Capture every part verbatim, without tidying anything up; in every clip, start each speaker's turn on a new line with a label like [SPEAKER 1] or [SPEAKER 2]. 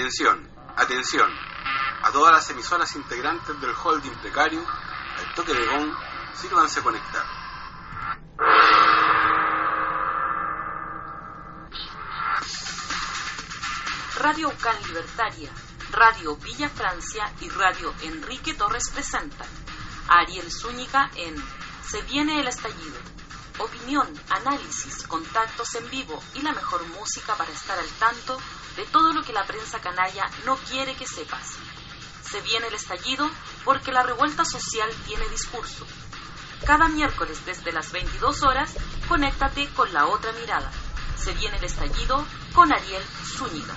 [SPEAKER 1] Atención, atención. A todas las emisoras integrantes del holding precario, al toque de gong, sírvanse conectar.
[SPEAKER 2] Radio Ucán Libertaria, Radio Villa Francia y Radio Enrique Torres presentan a Ariel Zúñiga en Se viene el estallido. Opinión, análisis, contactos en vivo y la mejor música para estar al tanto de todo lo que la prensa canalla no quiere que sepas. Se viene el estallido porque la revuelta social tiene discurso. Cada miércoles desde las veintidós horas, conéctate con La Otra Mirada. Se viene el estallido con Ariel Zúñiga.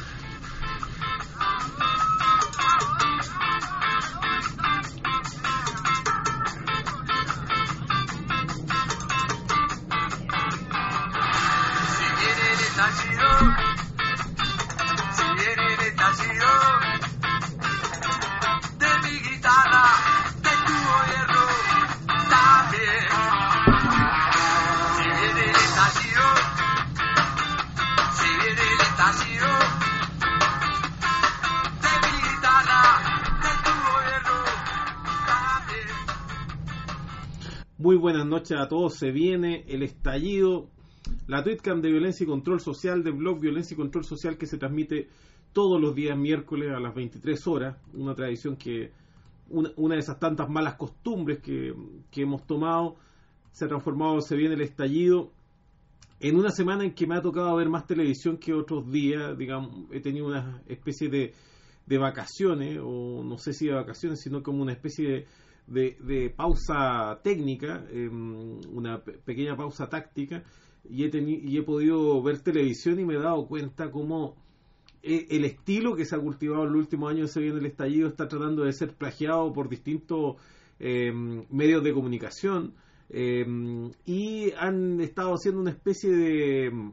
[SPEAKER 3] Muy buenas noches a todos. Se viene el estallido, la TweetCam de Violencia y Control Social, del blog Violencia y Control Social, que se transmite todos los días miércoles a las veintitrés horas, una tradición que, una, una de esas tantas malas costumbres que, que hemos tomado, se ha transformado. Se viene el estallido en una semana en que me ha tocado ver más televisión que otros días. Digamos, he tenido una especie de, de vacaciones, o no sé si de vacaciones, sino como una especie de De, de pausa técnica, eh, una pe- pequeña pausa táctica, y he, teni- y he podido ver televisión y me he dado cuenta cómo eh, el estilo que se ha cultivado en los últimos años, Se viene el estallido, está tratando de ser plagiado por distintos eh, medios de comunicación, eh, y han estado haciendo una especie de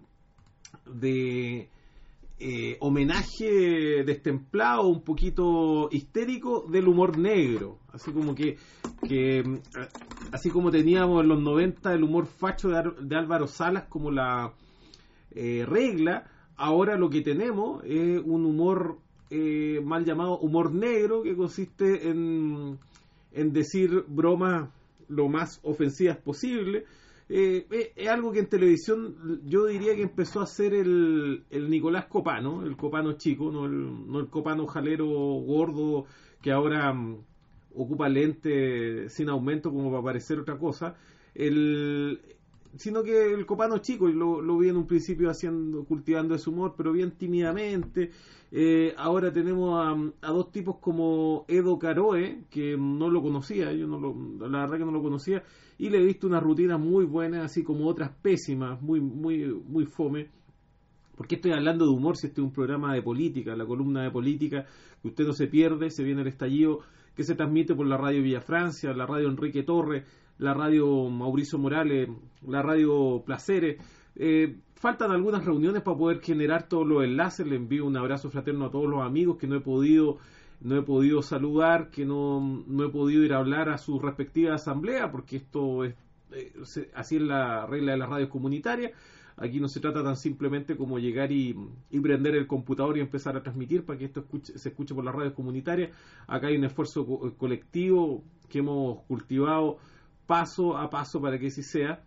[SPEAKER 3] de Eh, homenaje destemplado, un poquito histérico del humor negro, así como que, que así como teníamos en los noventa el humor facho de, Ar- de Álvaro Salas como la eh, regla, ahora lo que tenemos es un humor eh, mal llamado humor negro, que consiste en, en decir bromas lo más ofensivas posible. Eh, eh, es algo que en televisión yo diría que empezó a hacer el, el Nicolás Copano, el Copano chico, no el, no el Copano jalero gordo que ahora um, ocupa lente sin aumento como para parecer otra cosa, el, sino que el Copano chico, y lo, lo vi en un principio haciendo, cultivando ese humor, pero bien tímidamente. Eh, ahora tenemos a, a dos tipos como Edo Caroe, que no lo conocía, yo no lo, la verdad que no lo conocía, y le he visto unas rutinas muy buenas, así como otras pésimas, muy muy muy fome. ¿Por qué estoy hablando de humor si este es un programa de política, la columna de política, que usted no se pierde? Se viene el estallido, que se transmite por la radio Villa Francia, la radio Enrique Torres, la radio Mauricio Morales, la radio Placeres. Eh, faltan algunas reuniones para poder generar todos los enlaces. Le envío un abrazo fraterno a todos los amigos que no he podido no he podido saludar, que no, no he podido ir a hablar a su respectiva asamblea, porque esto es eh, se, así es la regla de las radios comunitarias. Aquí no se trata tan simplemente como llegar y, y prender el computador y empezar a transmitir para que esto escuche, se escuche por las radios comunitarias. Acá hay un esfuerzo co- colectivo que hemos cultivado paso a paso para que así sea.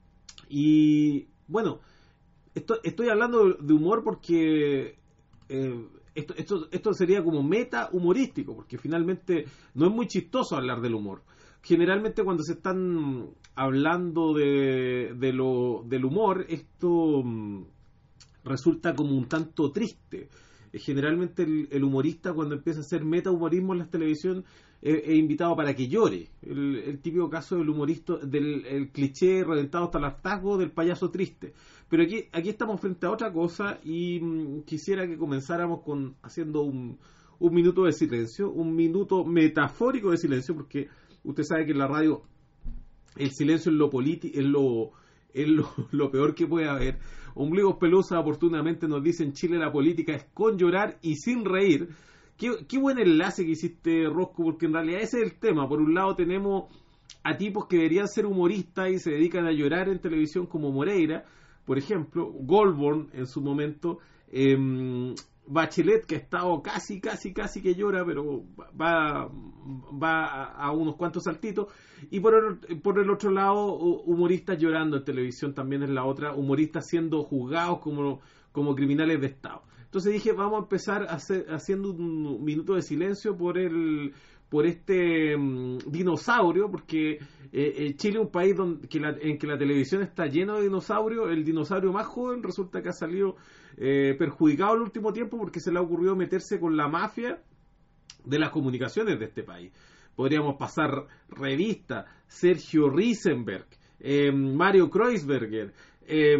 [SPEAKER 3] Y bueno, esto, estoy hablando de humor porque eh, esto, esto, esto sería como meta humorístico, porque finalmente no es muy chistoso hablar del humor. Generalmente cuando se están hablando de, de lo, del humor, esto mm, resulta como un tanto triste. Eh, generalmente el, el humorista, cuando empieza a hacer meta humorismo en la televisión, eh, es invitado para que llore. El, el típico caso del humorista, del el cliché reventado hasta el hartazgo del payaso triste. Pero aquí, aquí estamos frente a otra cosa, y mm, quisiera que comenzáramos con haciendo un, un minuto de silencio, un minuto metafórico de silencio, porque usted sabe que en la radio el silencio es lo politi- es lo es lo, lo peor que puede haber. Ombligos Pelusa oportunamente nos dice: en Chile la política es con llorar y sin reír. Qué, qué buen enlace que hiciste, Rosco, porque en realidad ese es el tema. Por un lado tenemos a tipos que deberían ser humoristas y se dedican a llorar en televisión, como Moreira, por ejemplo, Goldborn en su momento, eh, Bachelet, que ha estado casi, casi, casi que llora, pero va, va a, a unos cuantos saltitos, y por el, por el otro lado, humoristas llorando en televisión también es la otra, humoristas siendo juzgados como, como criminales de Estado. Entonces dije, vamos a empezar a hacer, haciendo un minuto de silencio por el por este um, dinosaurio, porque eh, Chile es un país donde, que la, en que la televisión está llena de dinosaurios. El dinosaurio más joven resulta que ha salido eh, perjudicado el último tiempo porque se le ha ocurrido meterse con la mafia de las comunicaciones de este país. Podríamos pasar revistas, Sergio Risenberg, eh, Mario Kreuzberger, eh,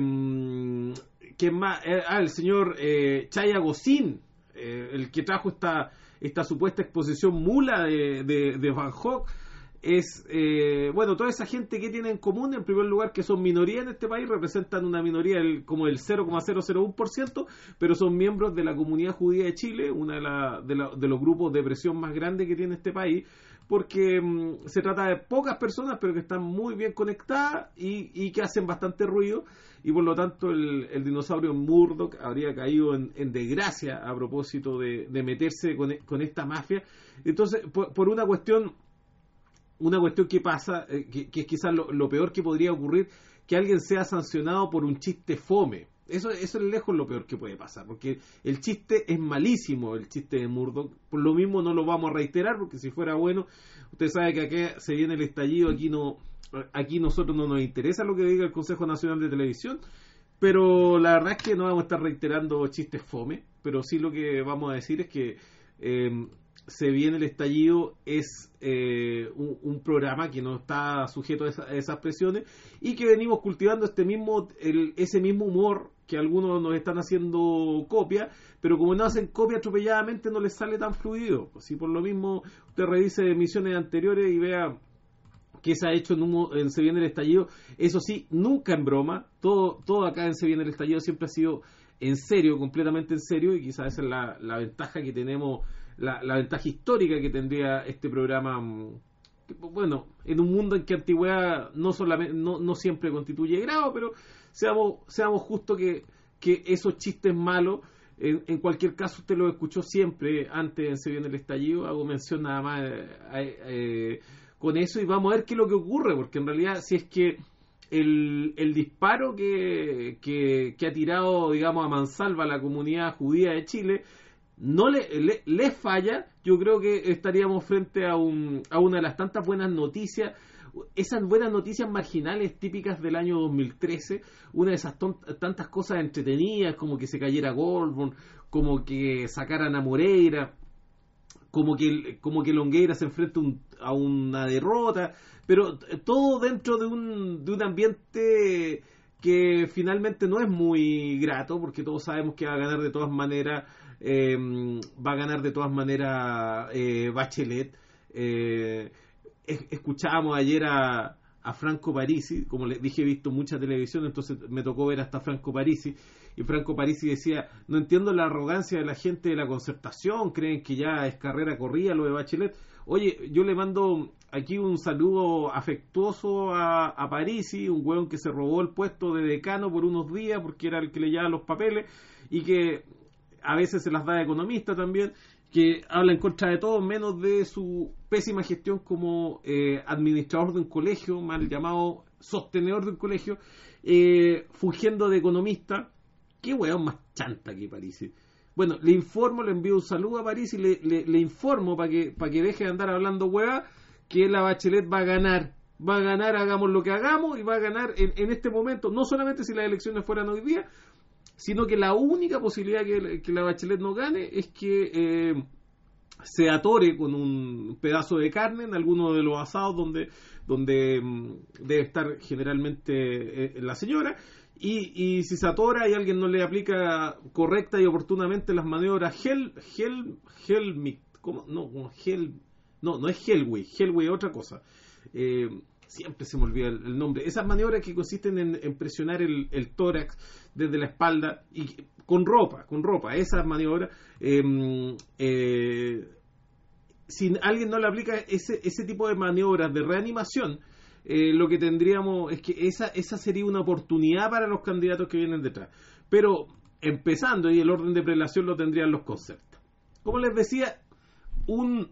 [SPEAKER 3] ¿quién más? Eh, ah, el señor eh, Chaya Gosín, eh, el que trajo esta esta supuesta exposición mula de, de, de Van Gogh. Es, eh, bueno, toda esa gente que tiene en común, en primer lugar, que son minoría en este país, representan una minoría del, como el cero coma cero cero uno por ciento, pero son miembros de la comunidad judía de Chile, una de, la, de, la, de los grupos de presión más grandes que tiene este país, porque mmm, se trata de pocas personas, pero que están muy bien conectadas y, y que hacen bastante ruido, y por lo tanto el, el dinosaurio Murdoch habría caído en, en desgracia a propósito de, de meterse con, con esta mafia. Entonces, por, por una cuestión una cuestión que pasa, eh, que, que es quizás lo, lo peor que podría ocurrir, que alguien sea sancionado por un chiste fome. Eso, eso es lejos lo peor que puede pasar, porque el chiste es malísimo, el chiste de Murdoch. Por lo mismo no lo vamos a reiterar, porque si fuera bueno, usted sabe que acá se viene el estallido, aquí no, aquí nosotros no nos interesa lo que diga el Consejo Nacional de Televisión, pero la verdad es que no vamos a estar reiterando chistes fome, pero sí lo que vamos a decir es que eh, se viene el estallido, es eh, un, un programa que no está sujeto a, esa, a esas presiones, y que venimos cultivando este mismo el, ese mismo humor que algunos nos están haciendo copia, pero como no hacen copia atropelladamente no les sale tan fluido. Así por lo mismo usted revise emisiones anteriores y vea que se ha hecho en, un, en Se Viene el Estallido. Eso sí, nunca en broma, todo, todo acá en Se Viene el Estallido siempre ha sido en serio, completamente en serio, y quizás esa es la, la ventaja que tenemos, la, la ventaja histórica que tendría este programa. Bueno, en un mundo en que antigüedad no solamente no, no siempre constituye grado, pero seamos seamos justos que, que esos chistes malos, en, en cualquier caso usted los escuchó siempre antes en Se Viene el Estallido. Hago mención nada más eh, eh, con eso, y vamos a ver qué es lo que ocurre, porque en realidad si es que el, el disparo que, que, que ha tirado, digamos, a mansalva la comunidad judía de Chile no le, le, le falla, yo creo que estaríamos frente a, un, a una de las tantas buenas noticias, esas buenas noticias marginales típicas del año dos mil trece, una de esas ton, tantas cosas entretenidas, como que se cayera Goldborn, como que sacaran a Moreira, como que como que Longueira se enfrenta un, a una derrota, pero todo dentro de un, de un ambiente que finalmente no es muy grato, porque todos sabemos que va a ganar de todas maneras, eh, va a ganar de todas maneras eh, Bachelet. Eh, escuchábamos ayer a, a Franco Parisi, como les dije, he visto mucha televisión, entonces me tocó ver hasta Franco Parisi, y Franco Parisi decía: no entiendo la arrogancia de la gente de la Concertación, creen que ya es carrera corrida lo de Bachelet. Oye, yo le mando aquí un saludo afectuoso a, a Parisi, un hueón que se robó el puesto de decano por unos días porque era el que le llevaba los papeles, y que a veces se las da de economista también, que habla en contra de todo menos de su pésima gestión como eh, administrador de un colegio, mal llamado sostenedor de un colegio, eh, fungiendo de economista. Qué hueón más chanta que Parisi. Bueno, le informo, le envío un saludo a Parisi, le, le, le informo para que, para que deje de andar hablando hueva, que la Bachelet va a ganar. Va a ganar, hagamos lo que hagamos, y va a ganar en, en este momento, no solamente si las elecciones fueran hoy día, sino que la única posibilidad que, que la Bachelet no gane es que eh, se atore con un pedazo de carne en alguno de los asados donde, donde mm, debe estar generalmente eh, la señora, y, y si se atora y alguien no le aplica correcta y oportunamente las maniobras Hel, Hel, Helmich, ¿cómo? No, Hel, no, no es Helway, Helway es otra cosa. Eh, siempre se me olvida el, el nombre. Esas maniobras que consisten en, en presionar el, el tórax desde la espalda y con ropa, con ropa, esas maniobras, eh, eh, si alguien no le aplica ese, ese tipo de maniobras de reanimación, eh, lo que tendríamos es que esa, esa sería una oportunidad para los candidatos que vienen detrás. Pero empezando, y el orden de prelación lo tendrían los conceptos. Como les decía, un,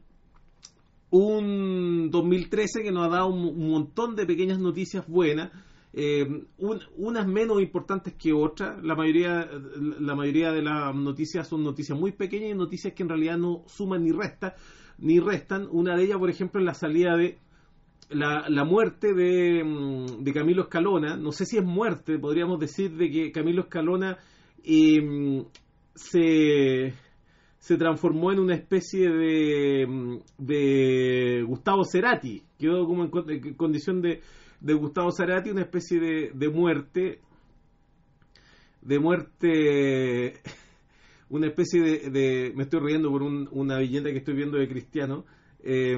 [SPEAKER 3] un dos mil trece que nos ha dado un, un montón de pequeñas noticias buenas, eh, un, unas menos importantes que otras. La mayoría, la mayoría de las noticias son noticias muy pequeñas y noticias que en realidad no suman ni restan, ni restan. Una de ellas, por ejemplo, es la salida de La, la muerte de, de Camilo Escalona. No sé si es muerte, podríamos decir de que Camilo Escalona eh, se, se transformó en una especie de, de Gustavo Cerati, quedó como en condición de, de Gustavo Cerati, una especie de, de muerte, de muerte, una especie de, de me estoy riendo por un, una viñeta que estoy viendo de Cristiano, eh,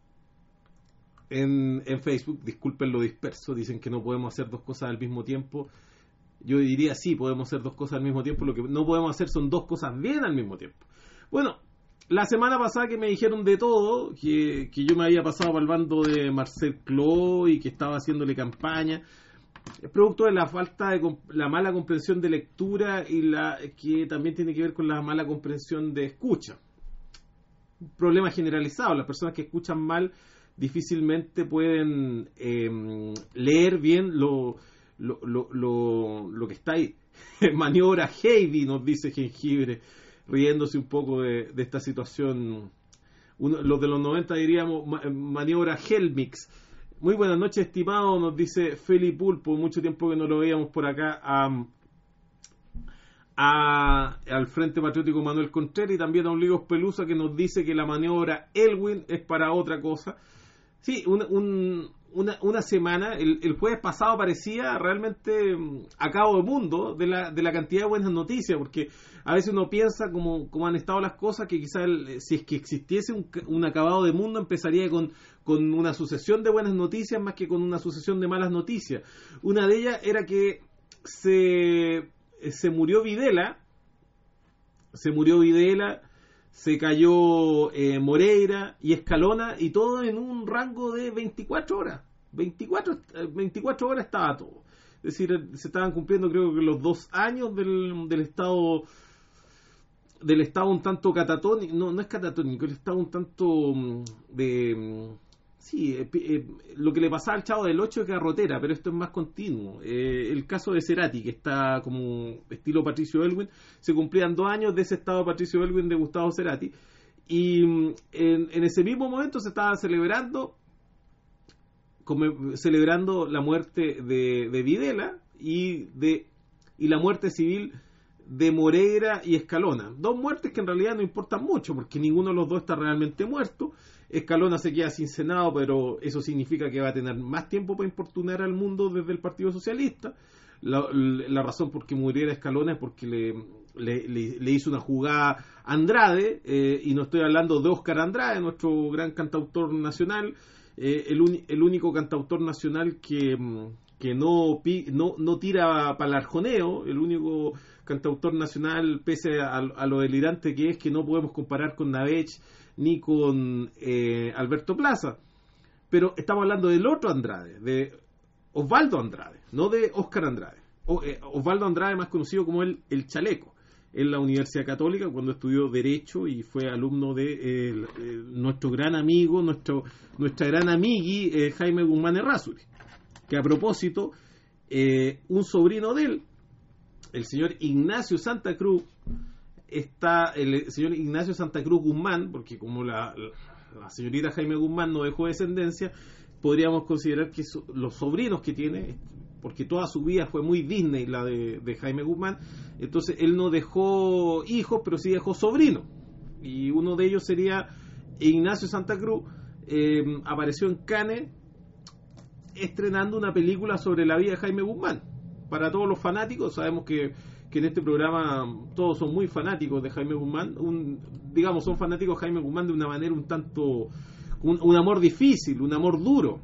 [SPEAKER 3] En, en Facebook, disculpen lo disperso, dicen que no podemos hacer dos cosas al mismo tiempo. Yo diría sí, podemos hacer dos cosas al mismo tiempo. Lo que no podemos hacer son dos cosas bien al mismo tiempo. Bueno, la semana pasada que me dijeron de todo, que, que yo me había pasado para el bando de Marcel Cló y que estaba haciéndole campaña, es producto de la falta de la mala comprensión de lectura y la que también tiene que ver con la mala comprensión de escucha. Un problema generalizado. Las personas que escuchan mal difícilmente pueden eh, leer bien lo, lo, lo, lo, lo que está ahí. Maniobra Heavy, nos dice Jengibre, riéndose un poco de, de esta situación. Uno, los de los noventa diríamos ma, maniobra Helmix. Muy buenas noches, estimado, nos dice Feli Pulpo, mucho tiempo que no lo veíamos por acá. Um, A, al Frente Patriótico Manuel Contreras y también a Olivos Pelusa, que nos dice que la maniobra Elwin es para otra cosa. Sí, un, un, una, una semana, el, el jueves pasado parecía realmente um, acabo de mundo de la, de la cantidad de buenas noticias, porque a veces uno piensa como, como han estado las cosas, que quizás si es que existiese un, un acabado de mundo empezaría con, con una sucesión de buenas noticias más que con una sucesión de malas noticias. Una de ellas era que se... se murió Videla, se murió Videla, se cayó eh, Moreira y Escalona, y todo en un rango de veinticuatro horas. veinticuatro, veinticuatro horas estaba todo. Es decir, se estaban cumpliendo creo que los dos años del, del estado del estado un tanto catatónico, no, no es catatónico, el estado un tanto de... Sí, eh, eh, lo que le pasaba al Chavo del Ocho es garrotera, pero esto es más continuo. Eh, el caso de Cerati, que está como estilo Patricio Elwin, se cumplían dos años de ese estado Patricio Elwin de Gustavo Cerati, y en, en ese mismo momento se estaba celebrando como, celebrando la muerte de, de Videla y de y la muerte civil de Moreira y Escalona. Dos muertes que en realidad no importan mucho, porque ninguno de los dos está realmente muerto. Escalona se queda sin Senado, pero eso significa que va a tener más tiempo para importunar al mundo desde el Partido Socialista. La, la razón por qué muriera Escalona es porque le, le, le, le hizo una jugada Andrade, eh, y no estoy hablando de Óscar Andrade, nuestro gran cantautor nacional, eh, el, un, el único cantautor nacional que, que no, no, no tira para el arjoneo, el único cantautor nacional, pese a, a lo delirante que es, que no podemos comparar con Navech ni con eh, Alberto Plaza. Pero estamos hablando del otro Andrade, de Osvaldo Andrade, no de Óscar Andrade. O, eh, Osvaldo Andrade, más conocido como el, el Chaleco, en la Universidad Católica, cuando estudió Derecho y fue alumno de eh, el, el, nuestro gran amigo, nuestro nuestra gran amigui, eh, Jaime Guzmán Errázuriz, que a propósito, eh, un sobrino de él, el señor Ignacio Santa Cruz, está el señor Ignacio Santa Cruz Guzmán, porque como la, la, la señorita Jaime Guzmán no dejó descendencia, podríamos considerar que so, los sobrinos que tiene, porque toda su vida fue muy Disney la de, de Jaime Guzmán, entonces él no dejó hijos, pero sí dejó sobrinos, y uno de ellos sería Ignacio Santa Cruz. Eh, apareció en Cannes estrenando una película sobre la vida de Jaime Guzmán. Para todos los fanáticos, sabemos que, que en este programa todos son muy fanáticos de Jaime Guzmán, un, digamos, son fanáticos de Jaime Guzmán de una manera un tanto, un, un amor difícil, un amor duro.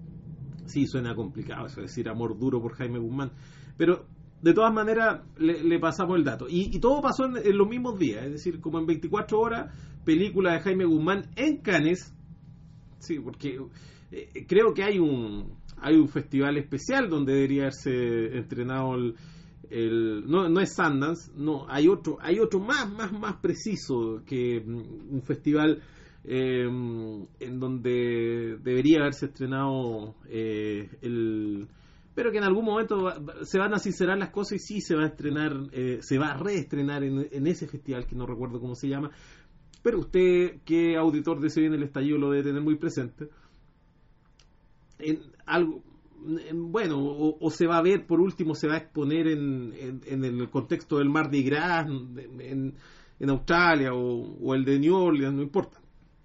[SPEAKER 3] Sí, suena complicado eso, decir amor duro por Jaime Guzmán, pero de todas maneras le, le pasamos el dato. Y, y todo pasó en, en los mismos días, es decir, como en veinticuatro horas, película de Jaime Guzmán en Cannes. Sí, porque eh, creo que hay un hay un festival especial donde debería haberse entrenado el, el, no, no es Sundance, no, hay otro, hay otro más, más, más preciso que mm, un festival eh, en donde debería haberse estrenado eh, el, pero que en algún momento va, se van a sincerar las cosas y sí se va a estrenar, eh, se va a reestrenar en, en ese festival que no recuerdo cómo se llama, pero usted, que auditor de Se Viene el Estallido, lo debe tener muy presente. En algo, en, bueno, o, o se va a ver, por último, se va a exponer en, en, en el contexto del Mardi Gras en, en Australia o, o el de New Orleans, no importa.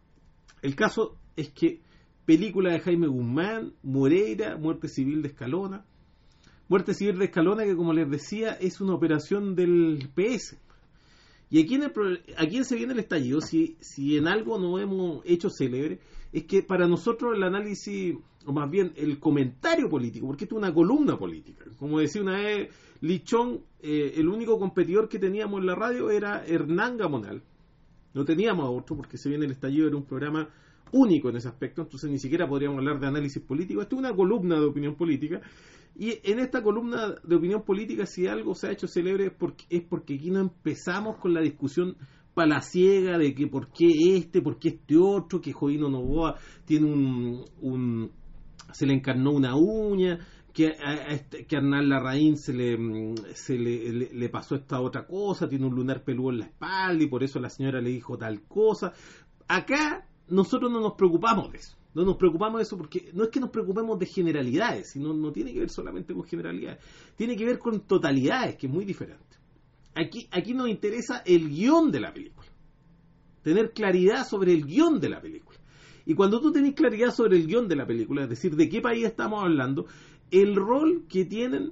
[SPEAKER 3] El caso es que película de Jaime Guzmán, Moreira, Muerte Civil de Escalona. Muerte Civil de Escalona, que como les decía, es una operación del P S. Y aquí en, el, aquí en Se Viene el Estallido, si, si en algo no hemos hecho célebre, es que para nosotros el análisis, o más bien el comentario político, porque esto es una columna política. Como decía una vez Lichón, eh, el único competidor que teníamos en la radio era Hernán Gamonal. No teníamos a otro, porque Se Viene el Estallido era un programa único en ese aspecto, entonces ni siquiera podríamos hablar de análisis político. Esto es una columna de opinión política, y en esta columna de opinión política, si algo se ha hecho célebre, es porque, es porque aquí no empezamos con la discusión palaciega de que por qué este, por qué este otro, que Jovino Novoa tiene un, un se le encarnó una uña, que a, a este, que a Hernán Larraín se le se le, le, le pasó esta otra cosa, tiene un lunar peludo en la espalda y por eso la señora le dijo tal cosa. Acá nosotros no nos preocupamos de eso, no nos preocupamos de eso porque no es que nos preocupemos de generalidades, sino no tiene que ver solamente con generalidades, tiene que ver con totalidades, que es muy diferente. Aquí, aquí nos interesa el guión de la película, tener claridad sobre el guión de la película. Y cuando tú tenés claridad sobre el guión de la película, es decir, de qué país estamos hablando, el rol que tienen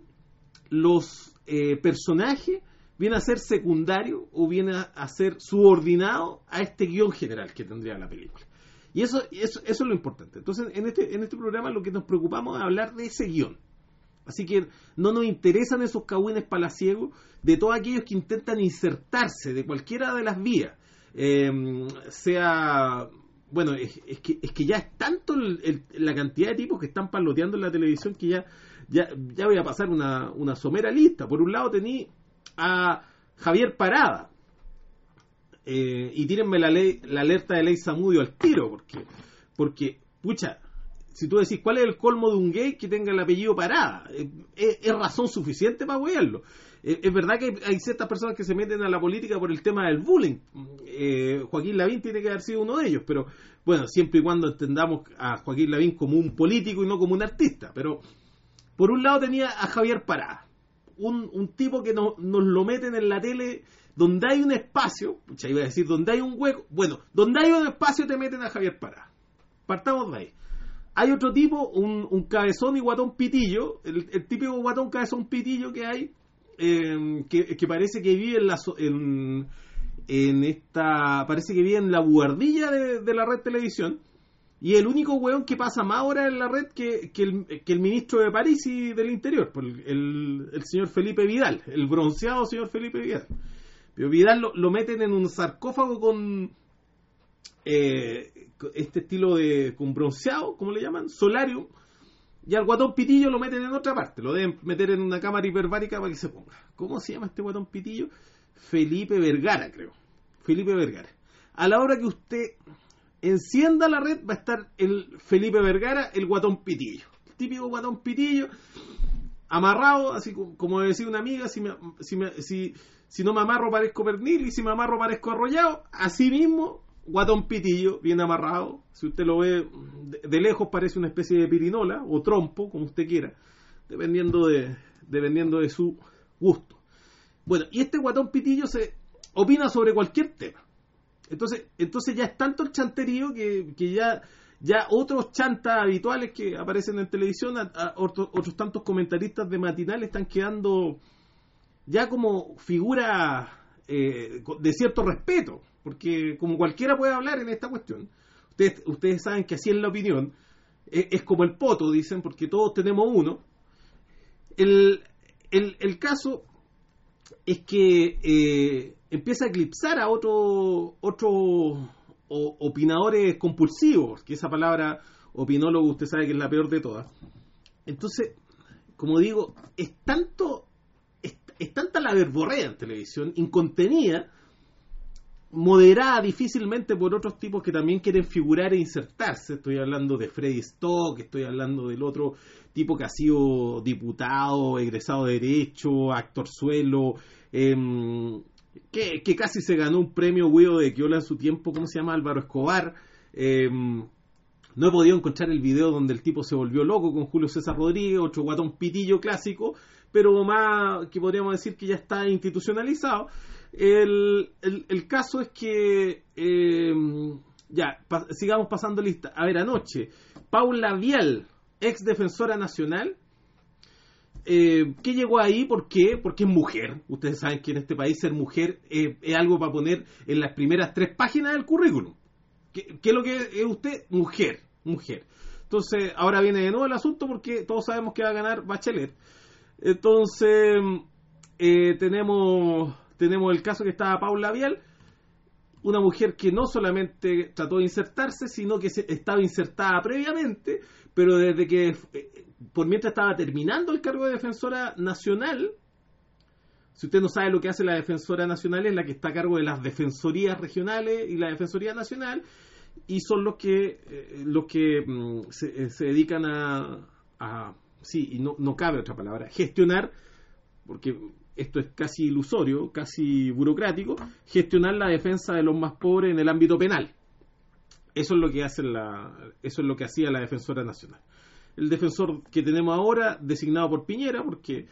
[SPEAKER 3] los eh, personajes viene a ser secundario o viene a, a ser subordinado a este guión general que tendría la película. Y eso, eso, eso es lo importante. Entonces, en este, en este programa lo que nos preocupamos es hablar de ese guión. Así que no nos interesan esos cagüines palaciegos de todos aquellos que intentan insertarse de cualquiera de las vías. Eh, sea, bueno, es, es, que, es que ya es tanto el, el, la cantidad de tipos que están parloteando en la televisión que ya, ya, ya voy a pasar una, una somera lista. Por un lado tení a Javier Parada, eh, y tírenme la, ley, la alerta de ley Zamudio al tiro, porque, porque, pucha, si tú decís, ¿cuál es el colmo de un gay que tenga el apellido Parada? ¿Es, es razón suficiente para huearlo? Es, es verdad que hay ciertas personas que se meten a la política por el tema del bullying. Eh, Joaquín Lavín tiene que haber sido uno de ellos, pero bueno, siempre y cuando entendamos a Joaquín Lavín como un político y no como un artista. Pero por un lado tenía a Javier Parada, un, un tipo que no, nos lo meten en la tele donde hay un espacio, pucha, iba a decir donde hay un hueco, bueno, donde hay un espacio te meten a Javier Parada. Partamos de ahí. Hay otro tipo, un, un cabezón y guatón pitillo, el, el típico guatón cabezón pitillo que hay, eh, que, que parece que vive en la en, en esta, parece que vive en la buhardilla de, de la red televisión, y el único hueón que pasa más horas en la red que, que, el, que el ministro de París y del Interior, el, el, el señor Felipe Vidal, el bronceado señor Felipe Vidal. Pero Vidal lo, lo meten en un sarcófago con eh, este estilo de con bronceado, ¿cómo le llaman? Solarium, y al guatón pitillo lo meten en otra parte, lo deben meter en una cámara hiperbárica para que se ponga. ¿Cómo se llama este guatón pitillo? Felipe Vergara, creo. Felipe Vergara. A la hora que usted encienda la red va a estar el Felipe Vergara, el guatón pitillo. El típico guatón pitillo, amarrado, así como, como decía una amiga, si, me, si, me, si, si no me amarro parezco pernil y si me amarro parezco arrollado. Así mismo, guatón pitillo, bien amarrado. Si usted lo ve de, de lejos parece una especie de pirinola o trompo, como usted quiera, dependiendo de, dependiendo de su gusto. Bueno, y este guatón pitillo se opina sobre cualquier tema. Entonces, entonces ya es tanto el chanterío que, que ya, ya otros chantas habituales que aparecen en televisión, a, a otros, otros tantos comentaristas de matinal están quedando ya como figuras eh, de cierto respeto, porque como cualquiera puede hablar en esta cuestión. Ustedes, ustedes saben que así es la opinión, es, es como el poto, dicen, porque todos tenemos uno. El, el, el caso es que eh, empieza a eclipsar a otros otro, o, opinadores compulsivos, que esa palabra opinólogo usted sabe que es la peor de todas. Entonces, como digo, es tanto, es, es tanta la verborrea en televisión, incontenida, moderada difícilmente por otros tipos que también quieren figurar e insertarse. Estoy hablando de Freddy Stock, estoy hablando del otro tipo que ha sido diputado, egresado de Derecho, actor suelo, eh, que, que casi se ganó un premio Huevo de Quiola en su tiempo, ¿cómo se llama? Álvaro Escobar. Eh, no he podido encontrar el video donde el tipo se volvió loco con Julio César Rodríguez, otro guatón pitillo clásico, pero más que podríamos decir que ya está institucionalizado. El, el, el caso es que eh, ya, pa, sigamos pasando lista. A ver, anoche Paula Vial, ex defensora nacional, eh, ¿qué llegó ahí? ¿Por qué? Porque es mujer. Ustedes saben que en este país ser mujer eh, es algo para poner en las primeras tres páginas del currículum. ¿Qué, qué es lo que es usted? Mujer, mujer. Entonces ahora viene de nuevo el asunto porque todos sabemos que va a ganar Bachelet. Entonces eh, tenemos tenemos el caso que estaba Paula Vial, una mujer que no solamente trató de insertarse, sino que se, estaba insertada previamente, pero desde que, eh, por mientras estaba terminando el cargo de defensora nacional. Si usted no sabe lo que hace la defensora nacional, es la que está a cargo de las defensorías regionales y la defensoría nacional, y son los que eh, los que mm, se, se dedican a, a sí, y no, no cabe otra palabra, gestionar, porque esto es casi ilusorio, casi burocrático, gestionar la defensa de los más pobres en el ámbito penal. Eso es lo que hace la, eso es lo que hacía la defensora nacional. El defensor que tenemos ahora, designado por Piñera, porque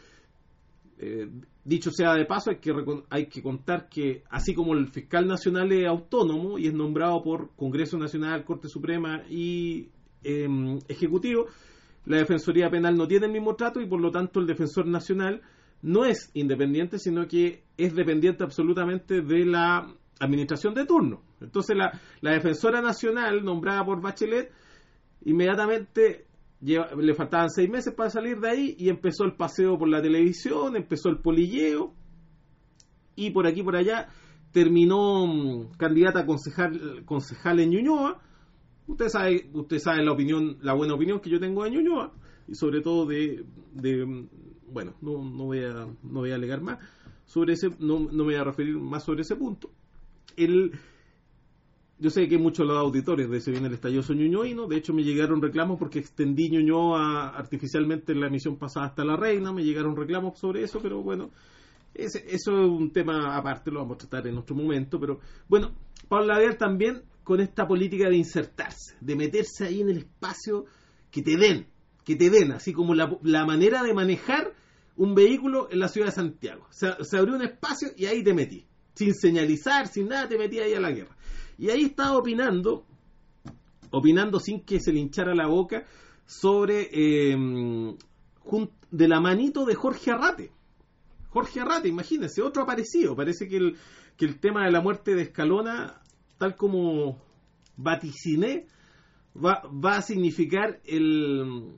[SPEAKER 3] eh, dicho sea de paso, hay que hay que contar que así como el fiscal nacional es autónomo y es nombrado por Congreso Nacional, Corte Suprema y eh, Ejecutivo, la Defensoría Penal no tiene el mismo trato y por lo tanto el defensor nacional no es independiente, sino que es dependiente absolutamente de la administración de turno. Entonces la, la defensora nacional nombrada por Bachelet inmediatamente lleva, le faltaban seis meses para salir de ahí y empezó el paseo por la televisión, empezó el polilleo y por aquí por allá terminó um, candidata a concejal, concejal en Ñuñoa. Usted sabe, usted sabe la opinión, la buena opinión que yo tengo de Ñuñoa y sobre todo de, de bueno, no, no voy a no voy a alegar más sobre ese, no, no me voy a referir más sobre ese punto. El, yo sé que muchos de los auditores de Se Viene el Estallido son ñuñoínos, de hecho me llegaron reclamos porque extendí Ñuñoa artificialmente en la emisión pasada hasta La Reina, me llegaron reclamos sobre eso, pero bueno, ese, eso es un tema aparte, lo vamos a tratar en otro momento, pero bueno, Paula Vial también con esta política de insertarse, de meterse ahí en el espacio que te den, que te den, así como la, la manera de manejar un vehículo en la ciudad de Santiago. Se, se abrió un espacio y ahí te metí, sin señalizar, sin nada, te metí ahí a la guerra. Y ahí estaba opinando, opinando sin que se le hinchara la boca, sobre eh, de la manito de Jorge Arrate. Jorge Arrate, imagínense, otro aparecido. Parece que el, que el tema de la muerte de Escalona, tal como vaticiné, va, va a significar el,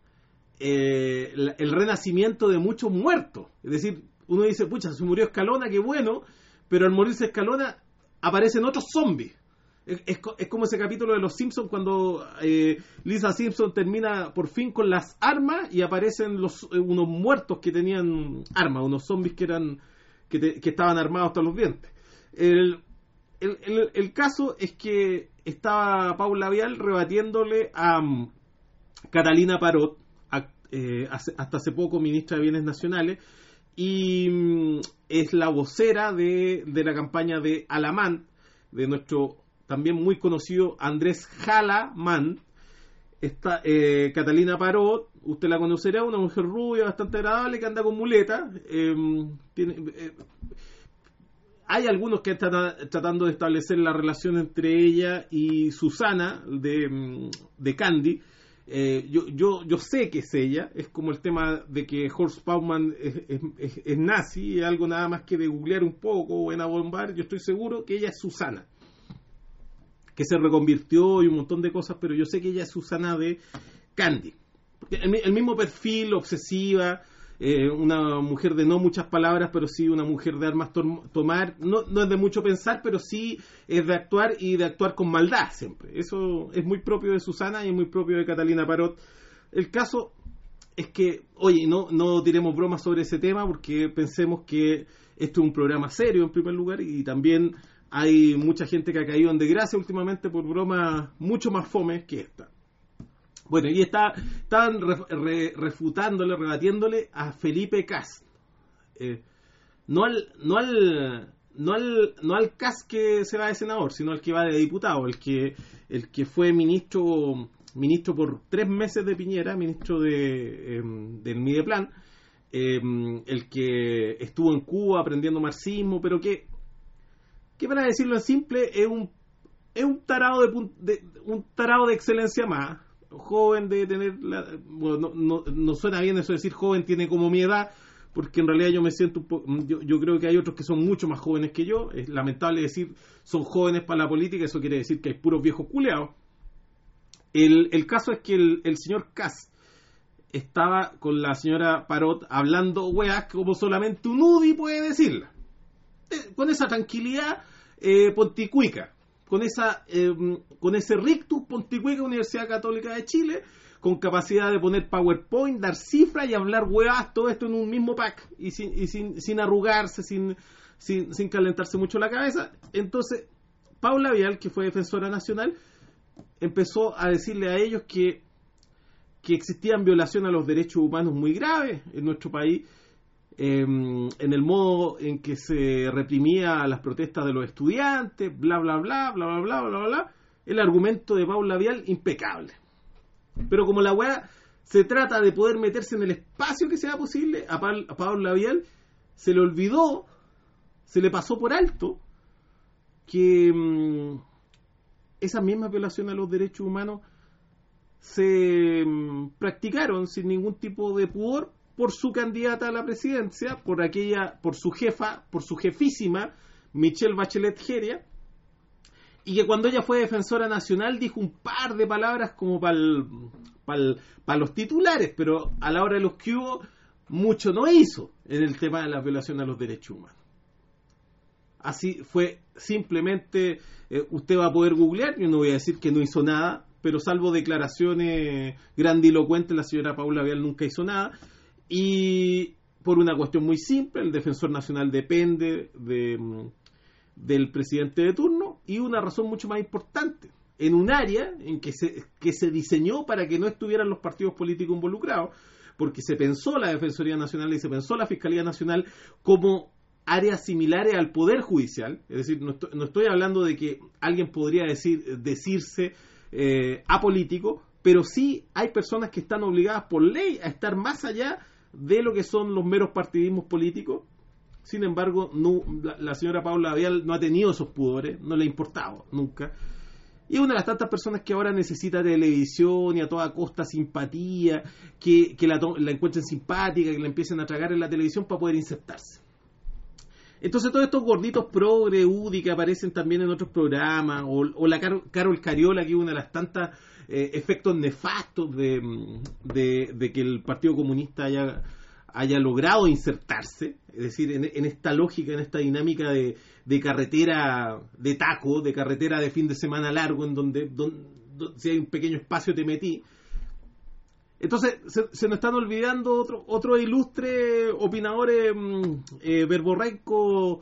[SPEAKER 3] eh, el, el renacimiento de muchos muertos. Es decir, uno dice, pucha, se murió Escalona, qué bueno, pero al morirse Escalona aparecen otros zombies. Es, es, es como ese capítulo de Los Simpsons cuando eh, Lisa Simpson termina por fin con las armas y aparecen los eh, unos muertos que tenían armas, unos zombies que eran que, te, que estaban armados hasta los dientes. El, el, el, el caso es que estaba Paula Vial rebatiéndole a um, Catalina Parot, a, eh, hace, hasta hace poco ministra de Bienes Nacionales, y um, es la vocera de, de la campaña de Alamán, de nuestro también muy conocido Andrés Jalamán. Está eh, Catalina Parot, usted la conocerá, una mujer rubia, bastante agradable, que anda con muleta. Eh, tiene, eh, hay algunos que están tratando de establecer la relación entre ella y Susana de, de Candy. Eh, yo, yo, yo sé que es ella, es como el tema de que Horst Baumann es, es, es, es nazi, es algo nada más que de googlear un poco o en abombar. Yo estoy seguro que ella es Susana, que se reconvirtió y un montón de cosas, pero yo sé que ella es Susana de Candy. El, el mismo perfil, obsesiva, eh, una mujer de no muchas palabras, pero sí una mujer de armas to- tomar, no, no es de mucho pensar, pero sí es de actuar y de actuar con maldad siempre. Eso es muy propio de Susana y es muy propio de Catalina Parot. El caso es que, oye, no, no tiremos bromas sobre ese tema porque pensemos que esto es un programa serio en primer lugar, y también hay mucha gente que ha caído en desgracia últimamente por bromas mucho más fomes que esta. Bueno, y está, estaban re, re, refutándole, rebatiéndole a Felipe Kast. Eh, no al no al no al no al Kast que se va de senador, sino al que va de diputado, el que el que fue ministro ministro por tres meses de Piñera, ministro de eh, del Mideplan, eh, el que estuvo en Cuba aprendiendo marxismo, pero que que para decirlo en simple es un es un tarado de, de un tarado de excelencia más, joven de tener la, bueno, no, no, no suena bien eso de decir joven, tiene como mi edad, porque en realidad yo me siento un poco, yo, yo creo que hay otros que son mucho más jóvenes que yo. Es lamentable decir son jóvenes para la política, eso quiere decir que hay puros viejos culeados. El, el caso es que el, el señor Kast estaba con la señora Parot hablando weas como solamente un U D I puede decirla, eh, con esa tranquilidad eh, ponticuica, con esa eh, con ese rictus ponticuica Universidad Católica de Chile, con capacidad de poner PowerPoint, dar cifras y hablar huevas, todo esto en un mismo pack, y sin, y sin, sin arrugarse, sin, sin, sin calentarse mucho la cabeza. Entonces, Paula Vial, que fue defensora nacional, empezó a decirle a ellos que, que existían violaciones a los derechos humanos muy graves en nuestro país, eh, en el modo en que se reprimía las protestas de los estudiantes, bla, bla, bla, bla, bla, bla, bla, bla. El argumento de Paula Vial, impecable. Pero como la weá se trata de poder meterse en el espacio que sea posible, a, pa- a Paula Vial se le olvidó, se le pasó por alto que mmm, esas mismas violaciones a los derechos humanos se mmm, practicaron sin ningún tipo de pudor por su candidata a la presidencia, por aquella, por su jefa, por su jefísima, Michelle Bachelet Jeria, y que cuando ella fue defensora nacional dijo un par de palabras como para pa los titulares, pero a la hora de los que hubo, mucho no hizo en el tema de la violación a los derechos humanos. Así fue, simplemente, eh, usted va a poder googlear, yo no voy a decir que no hizo nada, pero salvo declaraciones grandilocuentes, la señora Paula Vial nunca hizo nada, y por una cuestión muy simple, el defensor nacional depende de... del presidente de turno, y una razón mucho más importante, en un área en que se, que se diseñó para que no estuvieran los partidos políticos involucrados, porque se pensó la Defensoría Nacional y se pensó la Fiscalía Nacional como áreas similares al Poder Judicial. Es decir, no estoy, no estoy hablando de que alguien podría decir decirse eh, apolítico, pero sí hay personas que están obligadas por ley a estar más allá de lo que son los meros partidismos políticos. Sin embargo, no, la, la señora Paula Vial no ha tenido esos pudores, no le ha importado nunca. Y es una de las tantas personas que ahora necesita televisión y a toda costa simpatía, que, que la, la encuentren simpática, que la empiecen a tragar en la televisión para poder insertarse. Entonces todos estos gorditos progre, U D I que aparecen también en otros programas, o, o la Carol, Carol Cariola, que es una de las tantas eh, efectos nefastos de, de, de que el Partido Comunista haya... haya logrado insertarse, es decir, en, en esta lógica, en esta dinámica de, de carretera de taco, de carretera de fin de semana largo, en donde, donde, donde si hay un pequeño espacio te metí. Entonces, se, se nos están olvidando otros otro ilustres opinadores eh, verborraicos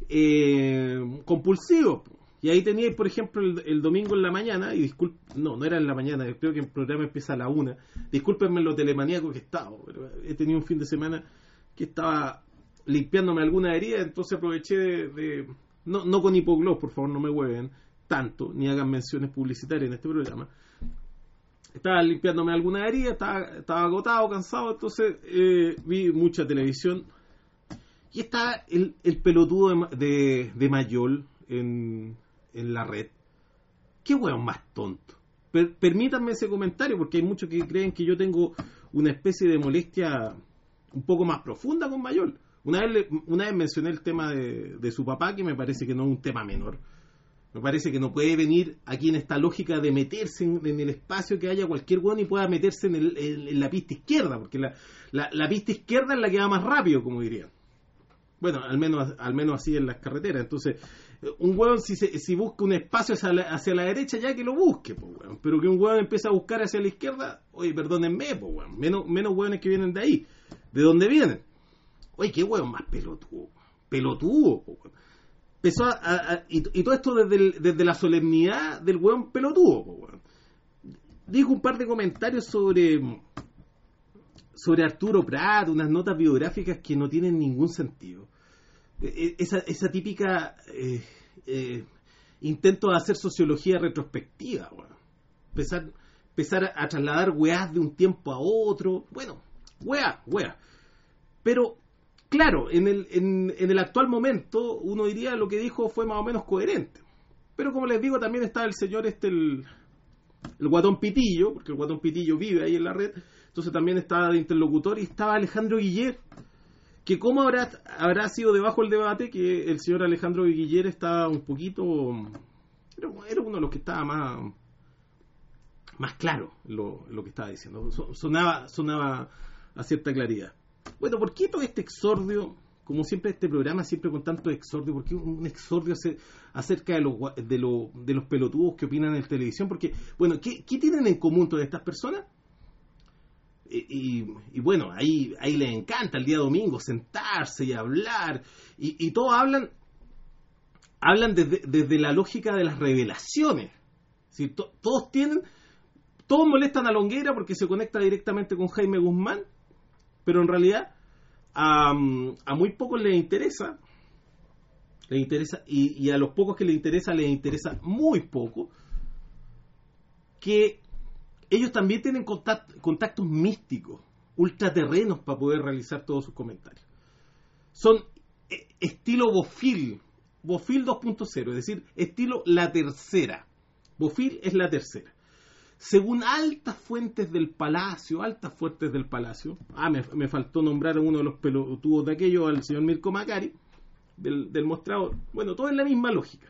[SPEAKER 3] eh, compulsivos. Y ahí teníais, por ejemplo, el, el domingo en la mañana, y disculpen, no, no era en la mañana, creo que el programa empieza a la una. Discúlpenme lo telemaníaco que he estado, pero he tenido un fin de semana que estaba limpiándome alguna herida, entonces aproveché de... de no, no con hipogloss, por favor, no me hueven tanto, ni hagan menciones publicitarias en este programa. Estaba limpiándome alguna herida, estaba, estaba agotado, cansado, entonces eh, vi mucha televisión. Y está el, el pelotudo de, de, de Mayol en... en la red. Qué hueón más tonto. Per- permítanme ese comentario, porque hay muchos que creen que yo tengo una especie de molestia un poco más profunda con Mayol. Una vez, le, una vez mencioné el tema de, de su papá, que me parece que no es un tema menor. Me parece que no puede venir aquí en esta lógica de meterse en, en el espacio que haya cualquier hueón y pueda meterse en, el, en, en la pista izquierda, porque la, la, la pista izquierda es la que va más rápido, como dirían. Bueno, al menos al menos así en las carreteras. Entonces, un hueón si se, si busca un espacio hacia la, hacia la derecha, ya que lo busque, pues, hueón. Pero que un hueón empiece a buscar hacia la izquierda, oye, perdónenme, pues, hueón. Menos, menos hueones que vienen de ahí. ¿De dónde vienen? Oye, qué hueón más pelotudo. Pelotudo, pues, hueón. Empezó a, a, a, y, y todo esto desde, el, desde la solemnidad del hueón pelotudo, pues, hueón. Dijo un par de comentarios sobre... sobre Arturo Prat, unas notas biográficas que no tienen ningún sentido. Esa, esa típica eh, eh, intento de hacer sociología retrospectiva, bueno. empezar, empezar a trasladar weás de un tiempo a otro, bueno, weá, weá. Pero, claro, en el, en, en el actual momento, uno diría lo que dijo fue más o menos coherente. Pero como les digo, también está el señor este, el, el Guatón Pitillo, porque el Guatón Pitillo vive ahí en la red. Entonces también estaba de interlocutor y estaba Alejandro Guiller, que cómo habrá, habrá sido debajo del debate que el señor Alejandro Guiller estaba un poquito, era uno de los que estaba más, más claro lo, lo que estaba diciendo, sonaba, sonaba a cierta claridad. Bueno, ¿por qué todo este exordio, como siempre este programa, siempre con tanto exordio, por qué un exordio acerca de los, de, lo, de los pelotudos que opinan en televisión? Porque, bueno, ¿qué, qué tienen en común todas estas personas? Y, y, y bueno, ahí, ahí les encanta el día domingo sentarse y hablar, y, y todos hablan hablan desde, desde la lógica de las revelaciones. ¿Sí? To, todos tienen, todos molestan a Longueira porque se conecta directamente con Jaime Guzmán, pero en realidad a, a muy pocos les interesa, les interesa y, y a los pocos que les interesa les interesa muy poco que ellos también tienen contact, contactos místicos, ultraterrenos para poder realizar todos sus comentarios. Son eh, estilo Bofil, Bofil dos punto cero, es decir, estilo la tercera. Bofil es la tercera. Según altas fuentes del Palacio, altas fuentes del Palacio, ah, me, me faltó nombrar a uno de los pelotudos de aquello, al señor Mirko Macari, del, del mostrador. Bueno, todo es la misma lógica.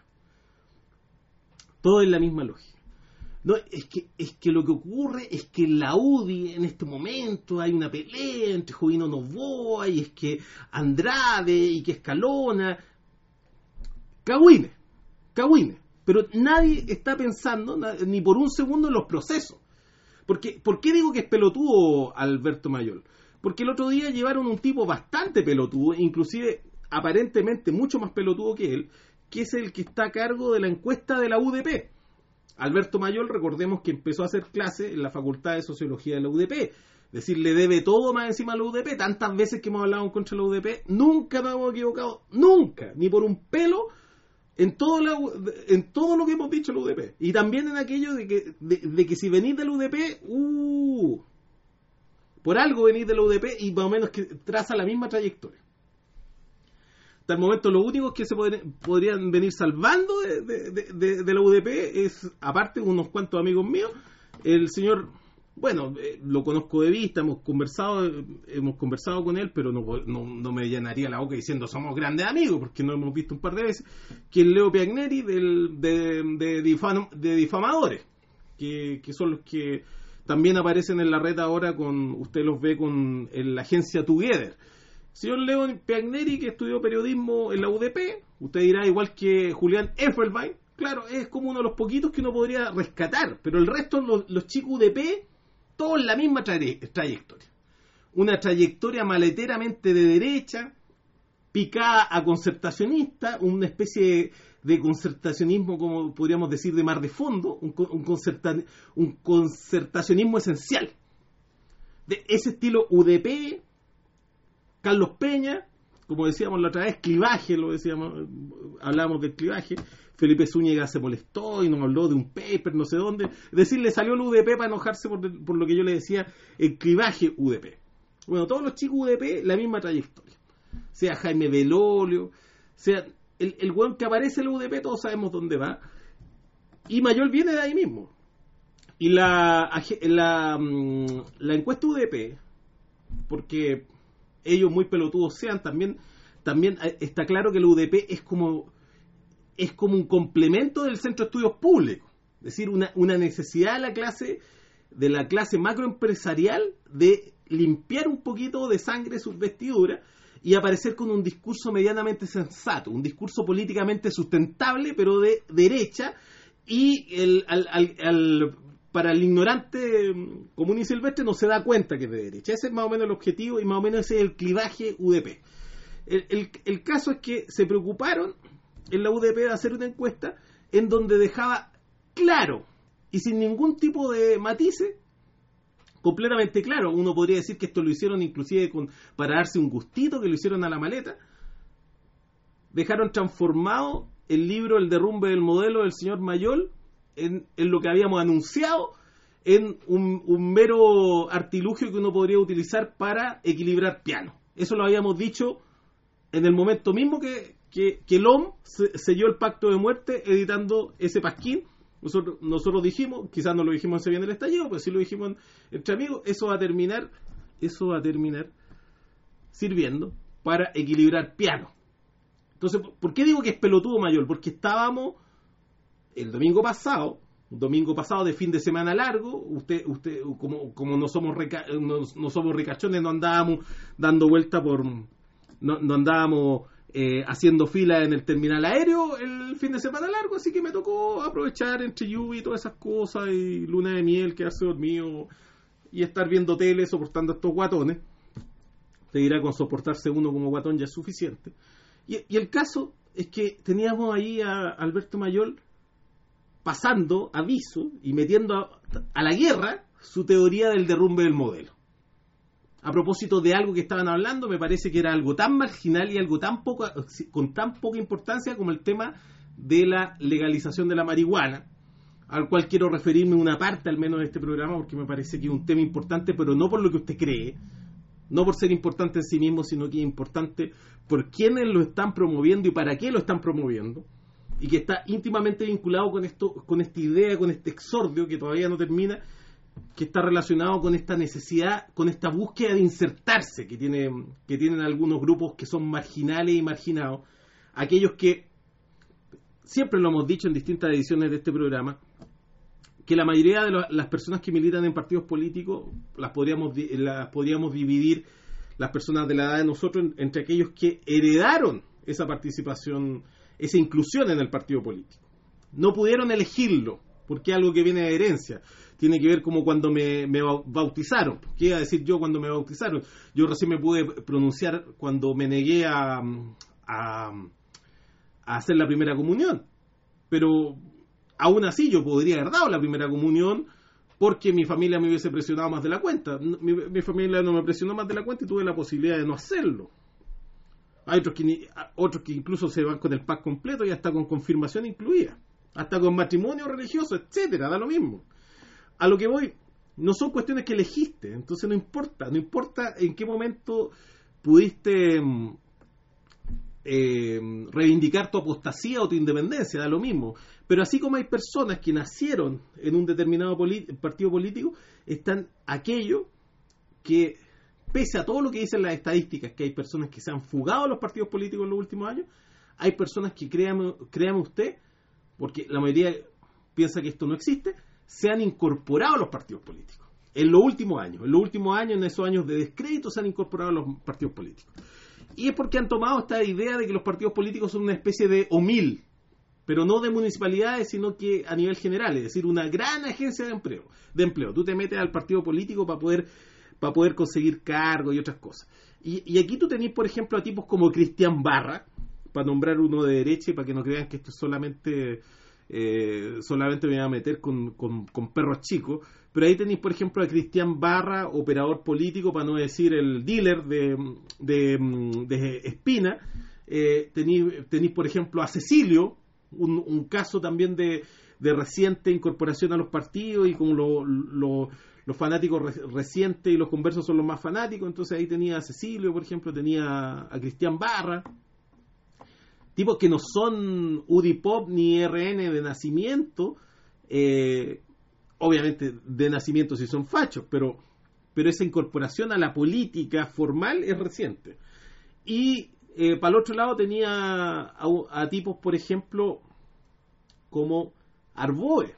[SPEAKER 3] Todo es la misma lógica. No, es que, es que lo que ocurre es que en la U D I en este momento hay una pelea entre Jovino Novoa y es que Andrade y que Escalona. Cagüines, cagüines. Pero nadie está pensando ni por un segundo en los procesos. Porque, ¿por qué digo que es pelotudo Alberto Mayol? Porque el otro día llevaron un tipo bastante pelotudo, inclusive aparentemente mucho más pelotudo que él, que es el que está a cargo de la encuesta de la U D P. Alberto Mayol, recordemos que empezó a hacer clases en la Facultad de Sociología de la U D P. Es decir, le debe todo más encima a la U D P. Tantas veces que hemos hablado en contra de la U D P, nunca nos hemos equivocado, nunca, ni por un pelo, en todo, la, en todo lo que hemos dicho de la U D P. Y también en aquello de que, de, de que si venís de la U D P, uh, por algo venís de la U D P y más o menos que traza la misma trayectoria. Hasta el momento lo único que se podrían, podrían venir salvando de, de, de, de la U D P es, aparte unos cuantos amigos míos, el señor, bueno, eh, lo conozco de vista, hemos conversado hemos conversado con él, pero no, no, no me llenaría la boca diciendo somos grandes amigos, porque nos hemos visto un par de veces, que es Leo Piagneri del, de, de, difam, de difamadores, que, que son los que también aparecen en la red ahora, con usted los ve con en la agencia Together. Señor Leo Piagneri, que estudió periodismo en la U D P, usted dirá igual que Julián Effelbein, claro, es como uno de los poquitos que uno podría rescatar, pero el resto, los, los chicos U D P, todos la misma tra- trayectoria. Una trayectoria maleteramente de derecha, picada a concertacionista, una especie de concertacionismo, como podríamos decir, de mar de fondo, un, un, concerta, un concertacionismo esencial. De ese estilo U D P, Carlos Peña, como decíamos la otra vez, clivaje, lo decíamos, hablábamos del clivaje. Felipe Zúñiga se molestó y nos habló de un paper, no sé dónde. Es decir, le salió el U D P para enojarse por, por lo que yo le decía, el clivaje U D P. Bueno, todos los chicos U D P, la misma trayectoria. Sea Jaime Belolio, sea el, el weón que aparece en el U D P, todos sabemos dónde va. Y Mayol viene de ahí mismo. Y la, la, la encuesta U D P, porque ellos muy pelotudos sean, también, también está claro que el U D P es como, es como un complemento del Centro de Estudios Públicos, es decir, una, una necesidad de la clase, de la clase macroempresarial de limpiar un poquito de sangre sus vestiduras y aparecer con un discurso medianamente sensato, un discurso políticamente sustentable, pero de derecha, y el, al, al, al, para el ignorante común y silvestre no se da cuenta que es de derecha. Ese es más o menos el objetivo y más o menos ese es el clivaje U D P. El, el, el caso es que se preocuparon en la U D P de hacer una encuesta en donde dejaba claro y sin ningún tipo de matices, completamente claro. Uno podría decir que esto lo hicieron inclusive con, para darse un gustito, que lo hicieron a la maleta. Dejaron transformado el libro El derrumbe del modelo del señor Mayol en, en lo que habíamos anunciado, en un, un mero artilugio que uno podría utilizar para equilibrar piano. Eso lo habíamos dicho en el momento mismo que, que, que el O M selló el pacto de muerte editando ese pasquín. Nosotros, nosotros dijimos, quizás no lo dijimos en Se viene el estallido, pero sí lo dijimos entre amigos, eso va a terminar, eso va a terminar sirviendo para equilibrar piano. Entonces, ¿por qué digo que es pelotudo Mayol? Porque estábamos el domingo pasado, un domingo pasado de fin de semana largo, usted, usted, como, como no somos reca, no, no somos ricachones, no andábamos dando vuelta por, no, no andábamos Eh, haciendo fila en el terminal aéreo el fin de semana largo, así que me tocó aprovechar entre lluvia y todas esas cosas y luna de miel, quedarse dormido y estar viendo tele soportando a estos guatones. Te dirá, con soportarse uno como guatón ya es suficiente. Y, y el caso es que teníamos ahí a Alberto Mayol pasando aviso y metiendo a, a la guerra su teoría del derrumbe del modelo. A propósito de algo que estaban hablando, me parece que era algo tan marginal y algo tan poco, con tan poca importancia como el tema de la legalización de la marihuana, al cual quiero referirme una parte al menos de este programa, porque me parece que es un tema importante, pero no por lo que usted cree, no por ser importante en sí mismo, sino que es importante por quienes lo están promoviendo y para qué lo están promoviendo, y que está íntimamente vinculado con esto, con esta idea, con este exordio que todavía no termina, que está relacionado con esta necesidad, con esta búsqueda de insertarse que, tiene, que tienen algunos grupos que son marginales y marginados, aquellos que, siempre lo hemos dicho en distintas ediciones de este programa, que la mayoría de lo, las personas que militan en partidos políticos las podríamos, las podríamos dividir, las personas de la edad de nosotros, entre aquellos que heredaron esa participación, esa inclusión en el partido político. No pudieron elegirlo, porque es algo que viene de herencia. Tiene que ver como cuando me, me bautizaron. ¿Qué iba a decir yo cuando me bautizaron? Yo recién me pude pronunciar cuando me negué a, a, a hacer la primera comunión. Pero aún así yo podría haber dado la primera comunión porque mi familia me hubiese presionado más de la cuenta. Mi, mi familia no me presionó más de la cuenta y tuve la posibilidad de no hacerlo. Hay otros que, otros que incluso se van con el pack completo y hasta con confirmación incluida. Hasta con matrimonio religioso, etcétera, da lo mismo. A lo que voy, no son cuestiones que elegiste, entonces no importa, no importa en qué momento pudiste eh, reivindicar tu apostasía o tu independencia, da lo mismo. Pero así como hay personas que nacieron en un determinado partido político, están aquellos que, pese a todo lo que dicen las estadísticas, que hay personas que se han fugado a los partidos políticos en los últimos años, hay personas que, créame, créame usted, porque la mayoría piensa que esto no existe, se han incorporado a los partidos políticos. En los últimos años, en los últimos años, en esos años de descrédito, se han incorporado a los partidos políticos. Y es porque han tomado esta idea de que los partidos políticos son una especie de O M I L, pero no de municipalidades, sino que a nivel general, es decir, una gran agencia de empleo. De empleo. Tú te metes al partido político para poder, para poder conseguir cargos y otras cosas. Y, y aquí tú tenés, por ejemplo, a tipos como Cristian Barra, para nombrar uno de derecha y para que no crean que esto es solamente... Eh, solamente me voy a meter con, con, con perros chicos, pero ahí tenéis por ejemplo a Cristian Barra, operador político, para no decir el dealer de, de, de Espina. eh, tenéis, tenéis por ejemplo a Cecilio, un, un caso también de, de reciente incorporación a los partidos, y como lo, lo, los fanáticos re, recientes y los conversos son los más fanáticos, entonces ahí tenía a Cecilio, por ejemplo, tenía a Cristian Barra, tipos que no son U D I P O P ni R N de nacimiento, eh, obviamente de nacimiento sí son fachos, pero, pero esa incorporación a la política formal es reciente. Y eh, para el otro lado tenía a, a tipos, por ejemplo, como Arboe,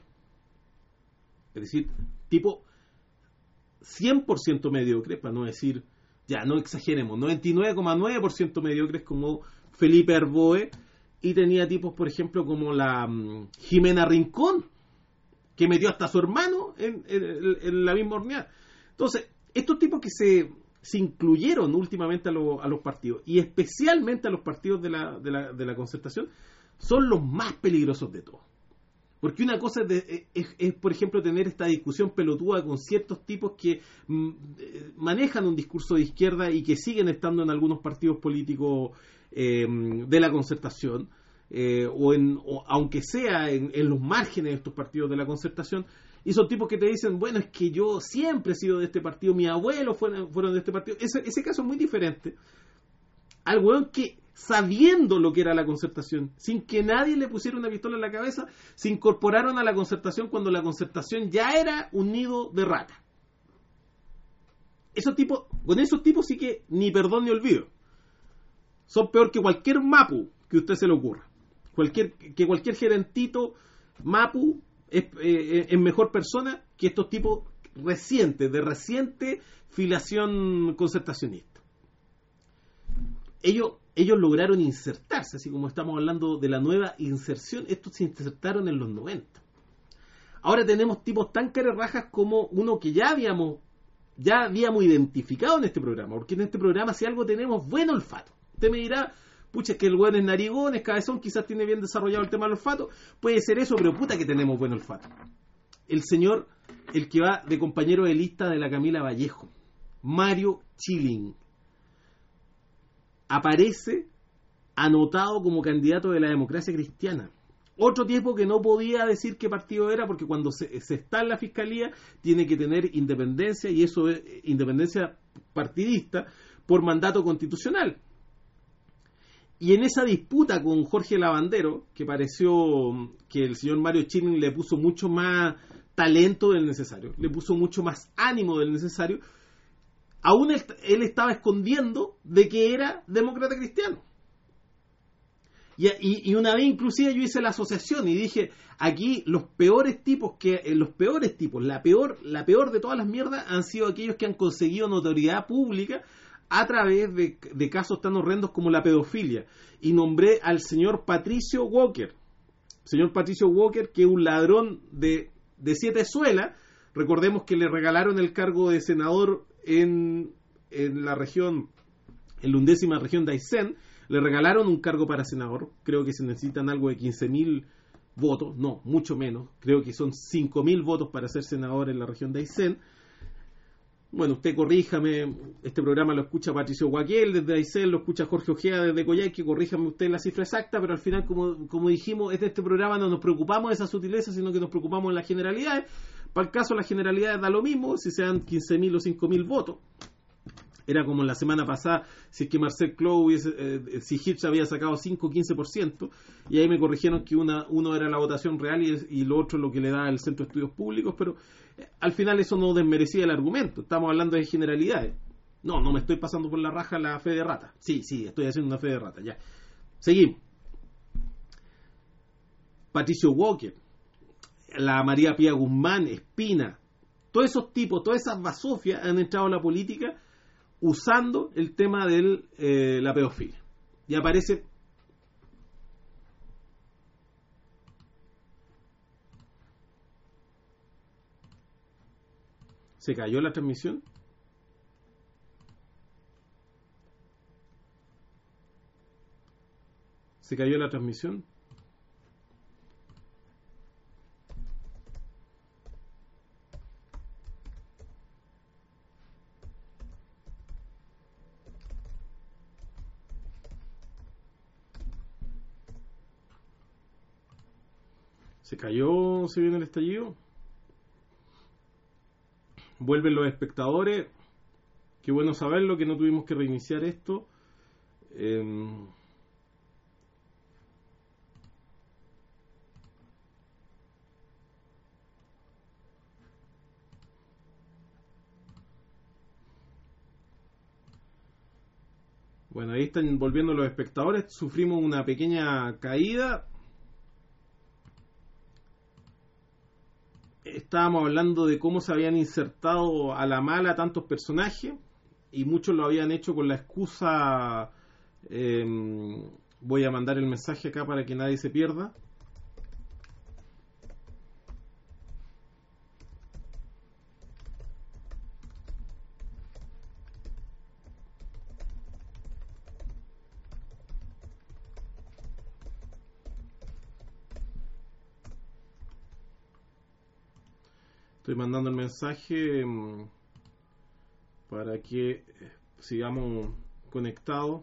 [SPEAKER 3] es decir, tipo cien por ciento mediocre, para no decir ya no exageremos, noventa y nueve coma nueve por ciento mediocres como Felipe Arboe, y tenía tipos, por ejemplo, como la um, Jimena Rincón, que metió hasta a su hermano en, en, en la misma horneada. Entonces, estos tipos que se, se incluyeron últimamente a, lo, a los partidos, y especialmente a los partidos de la, de, la, de la Concertación, son los más peligrosos de todos. Porque una cosa es, de, es, es, por ejemplo, tener esta discusión pelotuda con ciertos tipos que mm, manejan un discurso de izquierda y que siguen estando en algunos partidos políticos eh, de la Concertación, eh, o, en, o aunque sea en, en los márgenes de estos partidos de la Concertación, y son tipos que te dicen, bueno, es que yo siempre he sido de este partido, mis abuelos fueron, fueron de este partido. Ese, ese caso es muy diferente al weón que, sabiendo lo que era la Concertación, sin que nadie le pusiera una pistola en la cabeza, se incorporaron a la Concertación cuando la Concertación ya era un nido de rata. Esos tipos, con esos tipos sí que ni perdón ni olvido. Son peor que cualquier mapu que usted se le ocurra. Cualquier, que cualquier gerentito mapu es, eh, es mejor persona que estos tipos recientes, de reciente filiación concertacionista. Ellos Ellos lograron insertarse, así como estamos hablando de la nueva inserción, estos se insertaron en los noventa. Ahora tenemos tipos tan carerrajas como uno que ya habíamos, ya habíamos identificado en este programa, porque en este programa si algo tenemos buen olfato. Usted me dirá, pucha, es que el weón es narigón, es cabezón, quizás tiene bien desarrollado el tema del olfato, puede ser eso, pero puta que tenemos buen olfato. El señor, el que va de compañero de lista de la Camila Vallejo, Mario Chilling, aparece anotado como candidato de la Democracia Cristiana. Otro tipo que no podía decir qué partido era, porque cuando se, se está en la fiscalía tiene que tener independencia, y eso es independencia partidista por mandato constitucional. Y en esa disputa con Jorge Lavandero, que pareció que el señor Mario Chilling le puso mucho más talento del necesario, le puso mucho más ánimo del necesario, aún él, él estaba escondiendo de que era demócrata cristiano. Y, y, y una vez inclusive yo hice la asociación y dije, aquí los peores tipos, que eh, los peores tipos, la peor, la peor de todas las mierdas han sido aquellos que han conseguido notoriedad pública a través de, de casos tan horrendos como la pedofilia. Y nombré al señor Patricio Walker. Señor Patricio Walker, que es un ladrón de, de siete suelas. Recordemos que le regalaron el cargo de senador en, en la región, en la undécima región de Aysén. Le regalaron un cargo para senador. Creo que se necesitan algo de quince mil votos, no, mucho menos. Creo que son cinco mil votos para ser senador en la región de Aysén. Bueno, usted corríjame, este programa lo escucha Patricio Guaquiel desde Aysén, lo escucha Jorge Ojea desde Coyhaique, corríjame usted la cifra exacta, pero al final, como, como dijimos, en este programa no nos preocupamos de esas sutilezas, sino que nos preocupamos de las generalidades. Para el caso, las generalidades da lo mismo, si sean quince mil o cinco mil votos. Era como la semana pasada, si es que Marcel Clou hubiese, eh, si Hitch había sacado cinco o quince por ciento, y ahí me corrigieron que una, uno era la votación real y, y lo otro lo que le da el Centro de Estudios Públicos, pero eh, al final eso no desmerecía el argumento, estamos hablando de generalidades. No, no me estoy pasando por la raja la fe de rata. Sí, sí, estoy haciendo una fe de rata, ya. Seguimos. Patricio Walker, la María Pía Guzmán, Espina, todos esos tipos, todas esas basofias han entrado a la política usando el tema de eh, la pedofilia. Y aparece ¿se cayó la transmisión? ¿Se cayó la transmisión? ¿Se cayó? ¿Se viene el estallido? Vuelven los espectadores. Qué bueno saberlo, que no tuvimos que reiniciar esto. Eh... Bueno, ahí están volviendo los espectadores. Sufrimos una pequeña caída. Estábamos hablando de cómo se habían insertado a la mala tantos personajes. y muchos lo habían hecho con la excusa, eh, voy a mandar el mensaje acá para que nadie se pierda. Estoy mandando el mensaje um, para que sigamos conectados.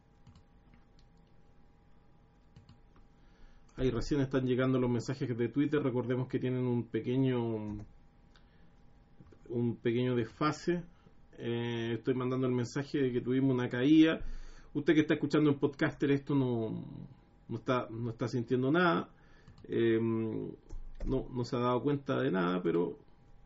[SPEAKER 3] Ahí recién están llegando los mensajes de Twitter. Recordemos que tienen un pequeño un pequeño desfase. Eh, estoy mandando el mensaje de que tuvimos una caída. Usted que está escuchando en podcaster, esto no, no está no está sintiendo nada. Eh, no, no se ha dado cuenta de nada, pero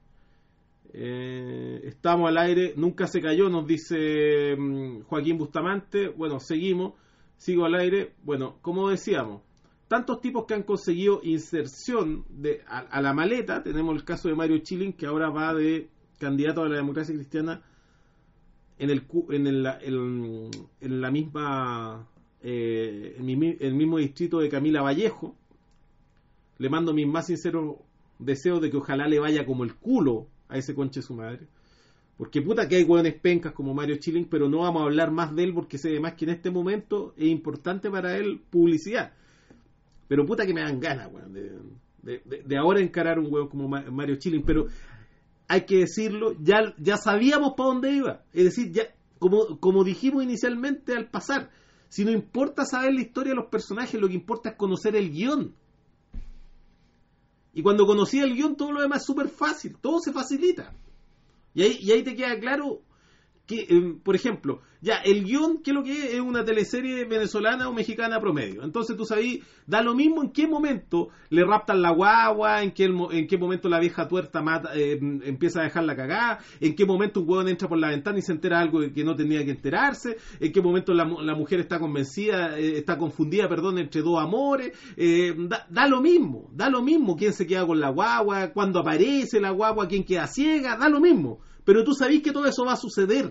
[SPEAKER 3] Eh, estamos al aire, nunca se cayó, nos dice um, Joaquín Bustamante. Bueno, seguimos, sigo al aire. Bueno, como decíamos, tantos tipos que han conseguido inserción de, a, a la maleta. Tenemos el caso de Mario Chilling, que ahora va de candidato a la democracia cristiana en el en el, el, en la misma eh, en mi, el mismo distrito de Camila Vallejo. Le mando mis más sinceros deseos de que ojalá le vaya como el culo a ese conche de su madre, porque puta que hay hueones pencas como Mario Chilling, pero no vamos a hablar más de él porque sé además que en este momento es importante para él publicidad, pero puta que me dan ganas, weón, de, de, de, de ahora encarar un hueón como Mario Chilling. Pero hay que decirlo, ya, ya sabíamos para dónde iba, es decir, ya como, como dijimos inicialmente al pasar, si no importa saber la historia de los personajes, lo que importa es conocer el guión. Y cuando conocí el guión, todo lo demás es súper fácil, todo se facilita. Y ahí, y ahí te queda claro que, eh, por ejemplo, ya el guión, ¿qué es lo que es? Es una teleserie venezolana o mexicana promedio. Entonces tú sabes, da lo mismo en qué momento le raptan la guagua, en qué, en qué momento la vieja tuerta mata, eh, empieza a dejar la cagada, en qué momento un huevón entra por la ventana y se entera algo que no tenía que enterarse, en qué momento la, la mujer está convencida, eh, está confundida, perdón, entre dos amores. Eh, da, da lo mismo, da lo mismo quién se queda con la guagua, cuándo aparece la guagua, quién queda ciega, da lo mismo. Pero tú sabés que todo eso va a suceder.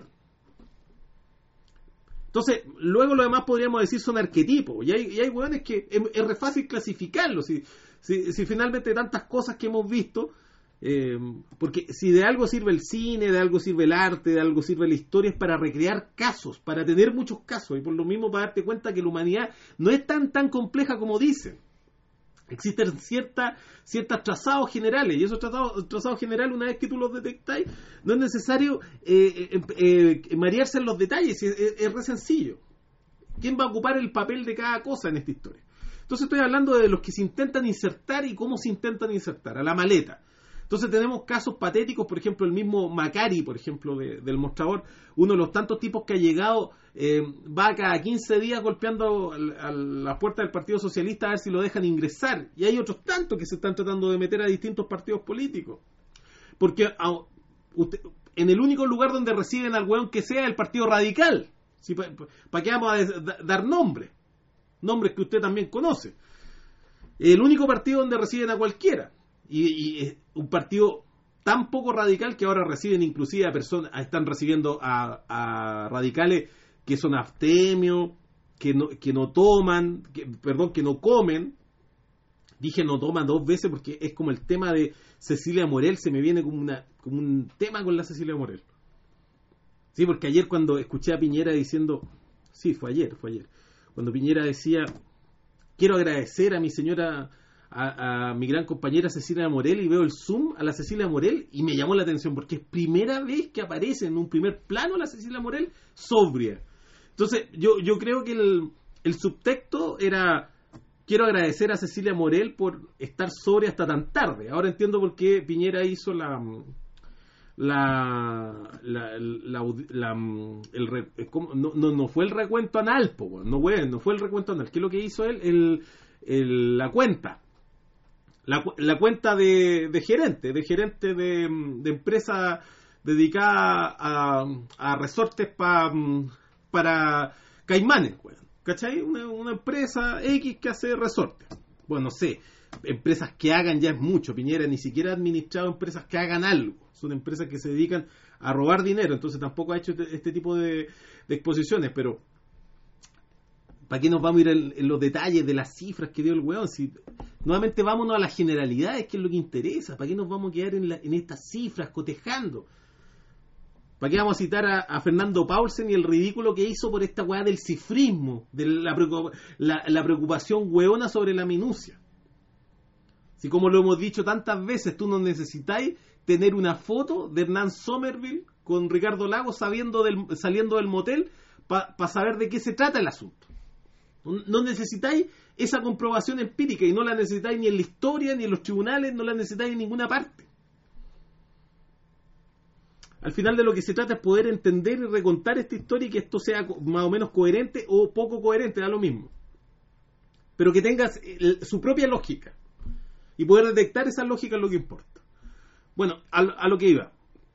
[SPEAKER 3] Entonces, luego lo demás podríamos decir son arquetipos. Y hay, y hay hueones que es, es re fácil clasificarlos. Si, si, si finalmente tantas cosas que hemos visto, eh, porque si de algo sirve el cine, de algo sirve el arte, de algo sirve la historia, es para recrear casos, para tener muchos casos. Y por lo mismo para darte cuenta que la humanidad no es tan, tan compleja como dicen. Existen ciertas ciertas trazados generales, y esos trazados, trazados generales, una vez que tú los detectáis, no es necesario eh, eh, eh, marearse en los detalles, es, es, es re sencillo. ¿Quién va a ocupar el papel de cada cosa en esta historia? Entonces estoy hablando de los que se intentan insertar y cómo se intentan insertar, a la maleta. Entonces tenemos casos patéticos, por ejemplo, el mismo Macari, por ejemplo, de, del mostrador, uno de los tantos tipos que ha llegado, eh, va cada quince días golpeando a la puerta del Partido Socialista a ver si lo dejan ingresar. Y hay otros tantos que se están tratando de meter a distintos partidos políticos. Porque a, usted, en el único lugar donde reciben al hueón que sea el Partido Radical, ¿sí? ¿Para pa qué vamos a des, da, dar nombres? Nombres que usted también conoce. El único partido donde reciben a cualquiera. Y, y un partido tan poco radical que ahora reciben inclusive a personas, están recibiendo a, a radicales que son abstemios, que no, que no toman, que, perdón, que no comen. Dije no toman dos veces porque es como el tema de Cecilia Morel, se me viene como, una, como un tema con la Cecilia Morel. Sí, porque ayer cuando escuché a Piñera diciendo, sí, fue ayer, fue ayer, cuando Piñera decía, quiero agradecer a mi señora... A, a mi gran compañera Cecilia Morel, y veo el zoom a la Cecilia Morel y me llamó la atención porque es primera vez que aparece en un primer plano la Cecilia Morel sobria. Entonces yo, yo creo que el, el subtexto era, quiero agradecer a Cecilia Morel por estar sobria hasta tan tarde. Ahora entiendo por qué Piñera hizo la la la, la, la el re, no, no, no fue el recuento anal, po, no, no fue el recuento anal. ¿Qué es lo que hizo él? El, el, la cuenta La, la cuenta de, de gerente, de gerente de, de empresa dedicada a, a resortes pa, para caimanes, ¿cachai? Una, una empresa X que hace resortes. Bueno, no sé, empresas que hagan ya es mucho. Piñera ni siquiera ha administrado empresas que hagan algo. Son empresas que se dedican a robar dinero, entonces tampoco ha hecho este, este tipo de, de exposiciones, pero ¿para qué nos vamos a ir en, en los detalles de las cifras que dio el weón? Si, nuevamente vámonos a las generalidades, que es lo que interesa. ¿Para qué nos vamos a quedar en, la, en estas cifras cotejando? ¿Para qué vamos a citar a, a Fernando Paulsen y el ridículo que hizo por esta weá del cifrismo, de la, la, la preocupación weona sobre la minucia? Si, como lo hemos dicho tantas veces, tú no necesitáis tener una foto de Hernán Somerville con Ricardo Lagos sabiendo del, saliendo del motel para pa saber de qué se trata el asunto. No necesitáis esa comprobación empírica y no la necesitáis ni en la historia, ni en los tribunales, no la necesitáis en ninguna parte. Al final de lo que se trata es poder entender y recontar esta historia y que esto sea más o menos coherente o poco coherente, da lo mismo. Pero que tenga su propia lógica. Y poder detectar esa lógica es lo que importa. Bueno, a, a lo que iba.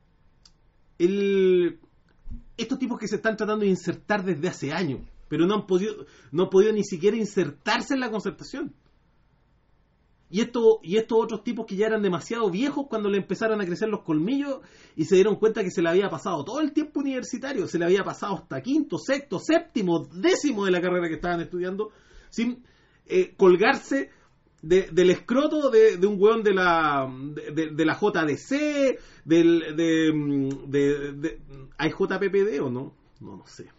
[SPEAKER 3] El, estos tipos que se están tratando de insertar desde hace años, pero no han podido, no han podido ni siquiera insertarse en la concertación. Y, esto, y estos otros tipos que ya eran demasiado viejos cuando le empezaron a crecer los colmillos y se dieron cuenta que se le había pasado todo el tiempo universitario, se le había pasado hasta quinto, sexto, séptimo, décimo de la carrera que estaban estudiando, sin eh, colgarse de, del escroto de, de un weón de la de, de, de la J D C, del de, de, de, ¿hay J P P D o no? No, no sé.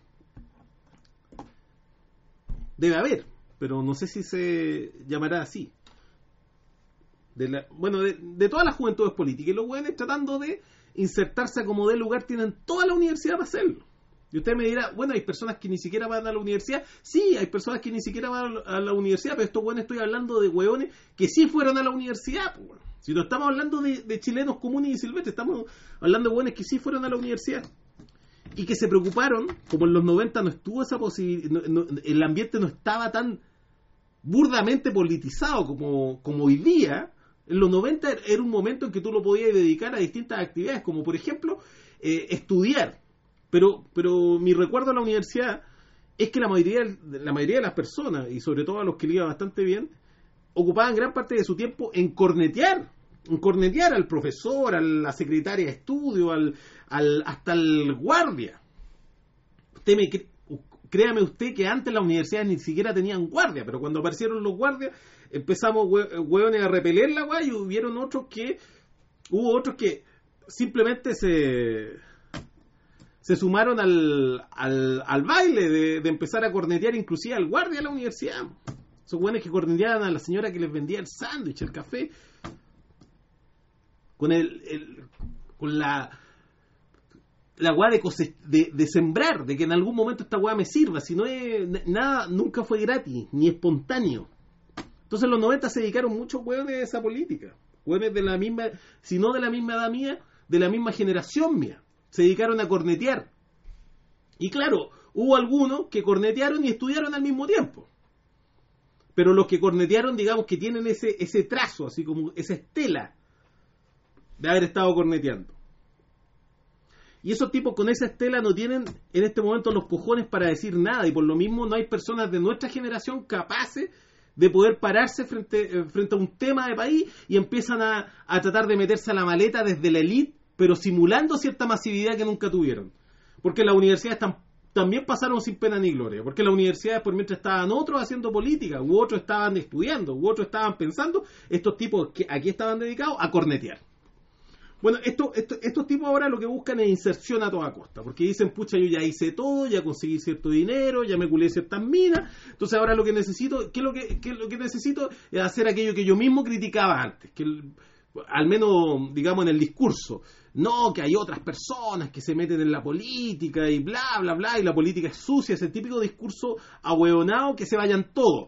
[SPEAKER 3] Debe haber, pero no sé si se llamará así. De la, bueno, de, de todas las juventudes políticas, y los güeyes tratando de insertarse a como de lugar, tienen toda la universidad para hacerlo. Y usted me dirá, bueno, hay personas que ni siquiera van a la universidad. Sí, hay personas que ni siquiera van a la universidad, pero estos güeyes estoy hablando de hueones que sí fueron a la universidad. Pues, bueno. Si no estamos hablando de, de chilenos comunes y silvestres, estamos hablando de hueones que sí fueron a la universidad. Y que se preocuparon, como en los noventa no estuvo esa posibilidad, no, no, el ambiente no estaba tan burdamente politizado como, como hoy día. En los noventa era un momento en que tú lo podías dedicar a distintas actividades, como por ejemplo eh, estudiar. Pero, pero mi recuerdo a la universidad es que la mayoría, la mayoría de las personas, y sobre todo a los que le iba bastante bien, ocupaban gran parte de su tiempo en cornetear, en cornetear al profesor, a la secretaria de estudio, al, al, hasta el guardia. Usted me, créame usted que antes las universidades ni siquiera tenían guardia, pero cuando aparecieron los guardias empezamos hueones a repeler la guay y hubieron otros que hubo otros que simplemente se se sumaron al, al, al baile de, de empezar a cornetear inclusive al guardia de la universidad. Esos hueones que corneteaban a la señora que les vendía el sándwich, el café, con el, el con la la weá de, de, de sembrar, de que en algún momento esta weá me sirva, si no es nada, nunca fue gratis, ni espontáneo. Entonces en los noventa se dedicaron muchos hueones a esa política, hueones de la misma, si no de la misma edad mía, de la misma generación mía, se dedicaron a cornetear. Y claro, hubo algunos que cornetearon y estudiaron al mismo tiempo. Pero los que cornetearon, digamos que tienen ese, ese trazo, así como esa estela de haber estado corneteando. Y esos tipos con esa estela no tienen en este momento los cojones para decir nada, y por lo mismo no hay personas de nuestra generación capaces de poder pararse frente, frente a un tema de país y empiezan a, a tratar de meterse a la maleta desde la élite, pero simulando cierta masividad que nunca tuvieron. Porque las universidades tam, también pasaron sin pena ni gloria, porque las universidades por mientras estaban otros haciendo política, u otros estaban estudiando, u otros estaban pensando, estos tipos que aquí estaban dedicados a cornetear. Bueno, esto, esto, estos tipos ahora lo que buscan es inserción a toda costa, porque dicen, pucha, yo ya hice todo, ya conseguí cierto dinero, ya me culé ciertas minas, entonces ahora lo que necesito, ¿qué es lo que, qué es lo que necesito? Es hacer aquello que yo mismo criticaba antes, que el, al menos, digamos, en el discurso. No, que hay otras personas que se meten en la política y bla, bla, bla, y la política es sucia, ese típico discurso ahueonado, que se vayan todos.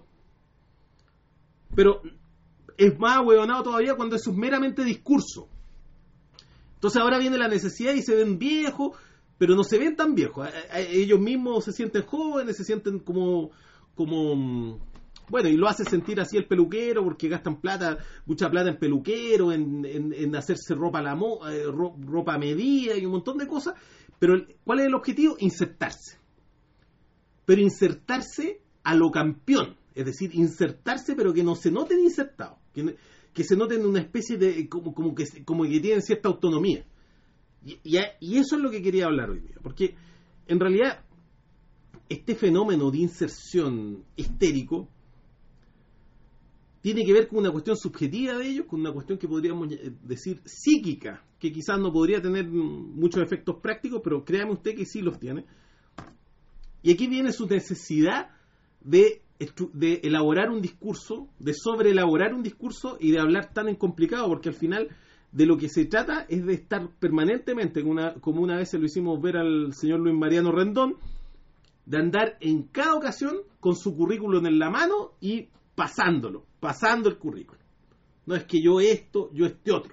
[SPEAKER 3] Pero es más ahueonado todavía cuando eso es meramente discurso. Entonces ahora viene la necesidad y se ven viejos, pero no se ven tan viejos. Ellos mismos se sienten jóvenes, se sienten como, como bueno, y lo hace sentir así el peluquero, porque gastan plata, mucha plata en peluquero, en, en, en hacerse ropa a la mo, eh, ropa a medida y un montón de cosas. Pero ¿cuál es el objetivo? Insertarse. Pero insertarse a lo campeón, es decir, insertarse pero que no se noten insertados, que, que se noten una especie de como, como que como que tienen cierta autonomía, Y, y, y eso es lo que quería hablar hoy día, porque en realidad este fenómeno de inserción histérico tiene que ver con una cuestión subjetiva de ellos, con una cuestión que podríamos decir psíquica, que quizás no podría tener muchos efectos prácticos, pero créame usted que sí los tiene. Y aquí viene su necesidad de, de elaborar un discurso, de sobreelaborar un discurso y de hablar tan en complicado, porque al final de lo que se trata es de estar permanentemente, como una, como una vez se lo hicimos ver al señor Luis Mariano Rendón, de andar en cada ocasión con su currículum en la mano y pasándolo, pasando el currículum. No es que yo esto, yo este otro.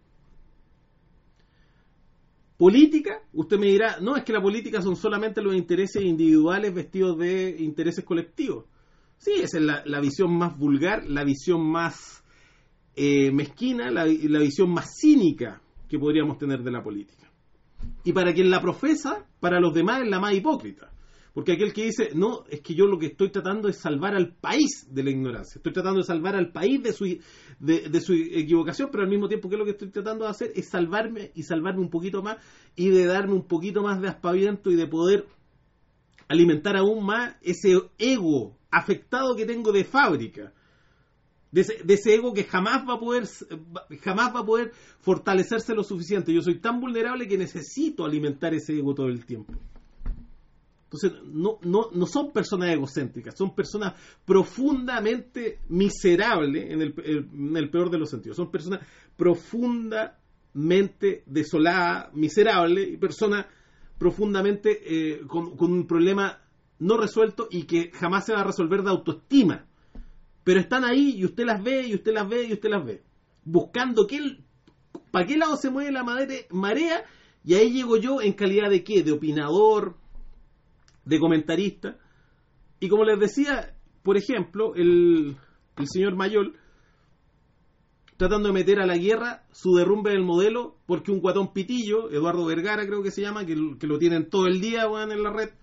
[SPEAKER 3] Política, usted me dirá, no, es que la política son solamente los intereses individuales vestidos de intereses colectivos. Sí, esa es la, la visión más vulgar, la visión más eh, mezquina, la, la visión más cínica que podríamos tener de la política. Y para quien la profesa, para los demás es la más hipócrita. Porque aquel que dice, no, es que yo lo que estoy tratando es salvar al país de la ignorancia. Estoy tratando de salvar al país de su, de, de su equivocación, pero al mismo tiempo que lo que estoy tratando de hacer es salvarme y salvarme un poquito más y de darme un poquito más de aspaviento y de poder alimentar aún más ese ego afectado que tengo de fábrica. De ese, de ese ego que jamás va a poder jamás va a poder fortalecerse lo suficiente. Yo soy tan vulnerable que necesito alimentar ese ego todo el tiempo. Entonces, no, no, no son personas egocéntricas, son personas profundamente miserables, en el, en el peor de los sentidos. Son personas profundamente desoladas, miserables, y personas profundamente eh, con, con un problema no resuelto y que jamás se va a resolver de autoestima. Pero están ahí y usted las ve, y usted las ve, y usted las ve. Buscando qué, para qué lado se mueve la marea, y ahí llego yo en calidad de qué, de opinador, de comentarista. Y como les decía, por ejemplo, el, el señor Mayol tratando de meter a la guerra su derrumbe del modelo porque un guatón pitillo, Eduardo Vergara creo que se llama, que, que lo tienen todo el día, bueno, en la red,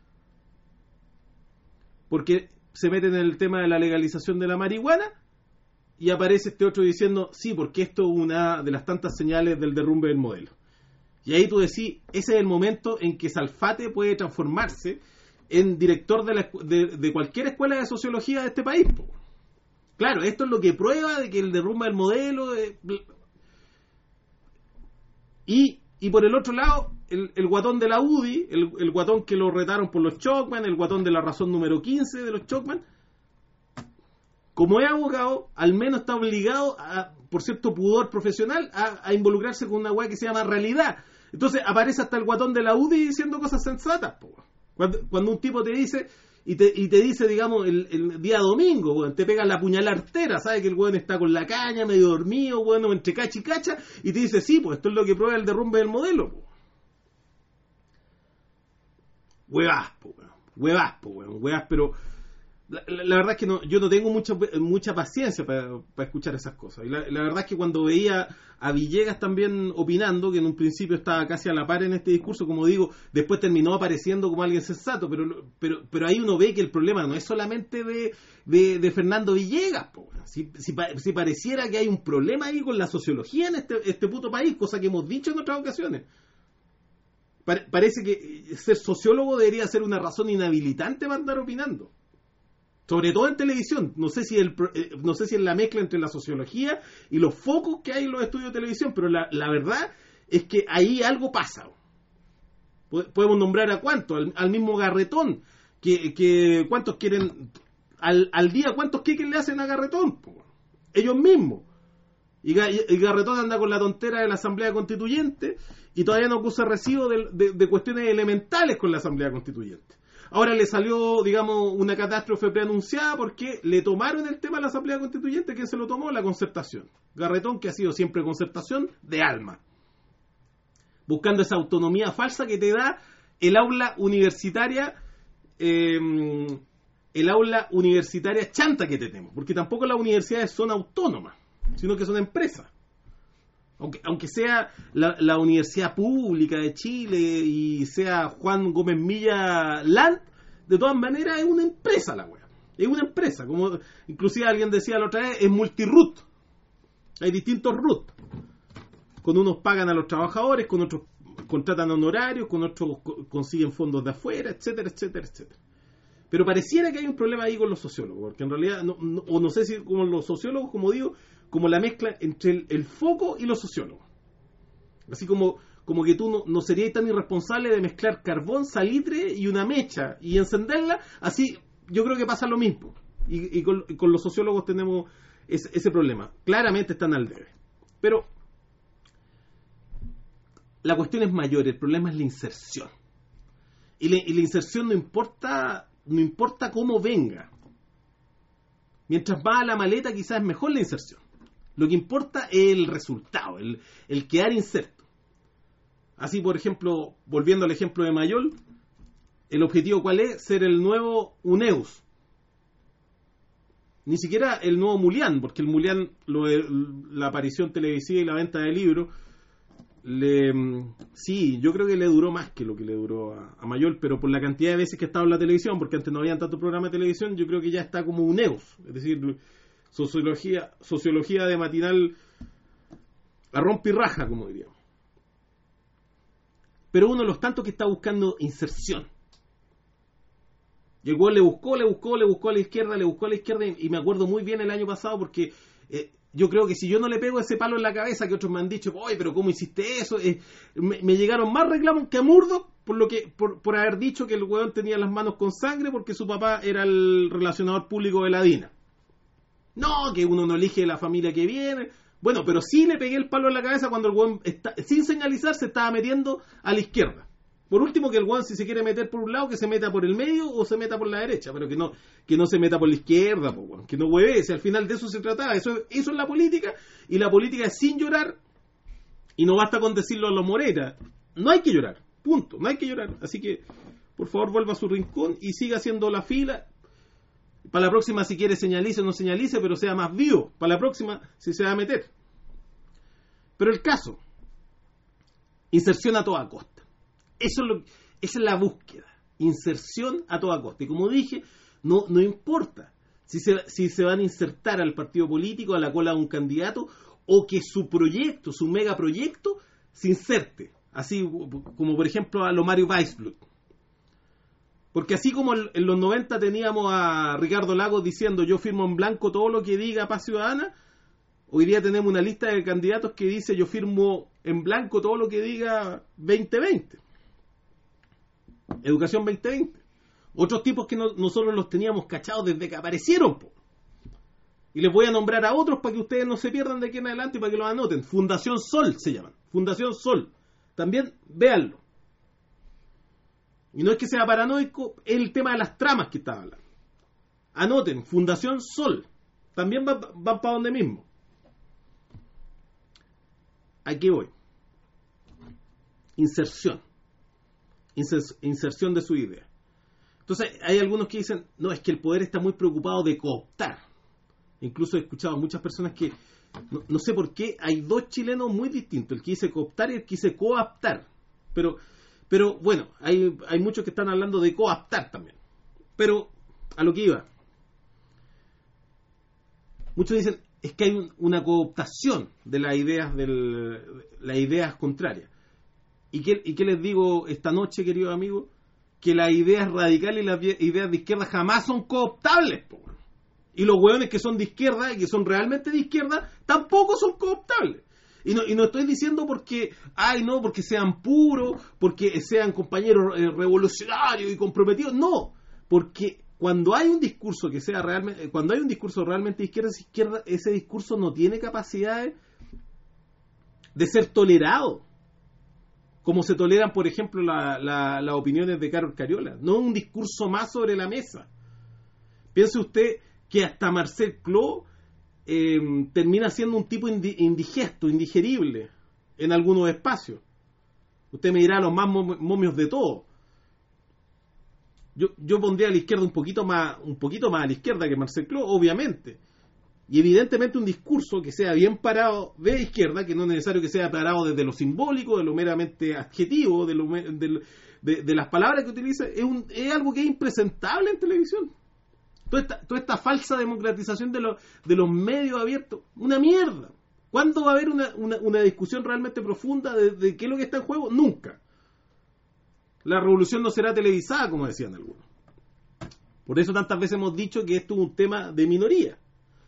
[SPEAKER 3] porque se meten en el tema de la legalización de la marihuana, y aparece este otro diciendo, sí, porque esto es una de las tantas señales del derrumbe del modelo. Y ahí tú decís, ese es el momento en que Salfate puede transformarse en director de, la, de, de cualquier escuela de sociología de este país. Po. Claro, esto es lo que prueba de que el derrumbe del modelo... De... Y, y por el otro lado, el, el guatón de la U D I, el, el guatón que lo retaron por los Chocman, el guatón de la razón número quince de los Chocman, como es abogado, al menos está obligado, a, por cierto pudor profesional, a, a involucrarse con una weá que se llama realidad. Entonces aparece hasta el guatón de la U D I diciendo cosas sensatas. Po. Cuando, cuando un tipo te dice, y te, y te dice, digamos, el, el día domingo, weón, te pega la puñalada artera, sabe que el weón está con la caña, medio dormido, weón, entre cacha y cacha, y te dice, sí, pues esto es lo que prueba el derrumbe del modelo. Po. Huevas, po, weón. Huevas, po, weón. Huevas, pero... La, la, la verdad es que no, yo no tengo mucha mucha paciencia para, para escuchar esas cosas. Y la, la verdad es que cuando veía a Villegas también opinando, que en un principio estaba casi a la par en este discurso, como digo, después terminó apareciendo como alguien sensato, pero pero pero ahí uno ve que el problema no es solamente de, de, de Fernando Villegas. Po. Si, si, si pareciera que hay un problema ahí con la sociología en este, este puto país, cosa que hemos dicho en otras ocasiones. Pare, parece que ser sociólogo debería ser una razón inhabilitante para andar opinando. Sobre todo en televisión, no sé si el eh, no sé si es la mezcla entre la sociología y los focos que hay en los estudios de televisión, pero la, la verdad es que ahí algo pasa. Podemos nombrar a cuántos, al, al mismo Garretón, que, que cuántos quieren, al, al día cuántos queques le hacen a Garretón, po? Ellos mismos. Y, y Garretón anda con la tontera de la Asamblea Constituyente y todavía no acusa recibo de, de, de cuestiones elementales con la Asamblea Constituyente. Ahora le salió, digamos, una catástrofe preanunciada porque le tomaron el tema a la Asamblea Constituyente. ¿Quién se lo tomó? La Concertación. Garretón, que ha sido siempre Concertación de alma. Buscando esa autonomía falsa que te da el aula universitaria, eh, el aula universitaria chanta que tenemos. Porque tampoco las universidades son autónomas, sino que son empresas. Aunque, aunque sea la, la Universidad Pública de Chile y sea Juan Gómez Milla Land, de todas maneras es una empresa la wea. Es una empresa, como inclusive alguien decía la otra vez, es multi-root. Hay distintos root. con unos pagan a los trabajadores, con otros contratan honorarios, con otros consiguen fondos de afuera, etcétera, etcétera, etcétera. Pero pareciera que hay un problema ahí con los sociólogos, porque en realidad, no, no, o no sé si como los sociólogos, como digo, como la mezcla entre el, el foco y los sociólogos. Así como, como que tú no, no serías tan irresponsable de mezclar carbón, salitre y una mecha y encenderla, así yo creo que pasa lo mismo. Y, y, con, y con los sociólogos tenemos ese, ese problema. Claramente están al debe. Pero la cuestión es mayor, el problema es la inserción. Y la, y la inserción no importa, no importa cómo venga. Mientras va a la maleta, quizás es mejor la inserción. Lo que importa es el resultado, el, el quedar inserto. Así, por ejemplo, volviendo al ejemplo de Mayol, el objetivo ¿cuál es? Ser el nuevo Uneus. Ni siquiera el nuevo Mulián, porque el Mulián, lo, la aparición televisiva y la venta de libros, le, sí, yo creo que le duró más que lo que le duró a, a Mayol, pero por la cantidad de veces que estaba en la televisión, porque antes no había tanto programa de televisión, yo creo que ya está como Uneus. Es decir, sociología, sociología de matinal a rompirraja, como diríamos. Pero uno de los tantos que está buscando inserción. Y el güey le buscó, le buscó, le buscó a la izquierda, le buscó a la izquierda, y, y me acuerdo muy bien el año pasado porque eh, yo creo que si yo no le pego ese palo en la cabeza, que otros me han dicho, oye, pero ¿cómo hiciste eso? Eh, me, me llegaron más reclamos que a Murdoch por, lo que, por, por haber dicho que el weón tenía las manos con sangre porque su papá era el relacionador público de la DINA. No, que uno no elige la familia que viene. Bueno, pero sí le pegué el palo en la cabeza cuando el weón, está, sin señalizar, se estaba metiendo a la izquierda. Por último, que el weón, si se quiere meter por un lado, que se meta por el medio o se meta por la derecha, pero que no que no se meta por la izquierda, po, weón, que no hueve, si al final de eso se trataba. Eso, eso es la política, y la política es sin llorar, y no basta con decirlo a los Moreira. No hay que llorar, punto, no hay que llorar. Así que, por favor, vuelva a su rincón y siga haciendo la fila. Para la próxima, si quiere, señalice o no señalice, pero sea más vivo. Para la próxima, si se va a meter. Pero el caso, inserción a toda costa. Eso es lo, esa es la búsqueda. Inserción a toda costa. Y como dije, no, no importa si se, si se van a insertar al partido político, a la cola de un candidato, o que su proyecto, su megaproyecto, se inserte. Así como, por ejemplo, a lo Mario Weissblut. Porque así como en los noventa teníamos a Ricardo Lagos diciendo yo firmo en blanco todo lo que diga Paz Ciudadana, hoy día tenemos una lista de candidatos que dice yo firmo en blanco todo lo que diga veinte veinte. Educación veinte veinte. Otros tipos que no, nosotros los teníamos cachados desde que aparecieron. Po. Y les voy a nombrar a otros para que ustedes no se pierdan de aquí en adelante y para que los anoten. Fundación Sol se llaman. Fundación Sol. También véanlo. Y no es que sea paranoico, es el tema de las tramas que estaba hablando. Anoten, Fundación Sol. También van, van para donde mismo. Aquí voy. Inserción. Inser- inserción de su idea. Entonces, hay algunos que dicen, no, es que el poder está muy preocupado de cooptar. Incluso he escuchado a muchas personas que, no, no sé por qué, hay dos chilenos muy distintos. El que dice cooptar y el que dice coaptar. Pero... Pero bueno, hay, hay muchos que están hablando de coaptar también. Pero a lo que iba. Muchos dicen, es que hay un, una cooptación de las ideas del, las ideas contrarias. ¿Y qué, ¿Y qué les digo esta noche, queridos amigos? Que las ideas radicales y las ideas de izquierda jamás son cooptables. Po. Y los hueones que son de izquierda y que son realmente de izquierda tampoco son cooptables. Y no, y no estoy diciendo porque, ay no, porque sean puros, porque sean compañeros eh, revolucionarios y comprometidos, no, porque cuando hay un discurso que sea realmente, cuando hay un discurso realmente de izquierda, izquierda ese discurso no tiene capacidad de ser tolerado, como se toleran, por ejemplo, la, la, las opiniones de Carol Cariola, no un discurso más sobre la mesa. Piense usted que hasta Marcel Clos Eh, termina siendo un tipo indi- indigesto, indigerible en algunos espacios. Usted me dirá los más mom- momios de todo. Yo, yo pondría a la izquierda un poquito más, un poquito más a la izquierda que Marcel Clos, obviamente. Y evidentemente un discurso que sea bien parado de izquierda, que no es necesario que sea parado desde lo simbólico, de lo meramente adjetivo, de, lo, de, de, de las palabras que utiliza, es, un, es algo que es impresentable en televisión. Toda esta, toda esta falsa democratización de, lo, de los medios abiertos, una mierda. ¿Cuándo va a haber una, una, una discusión realmente profunda de, de qué es lo que está en juego? Nunca. La revolución no será televisada, como decían algunos. Por eso tantas veces hemos dicho que esto es un tema de minoría.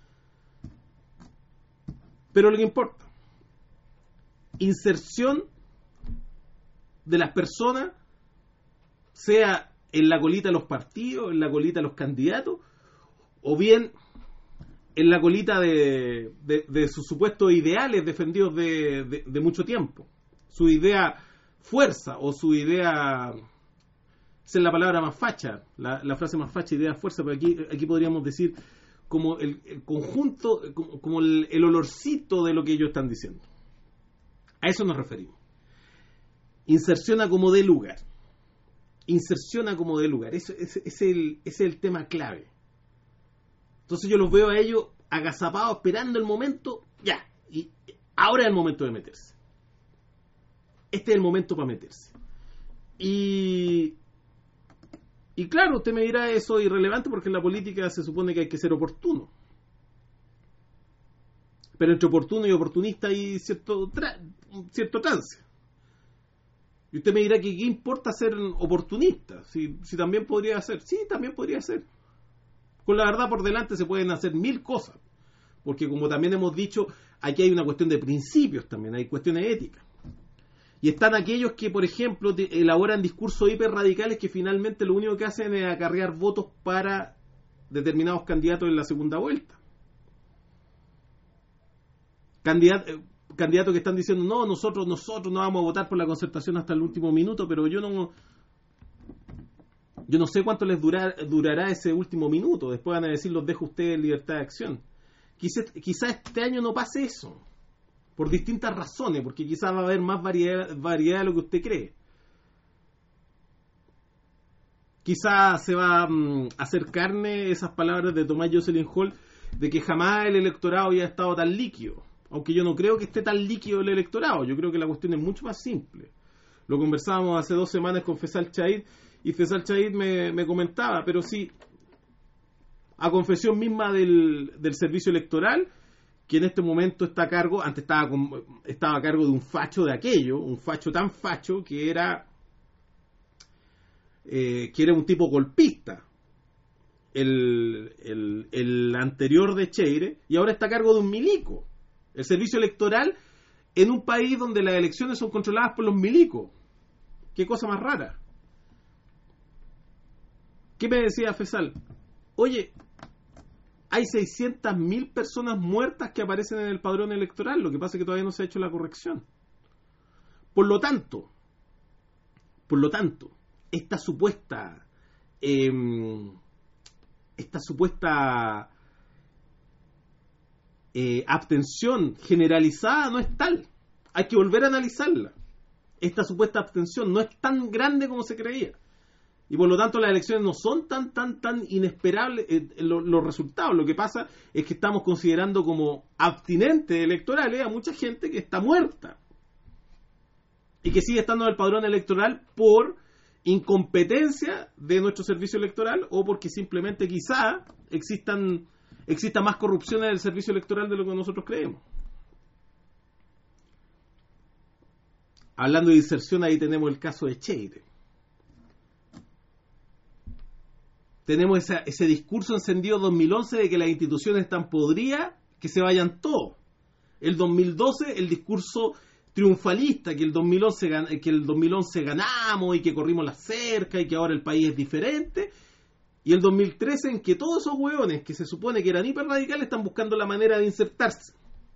[SPEAKER 3] Pero lo que importa, inserción de las personas, sea en la colita de los partidos, en la colita de los candidatos, o bien en la colita de, de, de sus supuestos ideales defendidos de, de, de mucho tiempo. Su idea fuerza o su idea, esa es la palabra más facha, la, la frase más facha, idea fuerza, pero aquí, aquí podríamos decir como el, el conjunto, como, como el, el olorcito de lo que ellos están diciendo. A eso nos referimos. Inserción a como dé lugar. Inserción a como dé lugar. Eso, ese, ese, es el, ese es el tema clave. Entonces yo los veo a ellos agazapados, esperando el momento, ya, y ahora es el momento de meterse. Este es el momento para meterse. Y, y claro, usted me dirá eso es irrelevante porque en la política se supone que hay que ser oportuno. Pero entre oportuno y oportunista hay cierto, tra- cierto trance. Y usted me dirá que qué importa ser oportunista, si, si también podría ser. Sí, también podría ser. Con la verdad por delante se pueden hacer mil cosas, porque como también hemos dicho, aquí hay una cuestión de principios también, hay cuestiones éticas. Y están aquellos que, por ejemplo, elaboran discursos hiperradicales que finalmente lo único que hacen es acarrear votos para determinados candidatos en la segunda vuelta. Candidatos candidatos que están diciendo, no, nosotros, nosotros no vamos a votar por la concertación hasta el último minuto, pero yo no... Yo no sé cuánto les durar, durará ese último minuto. Después van a decir, los dejo a ustedes en libertad de acción. Quizás quizá este año no pase eso. Por distintas razones. Porque quizás va a haber más variedad, variedad de lo que usted cree. Quizás se va um, a hacer carne esas palabras de Tomás Jocelyn Hall de que jamás el electorado había estado tan líquido. Aunque yo no creo que esté tan líquido el electorado. Yo creo que la cuestión es mucho más simple. Lo conversábamos hace dos semanas con Fesal Chaid. Y Fesal Chaid me, me comentaba, pero sí, a confesión misma del, del servicio electoral, que en este momento está a cargo, antes estaba, con, estaba a cargo de un facho de aquello, un facho tan facho que era, eh, que era un tipo golpista, el, el, el anterior de Cheire, y ahora está a cargo de un milico. El servicio electoral en un país donde las elecciones son controladas por los milicos. Qué cosa más rara. ¿Qué me decía Fesal? Oye, hay seiscientas mil personas muertas que aparecen en el padrón electoral, lo que pasa es que todavía no se ha hecho la corrección. Por lo tanto, por lo tanto, esta supuesta, eh, esta supuesta eh, abstención generalizada no es tal. Hay que volver a analizarla. Esta supuesta abstención no es tan grande como se creía. Y por lo tanto las elecciones no son tan, tan, tan inesperables eh, los, los resultados. Lo que pasa es que estamos considerando como abstinentes electorales a mucha gente que está muerta. Y que sigue estando en el padrón electoral por incompetencia de nuestro servicio electoral o porque simplemente quizá existan, exista más corrupción en el servicio electoral de lo que nosotros creemos. Hablando de inserción, ahí tenemos el caso de Cheire. Tenemos esa, ese discurso encendido dos mil once de que las instituciones están podridas, que se vayan todos. El dos mil doce, el discurso triunfalista, que el dos mil once, que el dos mil once ganamos y que corrimos la cerca y que ahora el país es diferente. Y el dos mil trece, en que todos esos hueones que se supone que eran hiperradicales están buscando la manera de insertarse.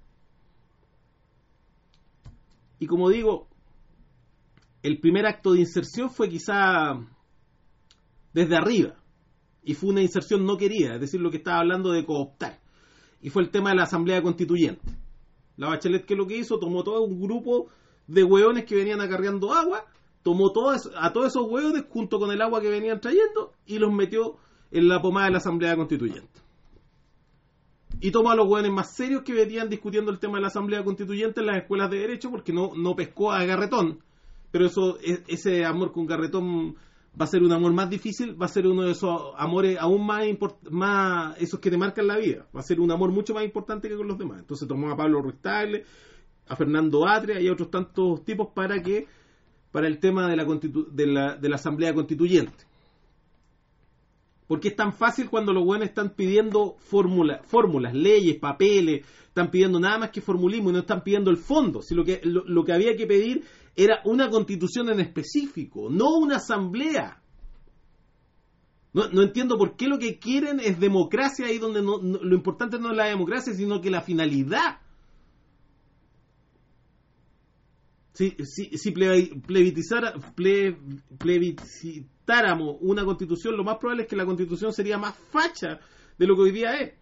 [SPEAKER 3] Y como digo, el primer acto de inserción fue quizá desde arriba. Y fue una inserción no querida, es decir, lo que estaba hablando de cooptar. Y fue el tema de la Asamblea Constituyente. La Bachelet, que lo que hizo, tomó todo un grupo de hueones que venían acarreando agua, tomó todo eso, a todos esos hueones junto con el agua que venían trayendo y los metió en la pomada de la Asamblea Constituyente. Y tomó a los hueones más serios que venían discutiendo el tema de la Asamblea Constituyente en las escuelas de Derecho porque no, no pescó a Garretón. Pero eso, ese amor con Garretón va a ser un amor más difícil, va a ser uno de esos amores aún más, import- más esos que te marcan la vida, va a ser un amor mucho más importante que con los demás. Entonces tomó a Pablo Ruiz Tagle, a Fernando Atria y a otros tantos tipos para que para el tema de la, constitu- de la, de la Asamblea Constituyente. Porque es tan fácil cuando los buenos están pidiendo fórmula, fórmulas, leyes, papeles, están pidiendo nada más que formulismo y no están pidiendo el fondo. Si lo que, lo, lo que había que pedir era una constitución en específico, no una asamblea. No, no entiendo por qué lo que quieren es democracia ahí donde no, no, lo importante no es la democracia, sino que la finalidad. Si, si, si plebiscitara, ple, plebiscitáramos una constitución, lo más probable es que la constitución sería más facha de lo que hoy día es.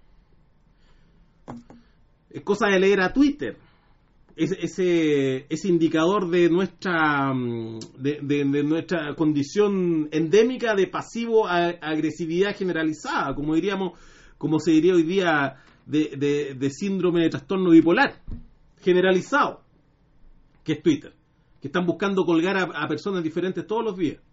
[SPEAKER 3] Es cosa de leer a Twitter. Ese, ese, ese indicador de nuestra de, de, de nuestra condición endémica de pasivo a agresividad generalizada, como diríamos, como se diría hoy día, de, de, de síndrome de trastorno bipolar generalizado, que es Twitter, que están buscando colgar a, a personas diferentes todos los días.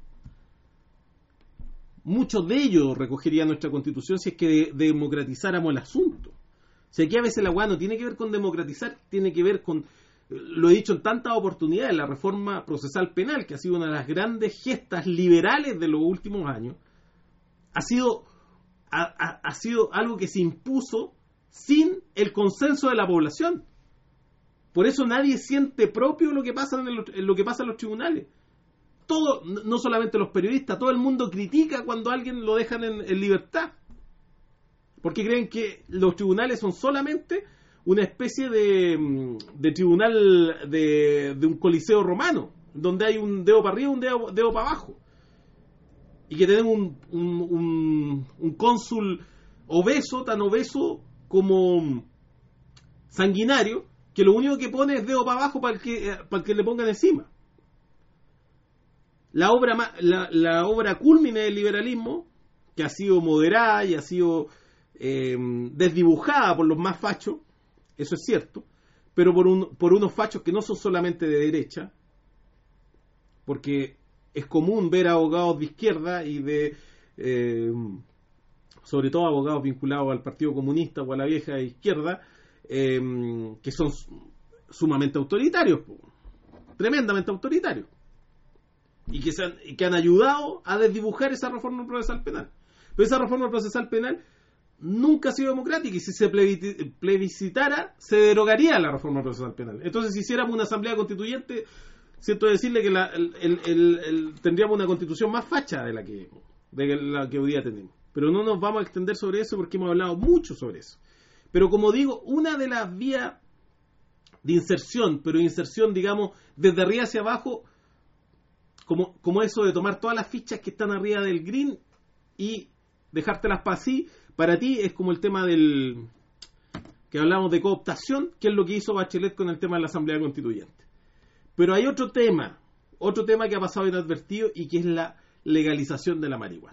[SPEAKER 3] Muchos de ellos recogería nuestra constitución si es que de, democratizáramos el asunto. Si aquí a veces la hueá no tiene que ver con democratizar, tiene que ver con, lo he dicho en tantas oportunidades, la reforma procesal penal, que ha sido una de las grandes gestas liberales de los últimos años, ha sido, ha, ha, ha sido algo que se impuso sin el consenso de la población. Por eso nadie siente propio lo que pasa en, el, en lo que pasa en los tribunales. Todo, no solamente los periodistas, todo el mundo critica cuando a alguien lo dejan en, en libertad. Porque creen que los tribunales son solamente una especie de, de tribunal de, de un coliseo romano, donde hay un dedo para arriba y un dedo, dedo para abajo. Y que tenemos un, un, un, un cónsul obeso, tan obeso como sanguinario, que lo único que pone es dedo para abajo para el que, para el que le pongan encima. La obra, la, la obra cúlmine del liberalismo, que ha sido moderada y ha sido eh, desdibujada por los más fachos, eso es cierto, pero por, un, por unos fachos que no son solamente de derecha, porque es común ver a abogados de izquierda y de, eh, sobre todo abogados vinculados al Partido Comunista o a la vieja izquierda, eh, que son sumamente autoritarios, tremendamente autoritarios, y que, se han, y que han ayudado a desdibujar esa reforma procesal penal. Pero esa reforma procesal penal nunca ha sido democrática, y si se plebiscitara, se derogaría la reforma procesal penal. Entonces, si hiciéramos una asamblea constituyente, siento decirle que la, el, el, el, el, tendríamos una constitución más facha de la que de la que hoy día tenemos. Pero no nos vamos a extender sobre eso porque hemos hablado mucho sobre eso. Pero como digo, una de las vías de inserción, pero inserción, digamos, desde arriba hacia abajo, como, como eso de tomar todas las fichas que están arriba del green y dejártelas para así, para ti es como el tema del que hablamos de cooptación, que es lo que hizo Bachelet con el tema de la Asamblea Constituyente. Pero hay otro tema, otro tema que ha pasado inadvertido y que es la legalización de la marihuana.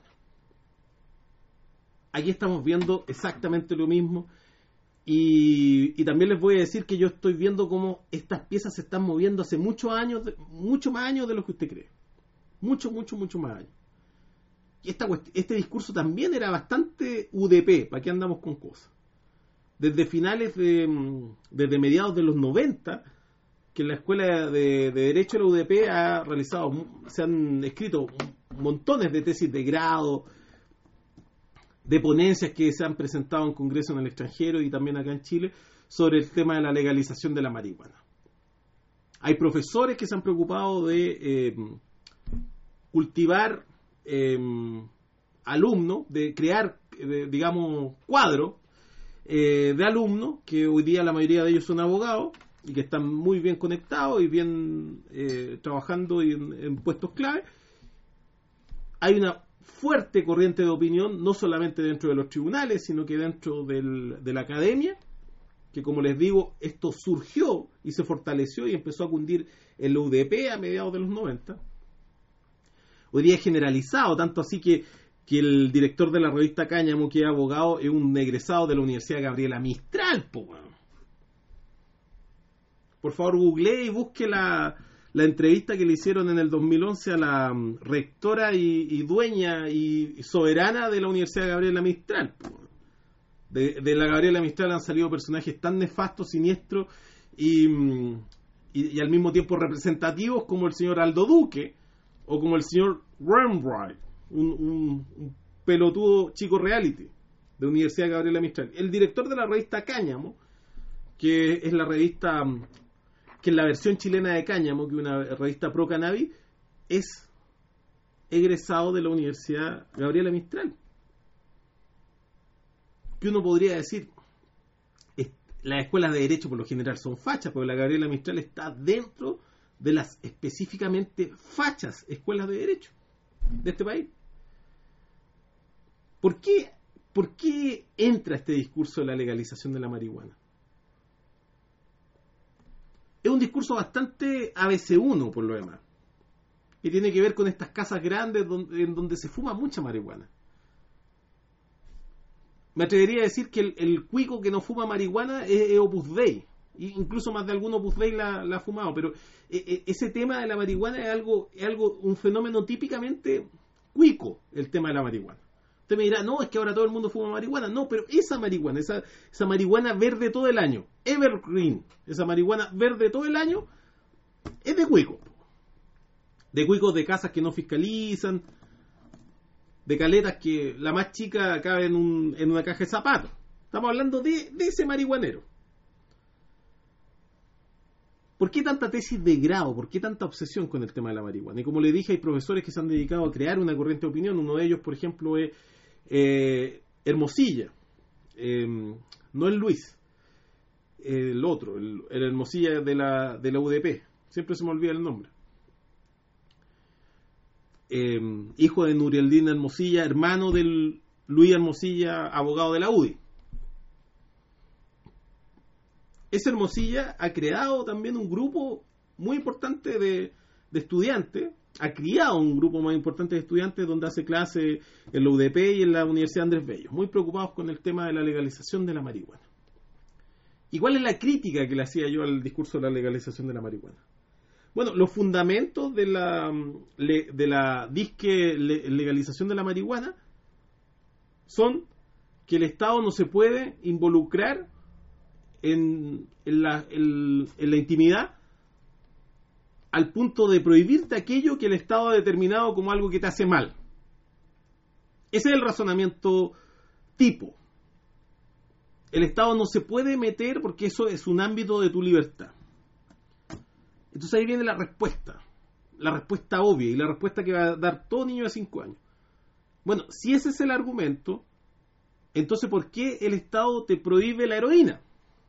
[SPEAKER 3] Aquí estamos viendo exactamente lo mismo. Y, y también les voy a decir que yo estoy viendo cómo estas piezas se están moviendo hace muchos años, de, mucho más años de lo que usted cree. Mucho, mucho, mucho más años. Y esta, este discurso también era bastante U D P, ¿para qué andamos con cosas? Desde finales de, desde mediados de los noventa, que la Escuela de, de Derecho de la U D P ha realizado, se han escrito montones de tesis de grado, de ponencias que se han presentado en congresos en el extranjero y también acá en Chile sobre el tema de la legalización de la marihuana. Hay profesores que se han preocupado de eh, cultivar eh, alumnos, de crear, de, digamos, cuadros eh, de alumnos, que hoy día la mayoría de ellos son abogados y que están muy bien conectados y bien eh, trabajando en, en puestos clave. Hay una fuerte corriente de opinión, no solamente dentro de los tribunales, sino que dentro del, de la academia, que como les digo, esto surgió y se fortaleció y empezó a cundir en la U D P a mediados de los noventa. Hoy día es generalizado, tanto así que, que el director de la revista Cáñamo, que es abogado, es un egresado de la Universidad Gabriela Mistral, po, bueno. Por favor, googlee y busque la, la entrevista que le hicieron en el dos mil once a la um, rectora y, y dueña y soberana de la Universidad Gabriela Mistral. De, de la Gabriela Mistral han salido personajes tan nefastos, siniestros y, y, y al mismo tiempo representativos como el señor Aldo Duque o como el señor Wainwright, un, un, un pelotudo chico reality de Universidad Gabriela Mistral. El director de la revista Cáñamo, que es la revista, que es la versión chilena de Cáñamo, que es una revista pro cannabis, es egresado de la Universidad Gabriela Mistral. Que uno podría decir, es, las escuelas de derecho por lo general son fachas, porque la Gabriela Mistral está dentro de las específicamente fachas escuelas de derecho de este país. ¿Por qué, por qué entra este discurso de la legalización de la marihuana? Es un discurso bastante A B C uno por lo demás, que tiene que ver con estas casas grandes donde, en donde se fuma mucha marihuana. Me atrevería a decir que el, el cuico que no fuma marihuana es, es Opus Dei, incluso más de algún Opus Dei la, la ha fumado, pero eh, ese tema de la marihuana es algo, es algo, un fenómeno típicamente cuico, el tema de la marihuana. Usted me dirá, no, es que ahora todo el mundo fuma marihuana. No, pero esa marihuana, esa, esa marihuana verde todo el año, evergreen, esa marihuana verde todo el año, es de cuico. De cuicos de casas que no fiscalizan, de caletas que la más chica cabe en, un, en una caja de zapatos. Estamos hablando de, de ese marihuanero. ¿Por qué tanta tesis de grado? ¿Por qué tanta obsesión con el tema de la marihuana? Y como le dije, hay profesores que se han dedicado a crear una corriente de opinión. Uno de ellos, por ejemplo, es eh, Hermosilla. Eh, no el Luis. El otro, el, el Hermosilla de la, de la U D P. Siempre se me olvida el nombre. Eh, hijo de Nurieldin Hermosilla, hermano del Luis Hermosilla, abogado de la U D I. Ese Hermosilla ha creado también un grupo muy importante de, de estudiantes, ha criado un grupo muy importante de estudiantes donde hace clase en la U D P y en la Universidad Andrés Bello, muy preocupados con el tema de la legalización de la marihuana. ¿Y cuál es la crítica que le hacía yo al discurso de la legalización de la marihuana? Bueno, los fundamentos de la, de la disque legalización de la marihuana son que el Estado no se puede involucrar en, en, la, en, en la intimidad al punto de prohibirte aquello que el Estado ha determinado como algo que te hace mal. Ese es el razonamiento tipo. El Estado no se puede meter porque eso es un ámbito de tu libertad. Entonces ahí viene la respuesta, la respuesta obvia y la respuesta que va a dar todo niño de cinco años. Bueno, si ese es el argumento, entonces ¿por qué el Estado te prohíbe la heroína?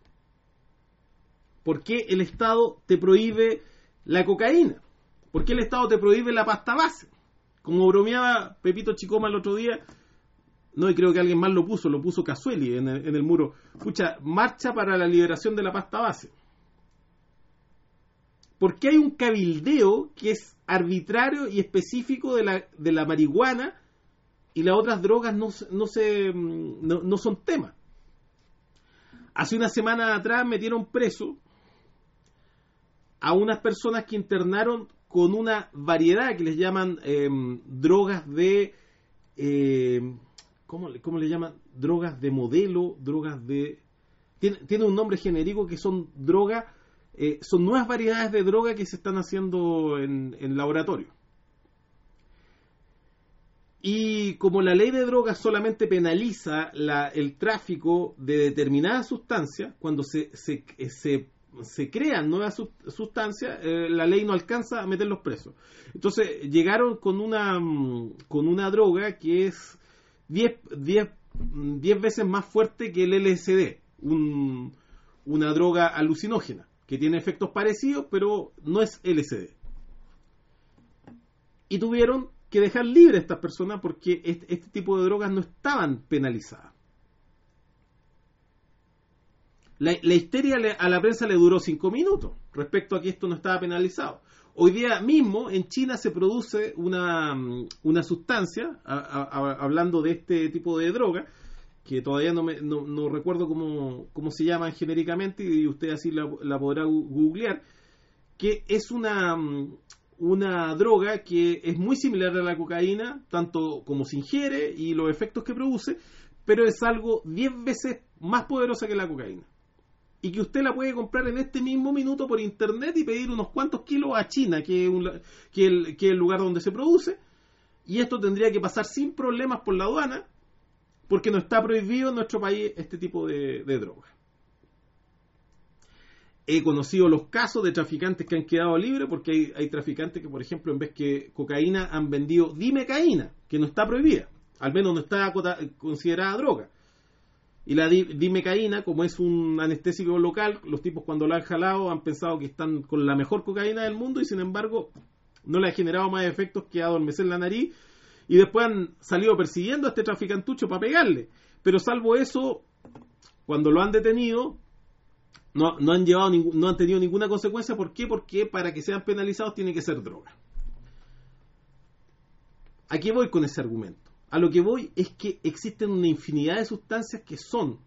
[SPEAKER 3] ¿Por qué el Estado te prohíbe la cocaína? ¿Por qué el Estado te prohíbe la pasta base? Como bromeaba Pepito Chicoma el otro día, no, y creo que alguien más lo puso, lo puso Casueli en el, en el muro. Escucha, marcha para la liberación de la pasta base. Porque hay un cabildeo que es arbitrario y específico de la, de la marihuana y las otras drogas no, no, se, no, no son tema. Hace una semana atrás metieron preso a unas personas que internaron con una variedad que les llaman eh, drogas de... Eh, ¿cómo, ¿Cómo le llaman? Drogas de modelo, drogas de... Tiene, tiene un nombre genérico que son drogas... Eh, son nuevas variedades de droga que se están haciendo en, en laboratorio. Y como la ley de drogas solamente penaliza la, el tráfico de determinadas sustancias, cuando se, se, se, se crean nuevas sustancias, eh, la ley no alcanza a meterlos presos. Entonces llegaron con una, con una droga que es diez veces más fuerte que el L S D, un, una droga alucinógena, que tiene efectos parecidos, pero no es L S D. Y tuvieron que dejar libre a estas personas porque este, este tipo de drogas no estaban penalizadas. La, la histeria le, a la prensa le duró cinco minutos respecto a que esto no estaba penalizado. Hoy día mismo en China se produce una, una sustancia, a, a, a, hablando de este tipo de droga, que todavía no, me, no, no recuerdo cómo, cómo se llaman genéricamente, y usted así la, la podrá googlear, que es una, una droga que es muy similar a la cocaína, tanto como se ingiere y los efectos que produce, pero es algo diez veces más poderosa que la cocaína. Y que usted la puede comprar en este mismo minuto por internet y pedir unos cuantos kilos a China, que es, un, que el, que es el lugar donde se produce. Y esto tendría que pasar sin problemas por la aduana, porque no está prohibido en nuestro país este tipo de, de droga. He conocido los casos de traficantes que han quedado libres, porque hay, hay traficantes que, por ejemplo, en vez que cocaína han vendido dimecaína, que no está prohibida, al menos no está considerada droga. Y la di, dimecaína, como es un anestésico local, los tipos cuando la han jalado han pensado que están con la mejor cocaína del mundo y sin embargo no le ha generado más efectos que adormecer la nariz, y después han salido persiguiendo a este traficantucho para pegarle. Pero salvo eso, cuando lo han detenido, no, no han llevado ningú, no han tenido ninguna consecuencia. ¿Por qué? Porque para que sean penalizados tiene que ser droga. ¿A qué voy con ese argumento? A lo que voy es que existen una infinidad de sustancias que son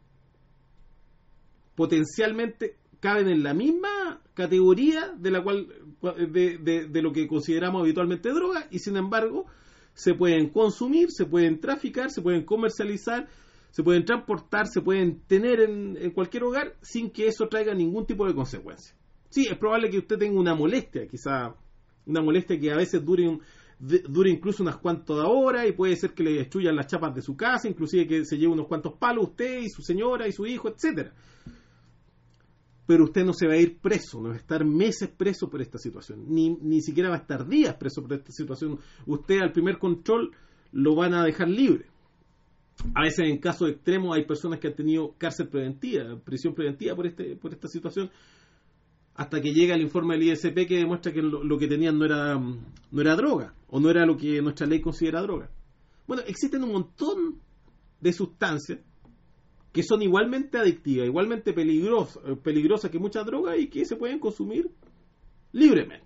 [SPEAKER 3] potencialmente, caben en la misma categoría de la cual de, de, de lo que consideramos habitualmente droga, y sin embargo se pueden consumir, se pueden traficar, se pueden comercializar, se pueden transportar, se pueden tener en, en cualquier hogar sin que eso traiga ningún tipo de consecuencia. Sí, es probable que usted tenga una molestia, quizá una molestia que a veces dure un De, dura incluso unas cuantas horas y puede ser que le destruyan las chapas de su casa, inclusive que se lleve unos cuantos palos usted y su señora y su hijo, etcétera. Pero usted no se va a ir preso, no va a estar meses preso por esta situación, ni, ni siquiera va a estar días preso por esta situación. Usted al primer control lo van a dejar libre. A veces en casos extremos hay personas que han tenido cárcel preventiva, prisión preventiva por este por esta situación, hasta que llega el informe del I S P que demuestra que lo, lo que tenían no era, no era droga, o no era lo que nuestra ley considera droga. Bueno, existen un montón de sustancias que son igualmente adictivas, igualmente peligrosas, peligrosas que muchas drogas y que se pueden consumir libremente.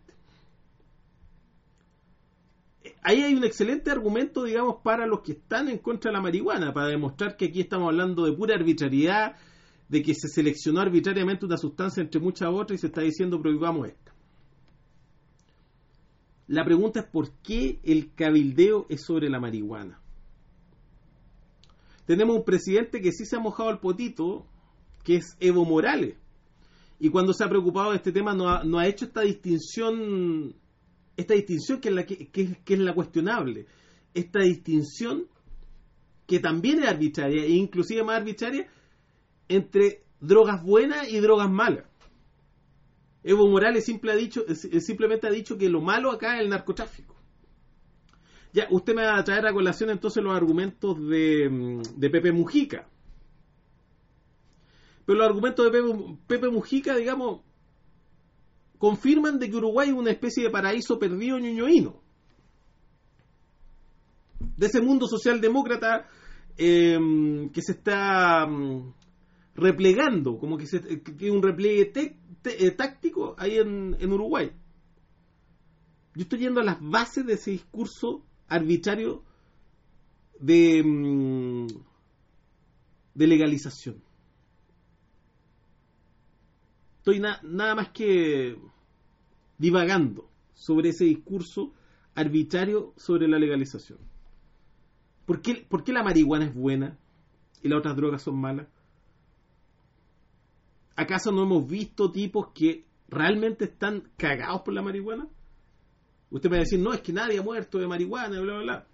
[SPEAKER 3] Ahí hay un excelente argumento, digamos, para los que están en contra de la marihuana, para demostrar que aquí estamos hablando de pura arbitrariedad, de que se seleccionó arbitrariamente una sustancia entre muchas otras y se está diciendo prohibamos esta. La pregunta es ¿por qué el cabildeo es sobre la marihuana? Tenemos un presidente que sí se ha mojado el potito, que es Evo Morales, y cuando se ha preocupado de este tema no ha, no ha hecho esta distinción, esta distinción que es la que, que, que es la cuestionable, esta distinción que también es arbitraria e inclusive más arbitraria entre drogas buenas y drogas malas. Evo Morales simple ha dicho, simplemente ha dicho que lo malo acá es el narcotráfico. Ya, usted me va a traer a colación entonces los argumentos de, de Pepe Mujica. Pero los argumentos de Pepe, Pepe Mujica, digamos, confirman de que Uruguay es una especie de paraíso perdido ñuñoíno. De ese mundo socialdemócrata eh, que se está replegando, como que, se, que un repliegue te, te, táctico ahí en, en Uruguay. Yo estoy yendo a las bases de ese discurso arbitrario de, de legalización. Estoy na, nada más que divagando sobre ese discurso arbitrario sobre la legalización. ¿Por qué, ¿Por qué la marihuana es buena y las otras drogas son malas? ¿Acaso no hemos visto tipos que realmente están cagados por la marihuana? Usted me va a decir, no, es que nadie ha muerto de marihuana, bla, bla, bla.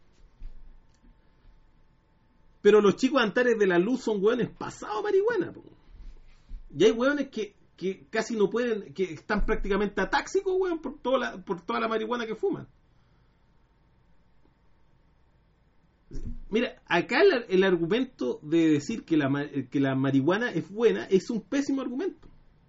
[SPEAKER 3] Pero los chicos Antares de la Luz son hueones pasados a marihuana, po. Y hay hueones que, que casi no pueden, que están prácticamente atáxicos, hueón, por toda la, por toda la marihuana que fuman. Mira, acá el, el argumento de decir que la, que la marihuana es buena es un pésimo argumento.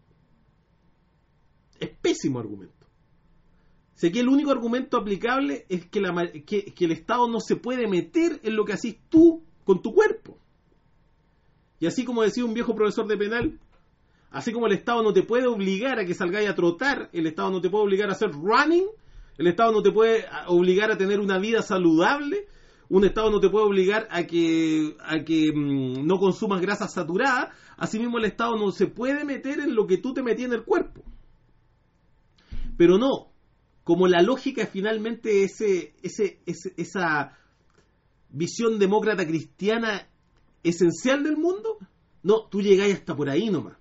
[SPEAKER 3] Es pésimo argumento. Sé que el único argumento aplicable es que, la, que, que el Estado no se puede meter en lo que haces tú con tu cuerpo. Y así como decía un viejo profesor de penal, así como el Estado no te puede obligar a que salgáis a trotar, el Estado no te puede obligar a hacer running, el Estado no te puede obligar a tener una vida saludable, un Estado no te puede obligar a que, a que mmm, no consumas grasas saturadas, asimismo el Estado no se puede meter en lo que tú te metías en el cuerpo. Pero no, como la lógica es finalmente ese, ese, ese, esa visión demócrata cristiana esencial del mundo, no, tú llegáis hasta por ahí nomás.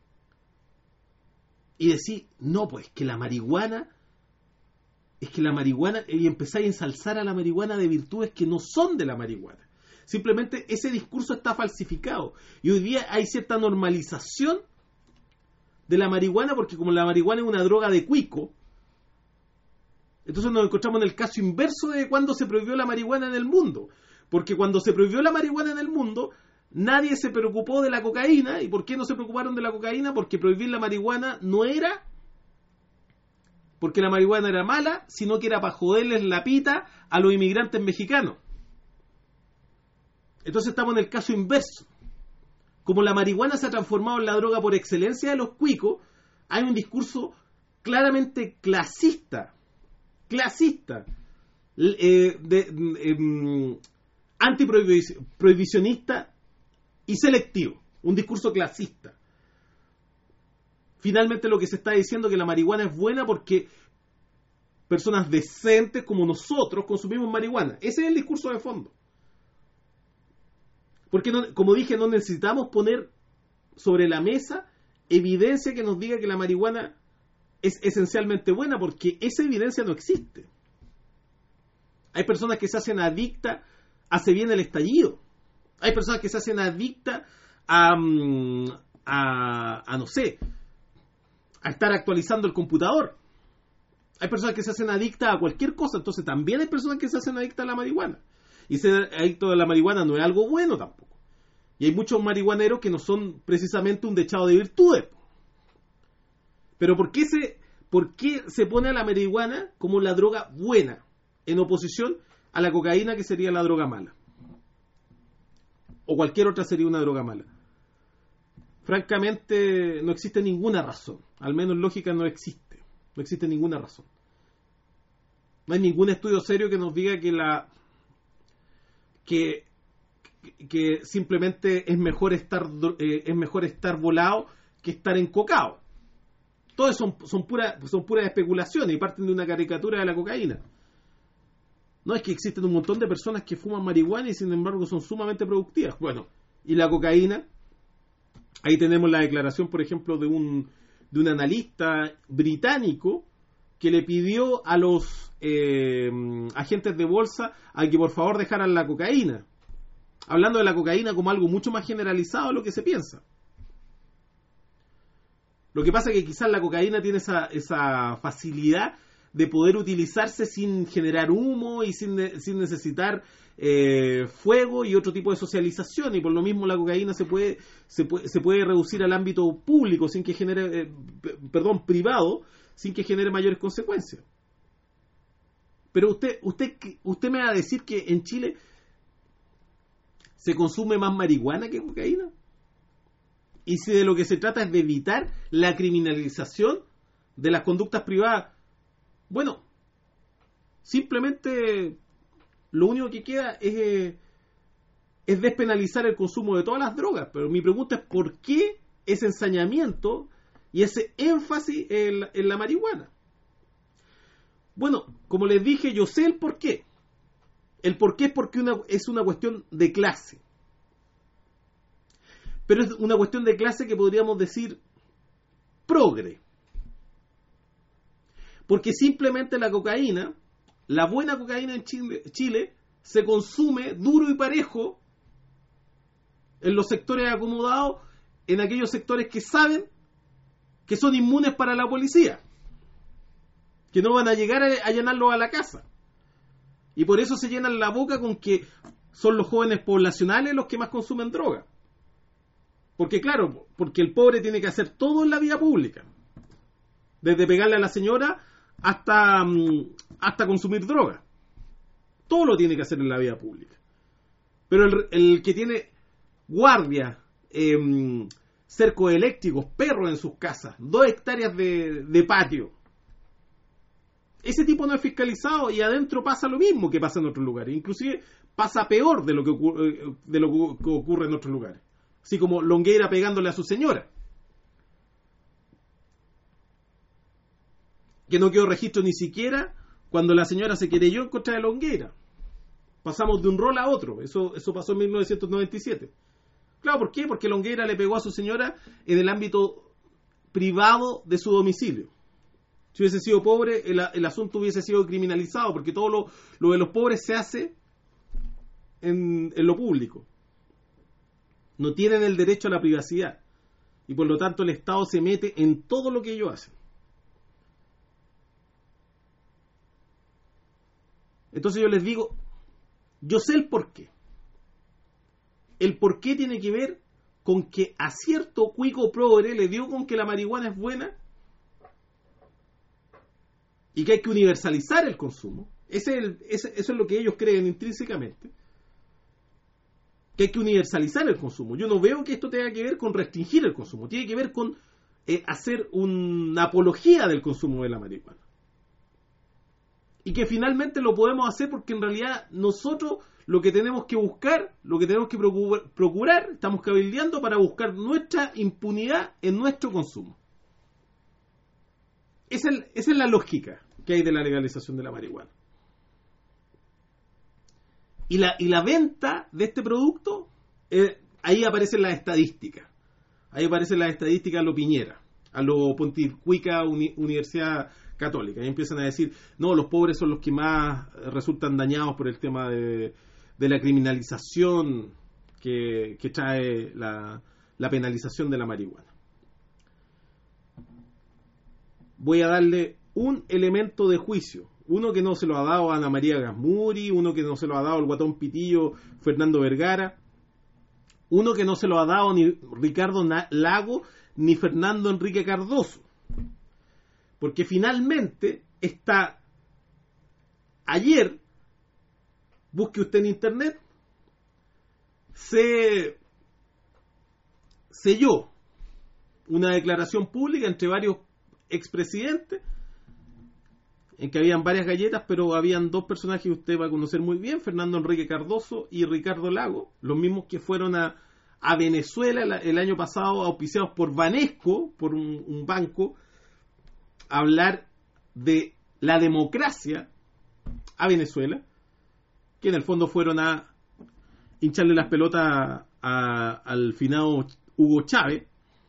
[SPEAKER 3] Y decís, no, pues que la marihuana, es que la marihuana, y empezáis a ensalzar a la marihuana de virtudes que no son de la marihuana. Simplemente ese discurso está falsificado. Y hoy día hay cierta normalización de la marihuana, porque como la marihuana es una droga de cuico, entonces nos encontramos en el caso inverso de cuando se prohibió la marihuana en el mundo. Porque cuando se prohibió la marihuana en el mundo, nadie se preocupó de la cocaína. ¿Y por qué no se preocuparon de la cocaína? Porque prohibir la marihuana no era porque la marihuana era mala, sino que era para joderles la pita a los inmigrantes mexicanos. Entonces estamos en el caso inverso. Como la marihuana se ha transformado en la droga por excelencia de los cuicos, hay un discurso claramente clasista, clasista, eh, de, eh, antiprohibicionista y selectivo, un discurso clasista. Finalmente lo que se está diciendo es que la marihuana es buena porque personas decentes como nosotros consumimos marihuana. Ese es el discurso de fondo. Porque, no, como dije, no necesitamos poner sobre la mesa evidencia que nos diga que la marihuana es esencialmente buena, porque esa evidencia no existe. Hay personas que se hacen adictas a se viene el estallido. Hay personas que se hacen adictas a, a, a, no sé, a estar actualizando el computador. Hay personas que se hacen adictas a cualquier cosa. Entonces también hay personas que se hacen adictas a la marihuana. Y ser adicto a la marihuana no es algo bueno tampoco. Y hay muchos marihuaneros que no son precisamente un dechado de virtudes. Pero ¿por qué se, por qué se pone a la marihuana como la droga buena en oposición a la cocaína, que sería la droga mala? O cualquier otra sería una droga mala. Francamente, no existe ninguna razón. Al menos lógica no existe. No existe ninguna razón. No hay ningún estudio serio que nos diga que la que, que simplemente es mejor estar eh, es mejor estar volado que estar encocado. Todos son, son puras son puras especulaciones y parten de una caricatura de la cocaína. No, es que existen un montón de personas que fuman marihuana y sin embargo son sumamente productivas. Bueno, y la cocaína, ahí tenemos la declaración, por ejemplo, de un de un analista británico que le pidió a los eh, agentes de bolsa a que por favor dejaran la cocaína, hablando de la cocaína como algo mucho más generalizado de lo que se piensa. Lo que pasa es que quizás la cocaína tiene esa, esa facilidad de poder utilizarse sin generar humo y sin, sin necesitar eh, fuego y otro tipo de socialización, y por lo mismo la cocaína se puede se puede, se puede reducir al ámbito público sin que genere eh, perdón, privado, sin que genere mayores consecuencias. Pero usted usted usted me va a decir que en Chile se consume más marihuana que cocaína, y si de lo que se trata es de evitar la criminalización de las conductas privadas, bueno, simplemente lo único que queda es, es despenalizar el consumo de todas las drogas. Pero mi pregunta es ¿por qué ese ensañamiento y ese énfasis en la, en la marihuana? Bueno, como les dije, yo sé el por qué. El por qué es porque una, es una cuestión de clase. Pero es una cuestión de clase que podríamos decir progre. Porque simplemente la cocaína, la buena cocaína en Chile, Chile, se consume duro y parejo en los sectores acomodados, en aquellos sectores que saben que son inmunes para la policía, que no van a llegar a allanarlos a la casa. Y por eso se llenan la boca con que son los jóvenes poblacionales los que más consumen droga. Porque claro, porque el pobre tiene que hacer todo en la vía pública, desde pegarle a la señora hasta, hasta consumir droga. Todo lo tiene que hacer en la vía pública. Pero el, el que tiene guardia, eh, cercos eléctricos, perros en sus casas, dos hectáreas de, de patio, ese tipo no es fiscalizado, y adentro pasa lo mismo que pasa en otros lugares. Inclusive pasa peor de lo que ocurre, de lo que ocurre en otros lugares. Así como Longueira pegándole a su señora. que no quedó registro ni siquiera cuando la señora se querelló en contra de Longueira. Pasamos de un rol a otro. Eso, eso pasó en mil novecientos noventa y siete. Claro, ¿por qué? Porque Longueira le pegó a su señora en el ámbito privado de su domicilio. Si hubiese sido pobre, el, el asunto hubiese sido criminalizado, porque todo lo, lo de los pobres se hace en, en lo público. No tienen el derecho a la privacidad. Y por lo tanto el Estado se mete en todo lo que ellos hacen. Entonces yo les digo, yo sé el porqué. El porqué tiene que ver con que a cierto cuico progre le dio con que la marihuana es buena y que hay que universalizar el consumo. Ese es el, ese, eso es lo que ellos creen intrínsecamente. Que hay que universalizar el consumo. Yo no veo que esto tenga que ver con restringir el consumo. Tiene que ver con eh, hacer una apología del consumo de la marihuana. Y que finalmente lo podemos hacer porque en realidad nosotros lo que tenemos que buscar, lo que tenemos que procurar, procurar estamos cabildeando para buscar nuestra impunidad en nuestro consumo. Esa es, esa es la lógica que hay de la legalización de la marihuana. Y la, y la venta de este producto, eh, ahí aparecen las estadísticas. Ahí aparecen las estadísticas a lo Piñera, a lo Pontificia Uni, Universidad Católica. Y empiezan a decir, no, los pobres son los que más resultan dañados por el tema de, de la criminalización que, que trae la, la penalización de la marihuana. Voy a darle un elemento de juicio. Uno que no se lo ha dado a Ana María Gasmuri, uno que no se lo ha dado al guatón pitillo Fernando Vergara, uno que no se lo ha dado ni Ricardo Lago ni Fernando Enrique Cardoso. Porque finalmente está ayer, busque usted en internet, se selló una declaración pública entre varios expresidentes en que habían varias galletas, pero habían dos personajes que usted va a conocer muy bien, Fernando Enrique Cardoso y Ricardo Lago, los mismos que fueron a, a Venezuela el, el año pasado, auspiciados por Banesco, por un, un banco, a hablar de la democracia a Venezuela, que en el fondo fueron a hincharle las pelotas a, a, al finado Hugo Chávez.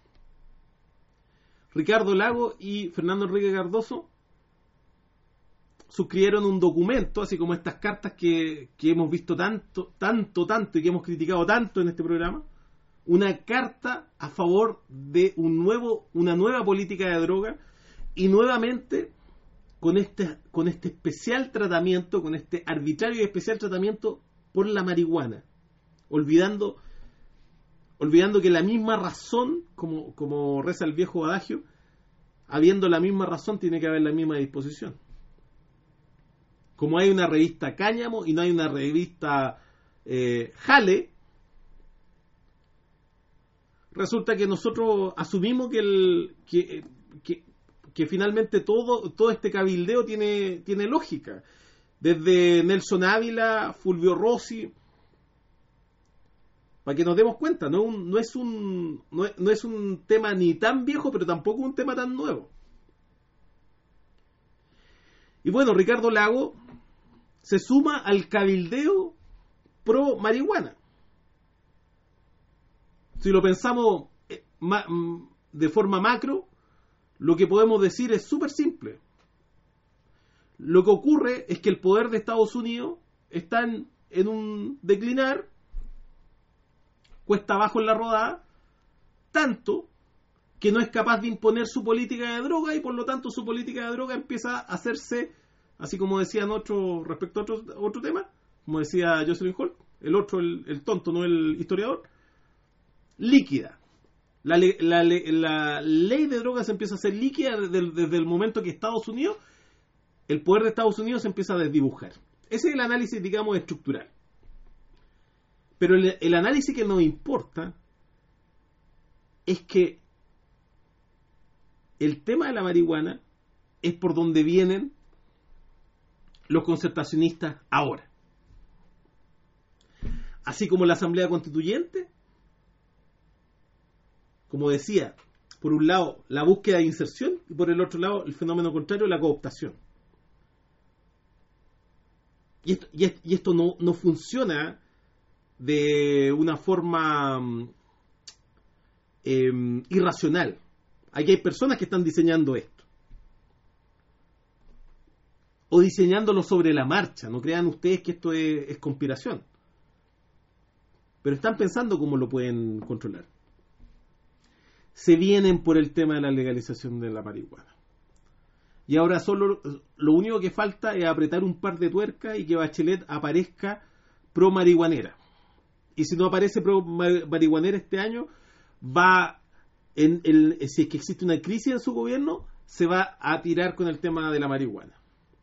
[SPEAKER 3] Ricardo Lago y Fernando Enrique Cardoso suscribieron un documento, así como estas cartas que, que hemos visto tanto, tanto, tanto y que hemos criticado tanto en este programa, una carta a favor de un nuevo, una nueva política de droga y nuevamente con este, con este especial tratamiento, con este arbitrario y especial tratamiento por la marihuana, olvidando, olvidando que la misma razón, como, como reza el viejo adagio, habiendo la misma razón tiene que haber la misma disposición. Como hay una revista Cáñamo y no hay una revista eh, Jale, resulta que nosotros asumimos que el que, que, que finalmente todo, todo este cabildeo tiene, tiene lógica. Desde Nelson Ávila, Fulvio Rossi, para que nos demos cuenta, no, un, no, es un, no, es, no es un tema ni tan viejo, pero tampoco un tema tan nuevo. Y bueno, Ricardo Lago se suma al cabildeo pro marihuana. Si lo pensamos de forma macro, lo que podemos decir es súper simple. Lo que ocurre es que el poder de Estados Unidos está en, en un declinar, cuesta abajo en la rodada, tanto que no es capaz de imponer su política de droga y por lo tanto su política de droga empieza a hacerse, así como decían otros respecto a otro, otro tema, como decía Jocelyn Holt, el otro, el, el tonto, no el historiador, líquida. La, la, la ley de drogas empieza a ser líquida desde, desde el momento que Estados Unidos, el poder de Estados Unidos se empieza a desdibujar. Ese es el análisis, digamos, estructural. Pero el, el análisis que nos importa es que el tema de la marihuana es por donde vienen los concertacionistas ahora. Así como la Asamblea Constituyente, como decía, por un lado, la búsqueda de inserción y por el otro lado, el fenómeno contrario, la cooptación. Y esto, y esto, y esto no, no funciona de una forma eh, irracional. Aquí hay personas que están diseñando esto. O diseñándolo sobre la marcha. No crean ustedes que esto es, es conspiración. Pero están pensando cómo lo pueden controlar. Se vienen por el tema de la legalización de la marihuana. Y ahora solo lo único que falta es apretar un par de tuercas y que Bachelet aparezca pro marihuanera. Y si no aparece pro marihuanera este año, va en el, si es que existe una crisis en su gobierno, se va a tirar con el tema de la marihuana.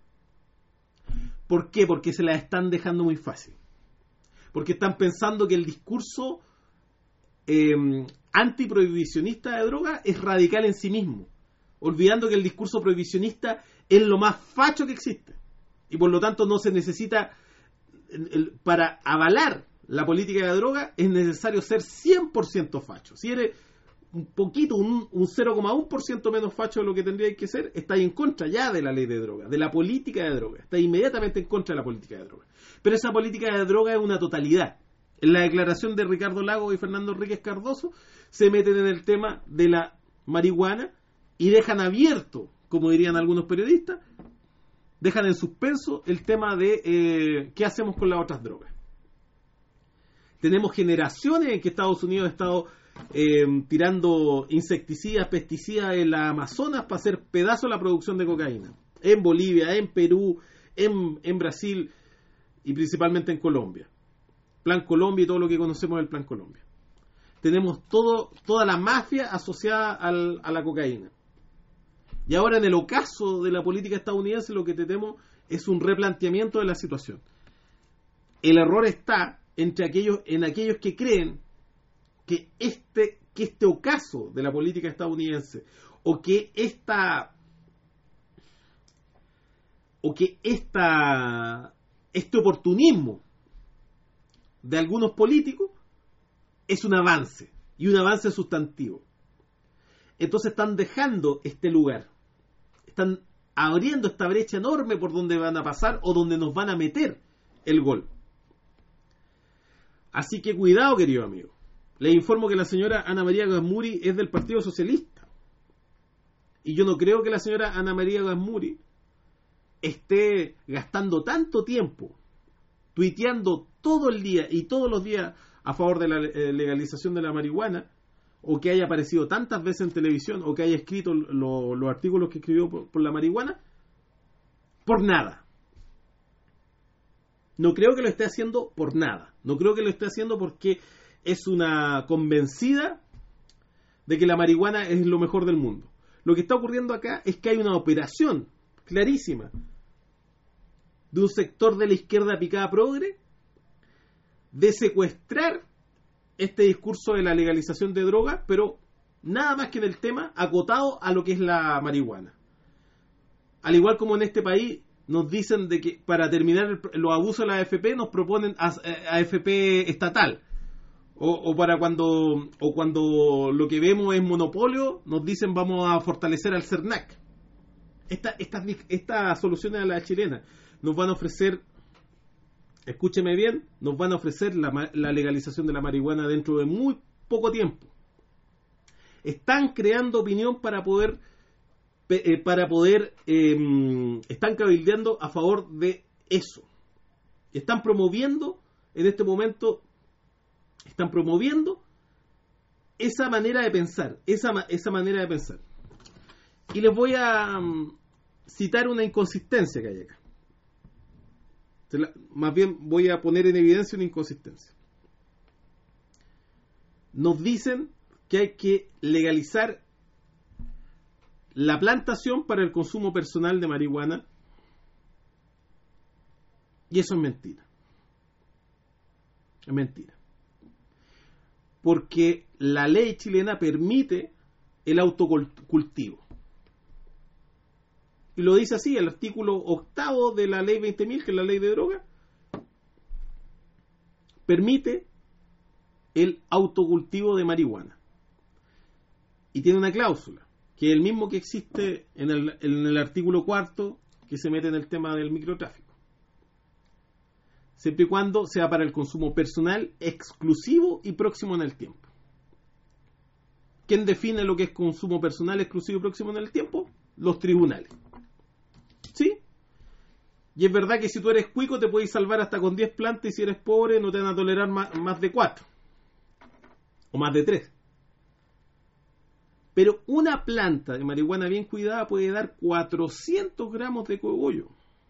[SPEAKER 3] ¿Por qué? Porque se la están dejando muy fácil. Porque están pensando que el discurso eh, antiprohibicionista de drogas es radical en sí mismo, olvidando que el discurso prohibicionista es lo más facho que existe. Y por lo tanto no se necesita, el, para avalar la política de droga, es necesario ser cien por ciento facho. Si eres un poquito, un, un cero coma uno por ciento menos facho de lo que tendría que ser, está en contra ya de la ley de droga, de la política de droga. Está inmediatamente en contra de la política de droga. Pero esa política de droga es una totalidad. En la declaración de Ricardo Lagos y Fernando Enríquez Cardoso se meten en el tema de la marihuana y dejan abierto, como dirían algunos periodistas, dejan en suspenso el tema de eh, qué hacemos con las otras drogas. Tenemos generaciones en que Estados Unidos ha estado eh, tirando insecticidas, pesticidas en la Amazonas para hacer pedazo la producción de cocaína. En Bolivia, en Perú, en, en Brasil y principalmente en Colombia. Plan Colombia y todo lo que conocemos del Plan Colombia. Tenemos todo, toda la mafia asociada al, a la cocaína. Y ahora en el ocaso de la política estadounidense lo que tenemos es un replanteamiento de la situación. El error está entre aquellos, en aquellos que creen que este, que este ocaso de la política estadounidense o que esta o que esta este oportunismo de algunos políticos es un avance y un avance sustantivo. Entonces están dejando este lugar, están abriendo esta brecha enorme por donde van a pasar o donde nos van a meter el gol. Así que cuidado, querido amigo. Les informo que la señora Ana María Gasmuri es del Partido Socialista. Y yo no creo que la señora Ana María Gasmuri esté gastando tanto tiempo tuiteando todo el día y todos los días a favor de la legalización de la marihuana, o que haya aparecido tantas veces en televisión, o que haya escrito lo, los artículos que escribió por, por la marihuana, por nada. No creo que lo esté haciendo por nada. No creo que lo esté haciendo porque es una convencida de que la marihuana es lo mejor del mundo. Lo que está ocurriendo acá es que hay una operación clarísima de un sector de la izquierda picada progre de secuestrar este discurso de la legalización de drogas, pero nada más que en el tema acotado a lo que es la marihuana. Al igual como en este país nos dicen de que para terminar el, los abusos de la A F P nos proponen A F P estatal, o, o para cuando o cuando lo que vemos es monopolio nos dicen vamos a fortalecer al CERNAC. Estas esta, esta soluciones a la chilena nos van a ofrecer, escúcheme bien, nos van a ofrecer la, la legalización de la marihuana dentro de muy poco tiempo. Están creando opinión para poder eh, para poder eh, están cabildeando a favor de eso. Están promoviendo en este momento están promoviendo esa manera de pensar, esa, esa manera de pensar. Y les voy a um, citar una inconsistencia que hay acá. Más bien voy a poner en evidencia una inconsistencia. Nos dicen que hay que legalizar la plantación para el consumo personal de marihuana, y eso es mentira. Es mentira. Porque la ley chilena permite el autocultivo. Y lo dice así, el artículo octavo de la ley veinte mil, que es la ley de droga, permite el autocultivo de marihuana. y tiene una cláusula, que es el mismo que existe en el, en el artículo cuarto que se mete en el tema del microtráfico. Siempre y cuando sea para el consumo personal, exclusivo y próximo en el tiempo. ¿Quién define lo que es consumo personal, exclusivo y próximo en el tiempo? Los tribunales. ¿Sí? Y es verdad que si tú eres cuico te puedes salvar hasta con diez plantas, y si eres pobre no te van a tolerar más, más de cuatro. O más de tres. Pero una planta de marihuana bien cuidada puede dar cuatrocientos gramos de cogollo.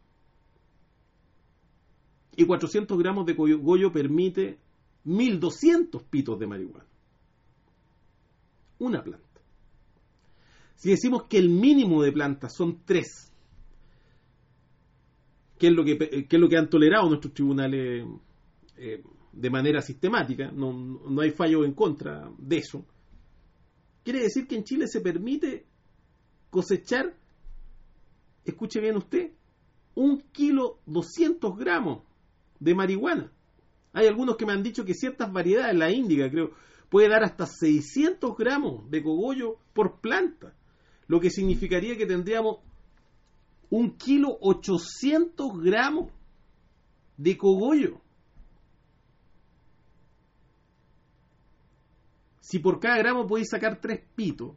[SPEAKER 3] Y cuatrocientos gramos de cogollo permite mil doscientos pitos de marihuana. Una planta. Si decimos que el mínimo de plantas son tres, que es lo que, que, es lo que han tolerado nuestros tribunales eh, de manera sistemática, no, no hay fallo en contra de eso, quiere decir que en Chile se permite cosechar, escuche bien usted, un kilo doscientos gramos de marihuana. Hay algunos que me han dicho que ciertas variedades, la índica creo, puede dar hasta seiscientos gramos de cogollo por planta, lo que significaría que tendríamos un kilo ochocientos gramos de cogollo. Si por cada gramo podéis sacar tres pitos,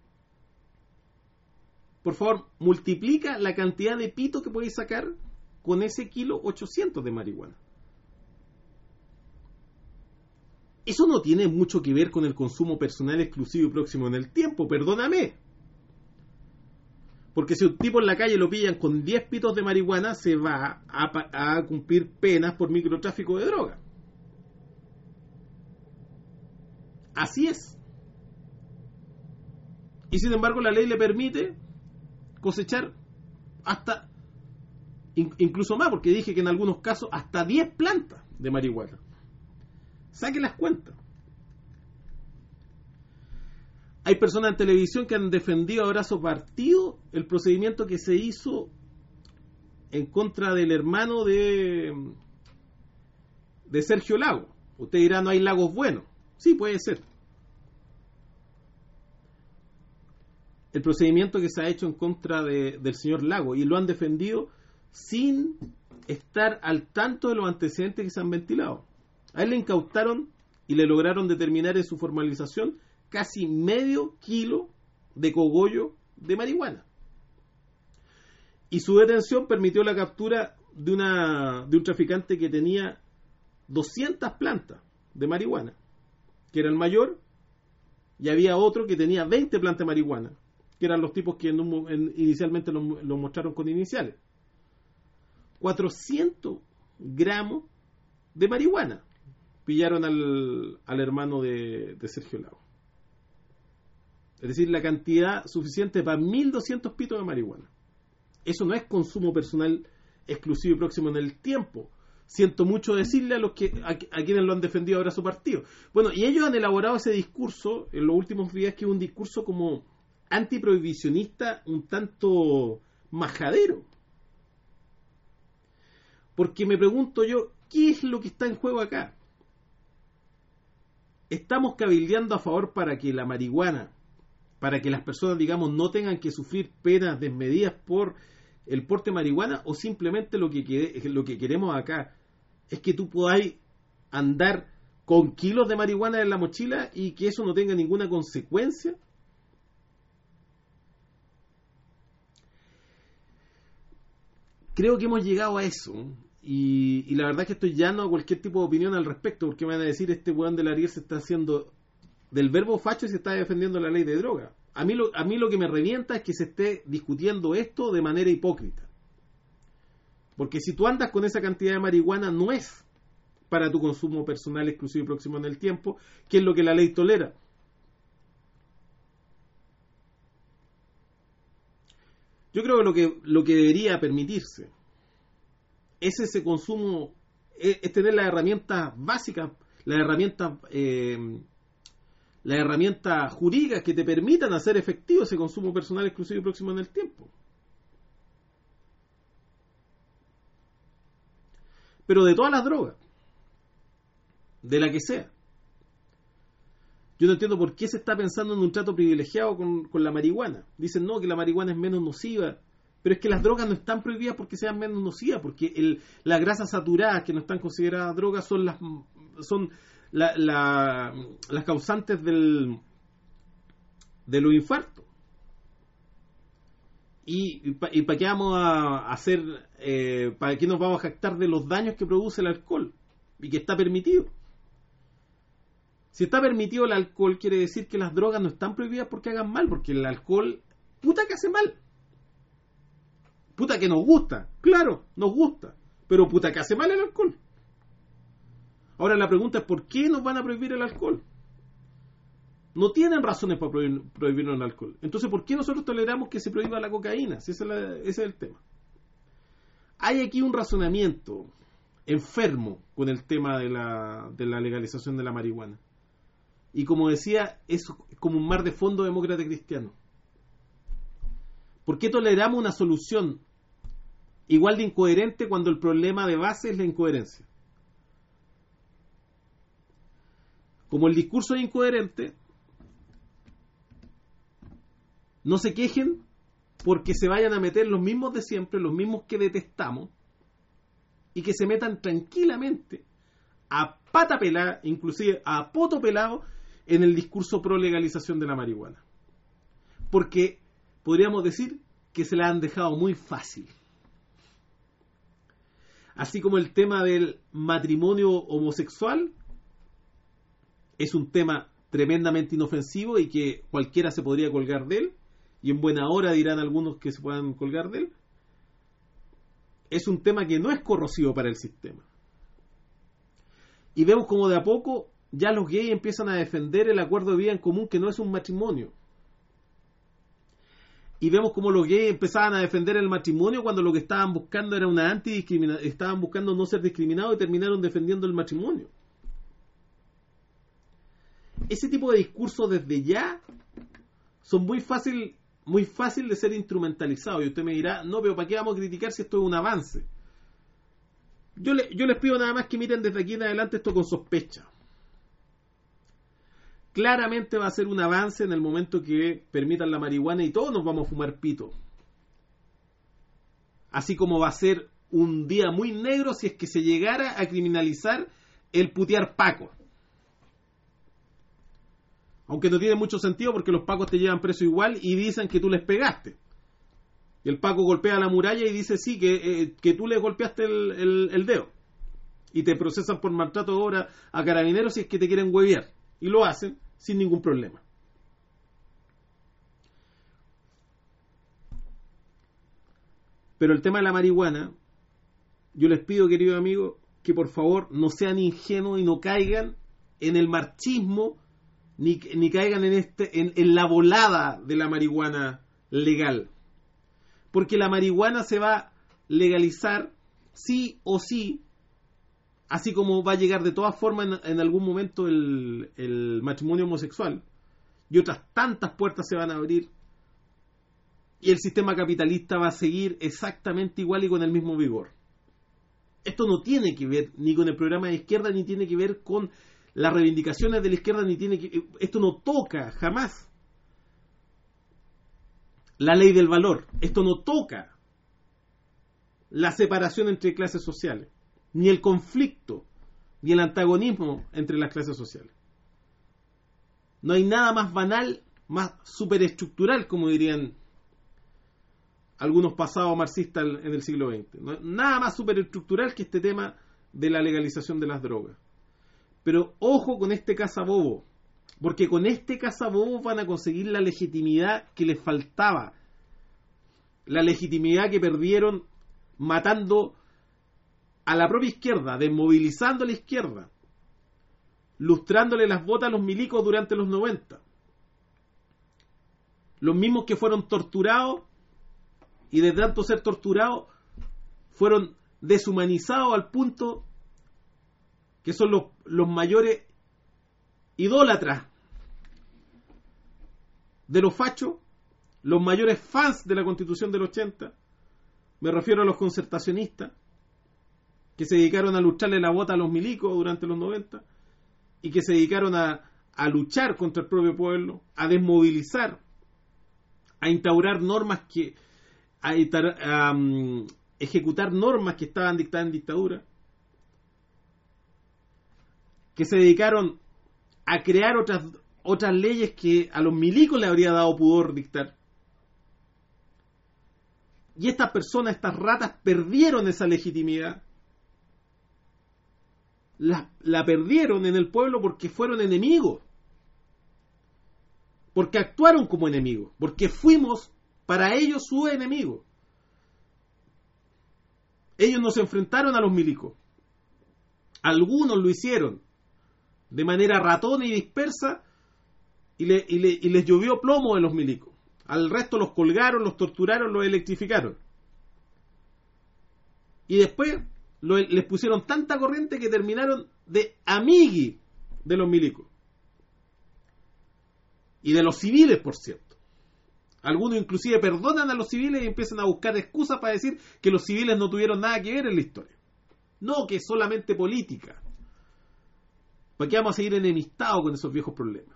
[SPEAKER 3] por favor, multiplica la cantidad de pitos que podéis sacar con ese kilo ochocientos de marihuana. Eso no tiene mucho que ver con el consumo personal exclusivo y próximo en el tiempo, perdóname. Porque si un tipo en la calle lo pillan con diez pitos de marihuana, se va a, a cumplir penas por microtráfico de droga. Así es. Y sin embargo la ley le permite cosechar hasta, incluso más, porque dije que en algunos casos hasta diez plantas de marihuana. Saque las cuentas. Hay personas en televisión que han defendido a brazo partido el procedimiento que se hizo en contra del hermano de, de Sergio Lago. Usted dirá, no hay lagos buenos. Sí, puede ser. El procedimiento que se ha hecho en contra de, del señor Lago, y lo han defendido sin estar al tanto de los antecedentes que se han ventilado. A él le incautaron y le lograron determinar en su formalización casi medio kilo de cogollo de marihuana. Y su detención permitió la captura de, una, de un traficante que tenía doscientas plantas de marihuana, que era el mayor, y había otro que tenía veinte plantas de marihuana, que eran los tipos que en un, en, inicialmente los lo mostraron con iniciales. cuatrocientos gramos de marihuana pillaron al, al hermano de, de Sergio Lago. Es decir, la cantidad suficiente para mil doscientos pitos de marihuana. Eso no es consumo personal exclusivo y próximo en el tiempo. Siento mucho decirle a los que a, a quienes lo han defendido ahora su partido. Bueno, y ellos han elaborado ese discurso en los últimos días, que es un discurso como antiprohibicionista, un tanto majadero. Porque me pregunto yo, ¿qué es lo que está en juego acá? Estamos cabildeando a favor para que la marihuana, para que las personas, digamos, no tengan que sufrir penas desmedidas por el porte de marihuana, o simplemente lo que, lo que queremos acá es que tú podáis andar con kilos de marihuana en la mochila y que eso no tenga ninguna consecuencia. Creo que hemos llegado a eso, y, y la verdad es que estoy llano a cualquier tipo de opinión al respecto, porque me van a decir, este weón del Ariel se está haciendo del verbo facho y se está defendiendo la ley de droga. A mí, lo, a mí lo que me revienta es que se esté discutiendo esto de manera hipócrita. Porque si tú andas con esa cantidad de marihuana, no es para tu consumo personal exclusivo y próximo en el tiempo, que es lo que la ley tolera. Yo creo que lo que, lo que debería permitirse es ese consumo, es, es tener las herramientas básicas, las herramientas... Eh, las herramientas jurídicas que te permitan hacer efectivo ese consumo personal exclusivo y próximo en el tiempo. Pero de todas las drogas, de la que sea. Yo no entiendo por qué se está pensando en un trato privilegiado con, con la marihuana. Dicen, no, que la marihuana es menos nociva. Pero es que las drogas no están prohibidas porque sean menos nocivas, porque el, las grasas saturadas que no están consideradas drogas son las son la, la, las causantes del, de los infartos. ¿Y, y para pa qué vamos a hacer, eh, para qué nos vamos a jactar de los daños que produce el alcohol? Y que está permitido. Si está permitido el alcohol, quiere decir que las drogas no están prohibidas porque hagan mal, porque el alcohol, puta que hace mal. Puta que nos gusta, claro, nos gusta, pero puta que hace mal el alcohol. Ahora la pregunta es, ¿por qué nos van a prohibir el alcohol? No tienen razones para prohibir, prohibirnos el alcohol. Entonces, ¿por qué nosotros toleramos que se prohíba la cocaína? Si ese, es la, ese es el tema. Hay aquí un razonamiento enfermo con el tema de la, de la legalización de la marihuana. Y como decía, es como un mar de fondo demócrata cristiano. ¿Por qué toleramos una solución igual de incoherente cuando el problema de base es la incoherencia? Como el discurso es incoherente, no se quejen porque se vayan a meter los mismos de siempre, los mismos que detestamos, y que se metan tranquilamente a pata pelada, inclusive a poto pelado, en el discurso pro legalización de la marihuana. Porque podríamos decir que se la han dejado muy fácil. Así como el tema del matrimonio homosexual es un tema tremendamente inofensivo y que cualquiera se podría colgar de él, y en buena hora dirán algunos que se puedan colgar de él, es un tema que no es corrosivo para el sistema. Y vemos como de a poco ya los gays empiezan a defender el acuerdo de vida en común, que no es un matrimonio. Y vemos como los gays empezaban a defender el matrimonio cuando lo que estaban buscando era una antidiscriminación, estaban buscando no ser discriminados y terminaron defendiendo el matrimonio. Ese tipo de discursos desde ya son muy fácil, muy fácil de ser instrumentalizados. Y usted me dirá, no, pero ¿para qué vamos a criticar si esto es un avance? Yo, le, yo les pido nada más que miren desde aquí en adelante esto con sospecha. Claramente va a ser un avance en el momento que permitan la marihuana y todos nos vamos a fumar pito. Así como va a ser un día muy negro si es que se llegara a criminalizar el putear paco. Aunque no tiene mucho sentido porque los pacos te llevan preso igual y dicen que tú les pegaste. Y el paco golpea la muralla y dice sí, que, eh, que tú le golpeaste el, el, el dedo. Y te procesan por maltrato de obra a carabineros si es que te quieren huevear. Y lo hacen sin ningún problema. Pero el tema de la marihuana, yo les pido, queridos amigos, que por favor no sean ingenuos y no caigan en el marxismo, ni, ni caigan en, este, en, en la volada de la marihuana legal. Porque la marihuana se va a legalizar sí o sí, así como va a llegar de todas formas en, en algún momento el, el matrimonio homosexual, y otras tantas puertas se van a abrir, y el sistema capitalista va a seguir exactamente igual y con el mismo vigor. Esto no tiene que ver ni con el programa de izquierda, ni tiene que ver con las reivindicaciones de la izquierda, ni tiene que, esto no toca jamás la ley del valor, esto no toca la separación entre clases sociales, ni el conflicto, ni el antagonismo entre las clases sociales. No hay nada más banal, más superestructural, como dirían algunos pasados marxistas en el siglo veinte. No, nada más superestructural que este tema de la legalización de las drogas. Pero ojo con este cazabobo, porque con este cazabobo van a conseguir la legitimidad que les faltaba, la legitimidad que perdieron matando a la propia izquierda, desmovilizando a la izquierda, lustrándole las botas a los milicos durante los noventa. Los mismos que fueron torturados y de tanto ser torturados fueron deshumanizados al punto que son los, los mayores idólatras de los fachos, los mayores fans de la Constitución del ochenta. Me refiero a los concertacionistas que se dedicaron a lustrarle la bota a los milicos durante los noventa y que se dedicaron a, a luchar contra el propio pueblo, a desmovilizar, a instaurar normas que, a, a, a um, ejecutar normas que estaban dictadas en dictadura, que se dedicaron a crear otras, otras leyes que a los milicos le habría dado pudor dictar. Y estas personas, estas ratas, perdieron esa legitimidad. La, la perdieron en el pueblo porque fueron enemigos. Porque actuaron como enemigos. Porque fuimos para ellos su enemigo. Ellos nos enfrentaron a los milicos. Algunos lo hicieron de manera ratona y dispersa y, le, y, le, y les llovió plomo de los milicos. Al resto los colgaron, los torturaron, los electrificaron. Y después lo, les pusieron tanta corriente que terminaron de amigui de los milicos. Y de los civiles, por cierto. Algunos inclusive perdonan a los civiles y empiezan a buscar excusas para decir que los civiles no tuvieron nada que ver en la historia. No, que es solamente política. ¿Para qué vamos a seguir enemistados con esos viejos problemas?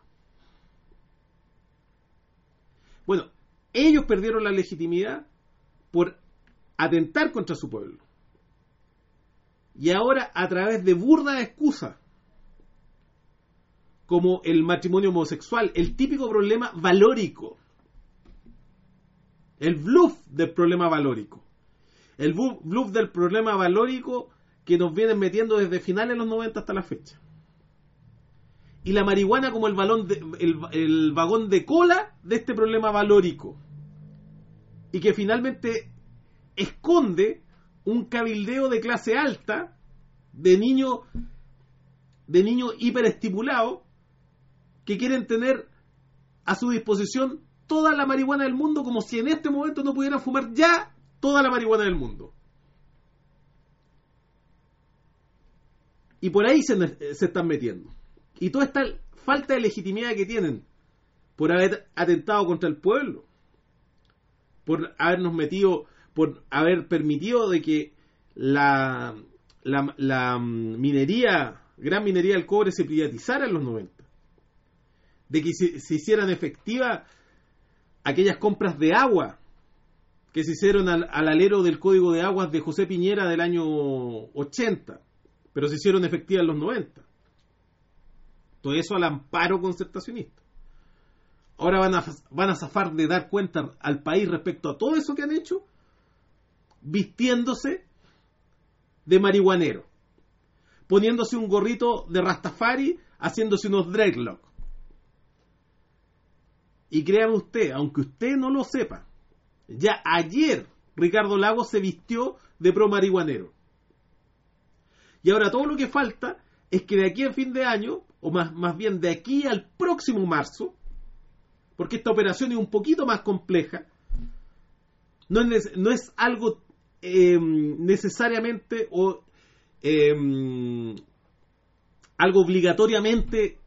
[SPEAKER 3] Bueno, ellos perdieron la legitimidad por atentar contra su pueblo. Y ahora, a través de burdas excusas, como el matrimonio homosexual, el típico problema valórico, el bluff del problema valórico, el bluff del problema valórico que nos vienen metiendo desde finales de los noventa hasta la fecha. Y la marihuana como el, balón de, el, el vagón de cola de este problema valórico. Y que finalmente esconde un cabildeo de clase alta, de niños de niños hiperestimulados, que quieren tener a su disposición toda la marihuana del mundo, como si en este momento no pudieran fumar ya toda la marihuana del mundo. Y por ahí se, se están metiendo. Y toda esta falta de legitimidad que tienen por haber atentado contra el pueblo, por habernos metido, por haber permitido de que la, la, la minería, gran minería del cobre se privatizara en los noventa, de que se, se hicieran efectivas aquellas compras de agua que se hicieron al, al alero del Código de Aguas de José Piñera del año ochenta, pero se hicieron efectivas en los noventa. Todo eso al amparo concertacionista. Ahora van a, van a zafar de dar cuenta al país respecto a todo eso que han hecho, vistiéndose de marihuanero, poniéndose un gorrito de Rastafari, haciéndose unos dreadlocks. Y créame usted, aunque usted no lo sepa, ya ayer Ricardo Lagos se vistió de pro marihuanero. Y ahora todo lo que falta es que de aquí a fin de año, o más, más bien de aquí al próximo marzo, porque esta operación es un poquito más compleja, no es, no es algo eh, necesariamente o eh, algo obligatoriamente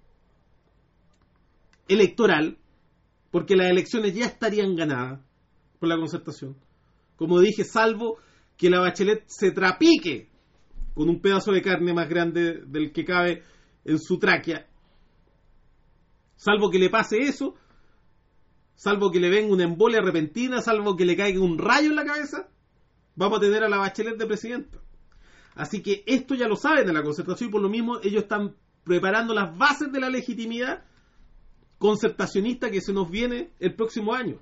[SPEAKER 3] electoral, porque las elecciones ya estarían ganadas por la concertación. Como dije, salvo que la Bachelet se trapique con un pedazo de carne más grande del que cabe en su tráquea, salvo que le pase eso, salvo que le venga una embolia repentina, salvo que le caiga un rayo en la cabeza, vamos a tener a la Bachelet de presidenta. Así que esto ya lo saben en la concertación y por lo mismo ellos están preparando las bases de la legitimidad concertacionista que se nos viene el próximo año.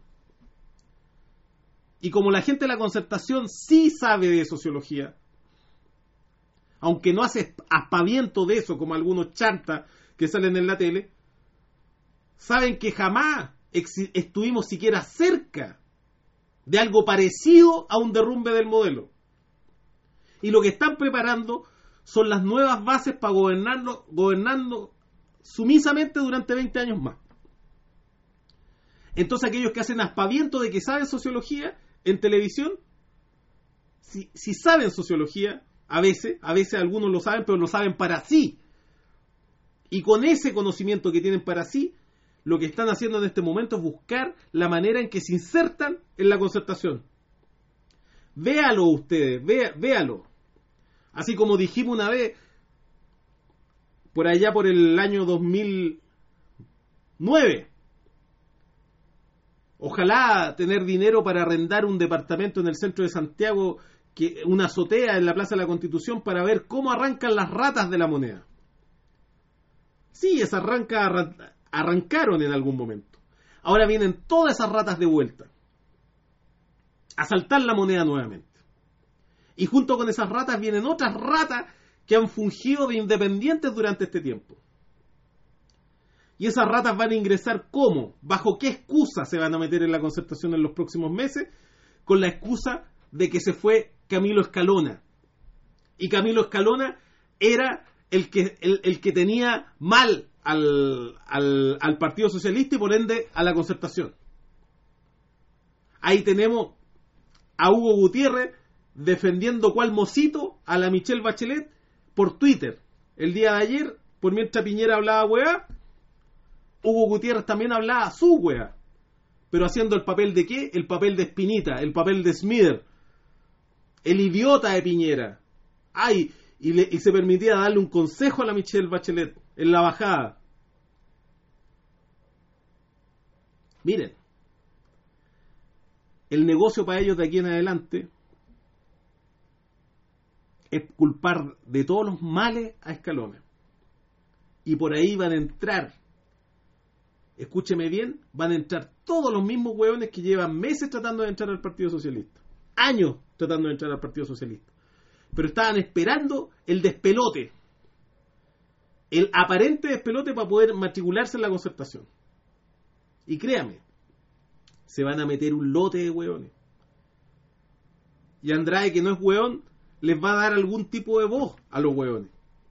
[SPEAKER 3] Y como la gente de la concertación sí sabe de sociología, aunque no hace aspaviento de eso como algunos chantas que salen en la tele, saben que jamás ex- estuvimos siquiera cerca de algo parecido a un derrumbe del modelo. Y lo que están preparando son las nuevas bases para gobernarlo, gobernando sumisamente durante veinte años más. Entonces aquellos que hacen aspaviento de que saben sociología en televisión, si, si saben sociología, a veces, a veces algunos lo saben, pero lo saben para sí. Y con ese conocimiento que tienen para sí, lo que están haciendo en este momento es buscar la manera en que se insertan en la concertación. Véalo ustedes, vea, véalo. Así como dijimos una vez, por allá por el año dos mil Nueve. Ojalá tener dinero para arrendar un departamento en el centro de Santiago, que una azotea en la Plaza de la Constitución, para ver cómo arrancan las ratas de la moneda. Sí, esas rancas arran- arrancaron en algún momento. Ahora vienen todas esas ratas de vuelta a saltar la moneda nuevamente. Y junto con esas ratas vienen otras ratas que han fungido de independientes durante este tiempo. Y esas ratas van a ingresar ¿cómo? ¿Bajo qué excusa se van a meter en la concertación en los próximos meses? Con la excusa de que se fue Camilo Escalona. Y Camilo Escalona era el que, el, el que tenía mal al, al, al Partido Socialista y por ende a la concertación. Ahí tenemos a Hugo Gutiérrez defendiendo cual mocito a la Michelle Bachelet por Twitter. El día de ayer, por mientras Piñera hablaba weá, Hugo Gutiérrez también hablaba su weá. Pero haciendo el papel de ¿qué? El papel de Espinita, el papel de Smither, el idiota de Piñera. Ay, y, le, y se permitía darle un consejo a la Michelle Bachelet en la bajada. Miren, el negocio para ellos de aquí en adelante es culpar de todos los males a Escalona. Y por ahí van a entrar, escúcheme bien, van a entrar todos los mismos hueones que llevan meses tratando de entrar al Partido Socialista. Años tratando de entrar al Partido Socialista. Pero estaban esperando el despelote. El aparente despelote para poder matricularse en la concertación. Y créame, se van a meter un lote de hueones. Y Andrade, que no es hueón, les va a dar algún tipo de voz a los hueones.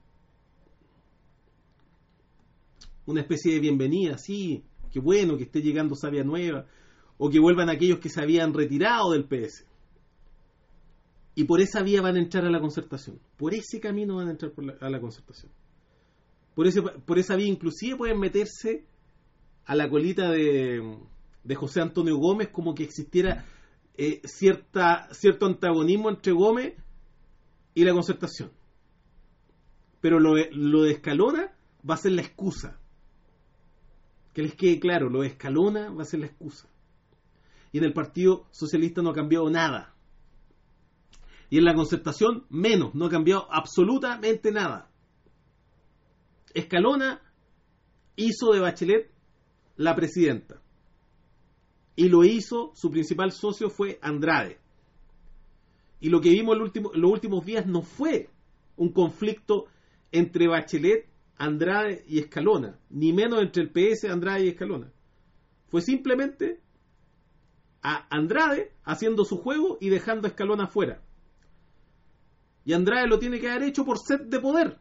[SPEAKER 3] Una especie de bienvenida, sí, qué bueno que esté llegando savia nueva, o que vuelvan aquellos que se habían retirado del P S. Y por esa vía van a entrar a la concertación. Por ese camino van a entrar por la, a la concertación. Por, ese, por esa vía inclusive pueden meterse a la colita de, de José Antonio Gómez, como que existiera eh, cierta, cierto antagonismo entre Gómez y la concertación. Pero lo, lo de Escalona va a ser la excusa. Que les quede claro, lo de Escalona va a ser la excusa. Y en el Partido Socialista no ha cambiado nada. Y en la concertación, menos, no ha cambiado absolutamente nada. Escalona hizo de Bachelet la presidenta. Y lo hizo, su principal socio fue Andrade. Y lo que vimos en los últimos, los últimos días no fue un conflicto entre Bachelet, Andrade y Escalona, ni menos entre el P S, Andrade y Escalona. Fue simplemente a Andrade haciendo su juego y dejando a Escalona fuera. Y Andrade lo tiene que haber hecho por sed de poder.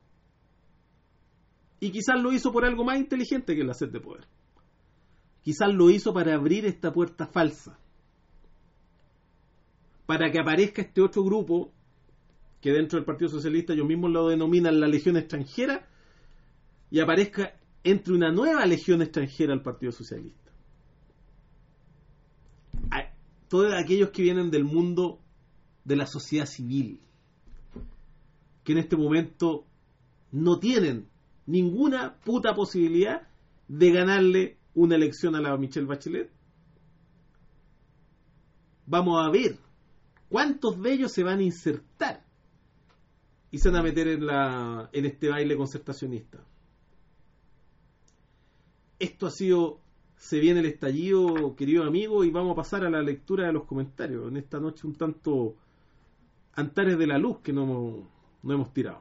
[SPEAKER 3] Y quizás lo hizo por algo más inteligente que la sed de poder. Quizás lo hizo para abrir esta puerta falsa. Para que aparezca este otro grupo, que dentro del Partido Socialista ellos mismos lo denominan la Legión Extranjera, y aparezca entre una nueva Legión Extranjera al Partido Socialista. A todos aquellos que vienen del mundo de la sociedad civil, que en este momento no tienen ninguna puta posibilidad de ganarle una elección a la Michelle Bachelet. Vamos a ver cuántos de ellos se van a insertar y se van a meter en, la, en este baile concertacionista. Esto ha sido Se Viene el Estallido, querido amigo, y vamos a pasar a la lectura de los comentarios en esta noche un tanto Antares de la Luz que no hemos, no hemos tirado.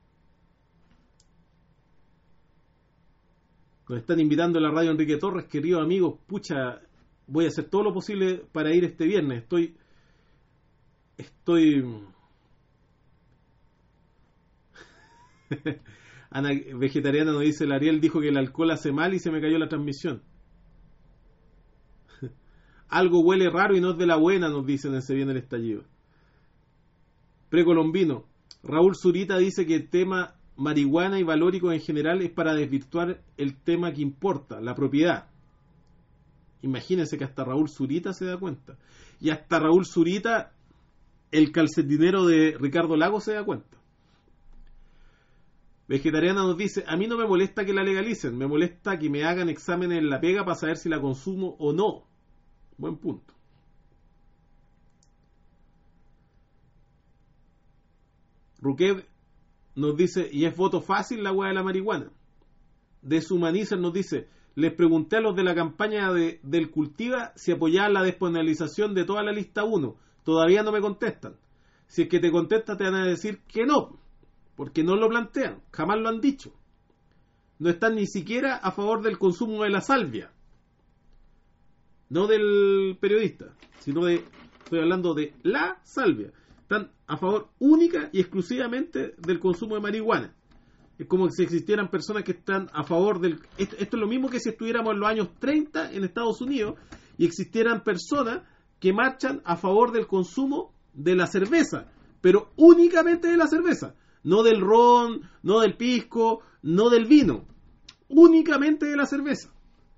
[SPEAKER 3] Nos están invitando a la radio Enrique Torres, queridos amigos. Pucha, voy a hacer todo lo posible para ir este viernes. Estoy estoy Ana Vegetariana nos dice: el Ariel dijo que el alcohol hace mal y se me cayó la transmisión. Algo huele raro y no es de la buena, nos dicen en Se Viene el Estallido. Precolombino: Raúl Zurita dice que el tema marihuana y valórico en general es para desvirtuar el tema que importa, la propiedad. Imagínense que hasta Raúl Zurita se da cuenta. Y hasta Raúl Zurita, el calcetinero de Ricardo Lagos, se da cuenta. Vegetariana nos dice, a mí no me molesta que la legalicen, me molesta que me hagan exámenes en la pega para saber si la consumo o no. Buen punto. Ruquet nos dice, y es voto fácil la hueá de la marihuana. Deshumanizer nos dice, les pregunté a los de la campaña de, del Cultiva si apoyaban la despenalización de toda la lista uno. Todavía no me contestan. Si es que te contestan te van a decir que no, porque no lo plantean, jamás lo han dicho. No están ni siquiera a favor del consumo de la salvia. No del periodista, sino de, estoy hablando de la salvia. Están a favor única y exclusivamente del consumo de marihuana. Es como si existieran personas que están a favor del... Esto, esto es lo mismo que si estuviéramos en los años treinta en Estados Unidos y existieran personas que marchan a favor del consumo de la cerveza, pero únicamente de la cerveza, no del ron, no del pisco, no del vino, únicamente de la cerveza.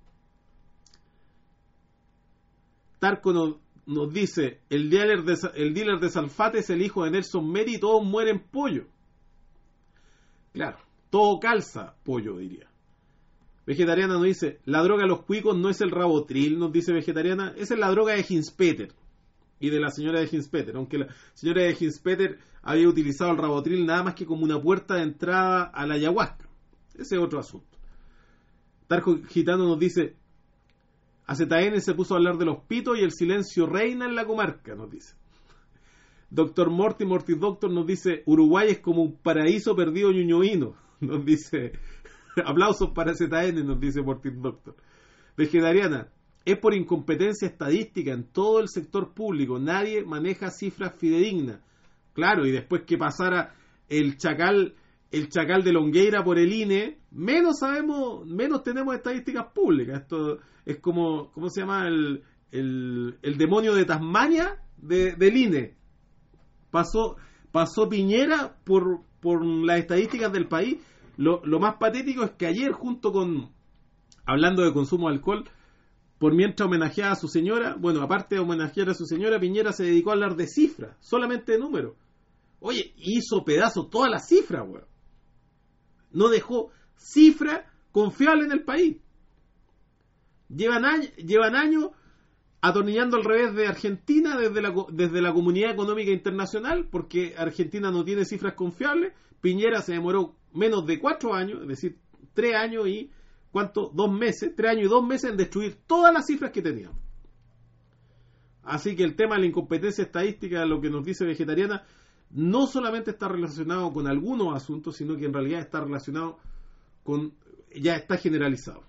[SPEAKER 3] Tarco nos, nos dice, el dealer, de, el dealer de Salfate es el hijo de Nelson Meri y todos mueren pollo. Claro, todo calza pollo, diría. Vegetariana nos dice, la droga de los cuicos no es el Rabotril, nos dice Vegetariana, esa es la droga de Hinspeter y de la señora de Hinspeter, aunque la señora de Hinspeter había utilizado el Rabotril nada más que como una puerta de entrada a la ayahuasca. Ese es otro asunto. Tarco Gitano nos dice, A Z N se puso a hablar de los pitos y el silencio reina en la comarca, nos dice. Doctor Morty, Morty Doctor nos dice, Uruguay es como un paraíso perdido ñuñoíno, nos dice, aplausos para Z N, nos dice Morty Doctor. Vegetariana, es por incompetencia estadística en todo el sector público, nadie maneja cifras fidedignas. Claro, y después que pasara el chacal, el chacal de Longueira por el I N E, menos sabemos, menos tenemos estadísticas públicas. Esto es como, ¿cómo se llama? El, el, el demonio de Tasmania de, del I N E. Pasó, pasó Piñera por, por las estadísticas del país. Lo, lo más patético es que ayer, junto con, hablando de consumo de alcohol, por mientras homenajeaba a su señora, bueno, aparte de homenajear a su señora, Piñera se dedicó a hablar de cifras, solamente de números. Oye, hizo pedazo todas las cifras, weón. No dejó cifra confiable en el país. Llevan años, llevan años atornillando al revés de Argentina desde la, desde la Comunidad Económica Internacional, porque Argentina no tiene cifras confiables. Piñera se demoró menos de cuatro años, es decir, tres años y ¿cuánto? Dos meses, tres años y dos meses en destruir todas las cifras que teníamos. Así que el tema de la incompetencia estadística, lo que nos dice Vegetariana, no solamente está relacionado con algunos asuntos, sino que en realidad está relacionado con, ya está generalizado.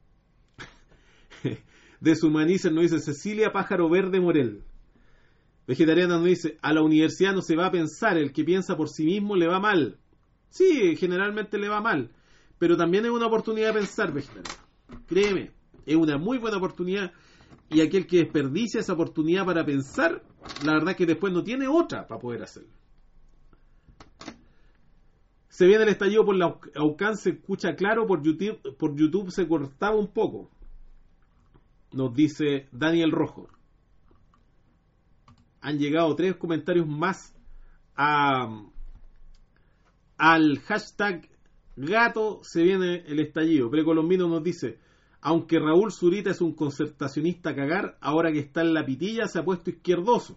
[SPEAKER 3] Deshumanizer nos dice Cecilia Pájaro Verde Morel. Vegetariana nos dice, a la universidad no se va a pensar, el que piensa por sí mismo le va mal. Sí, generalmente le va mal, pero también es una oportunidad de pensar, vegetariano. Créeme, es una muy buena oportunidad, y aquel que desperdicia esa oportunidad para pensar, la verdad es que después no tiene otra para poder hacerlo. Se viene el estallido por la Aucán, se escucha claro, por YouTube, por YouTube se cortaba un poco, nos dice Daniel Rojo. Han llegado tres comentarios más a, al hashtag gato se viene el estallido. Precolombino nos dice, aunque Raúl Zurita es un concertacionista a cagar, ahora que está en la pitilla se ha puesto izquierdoso.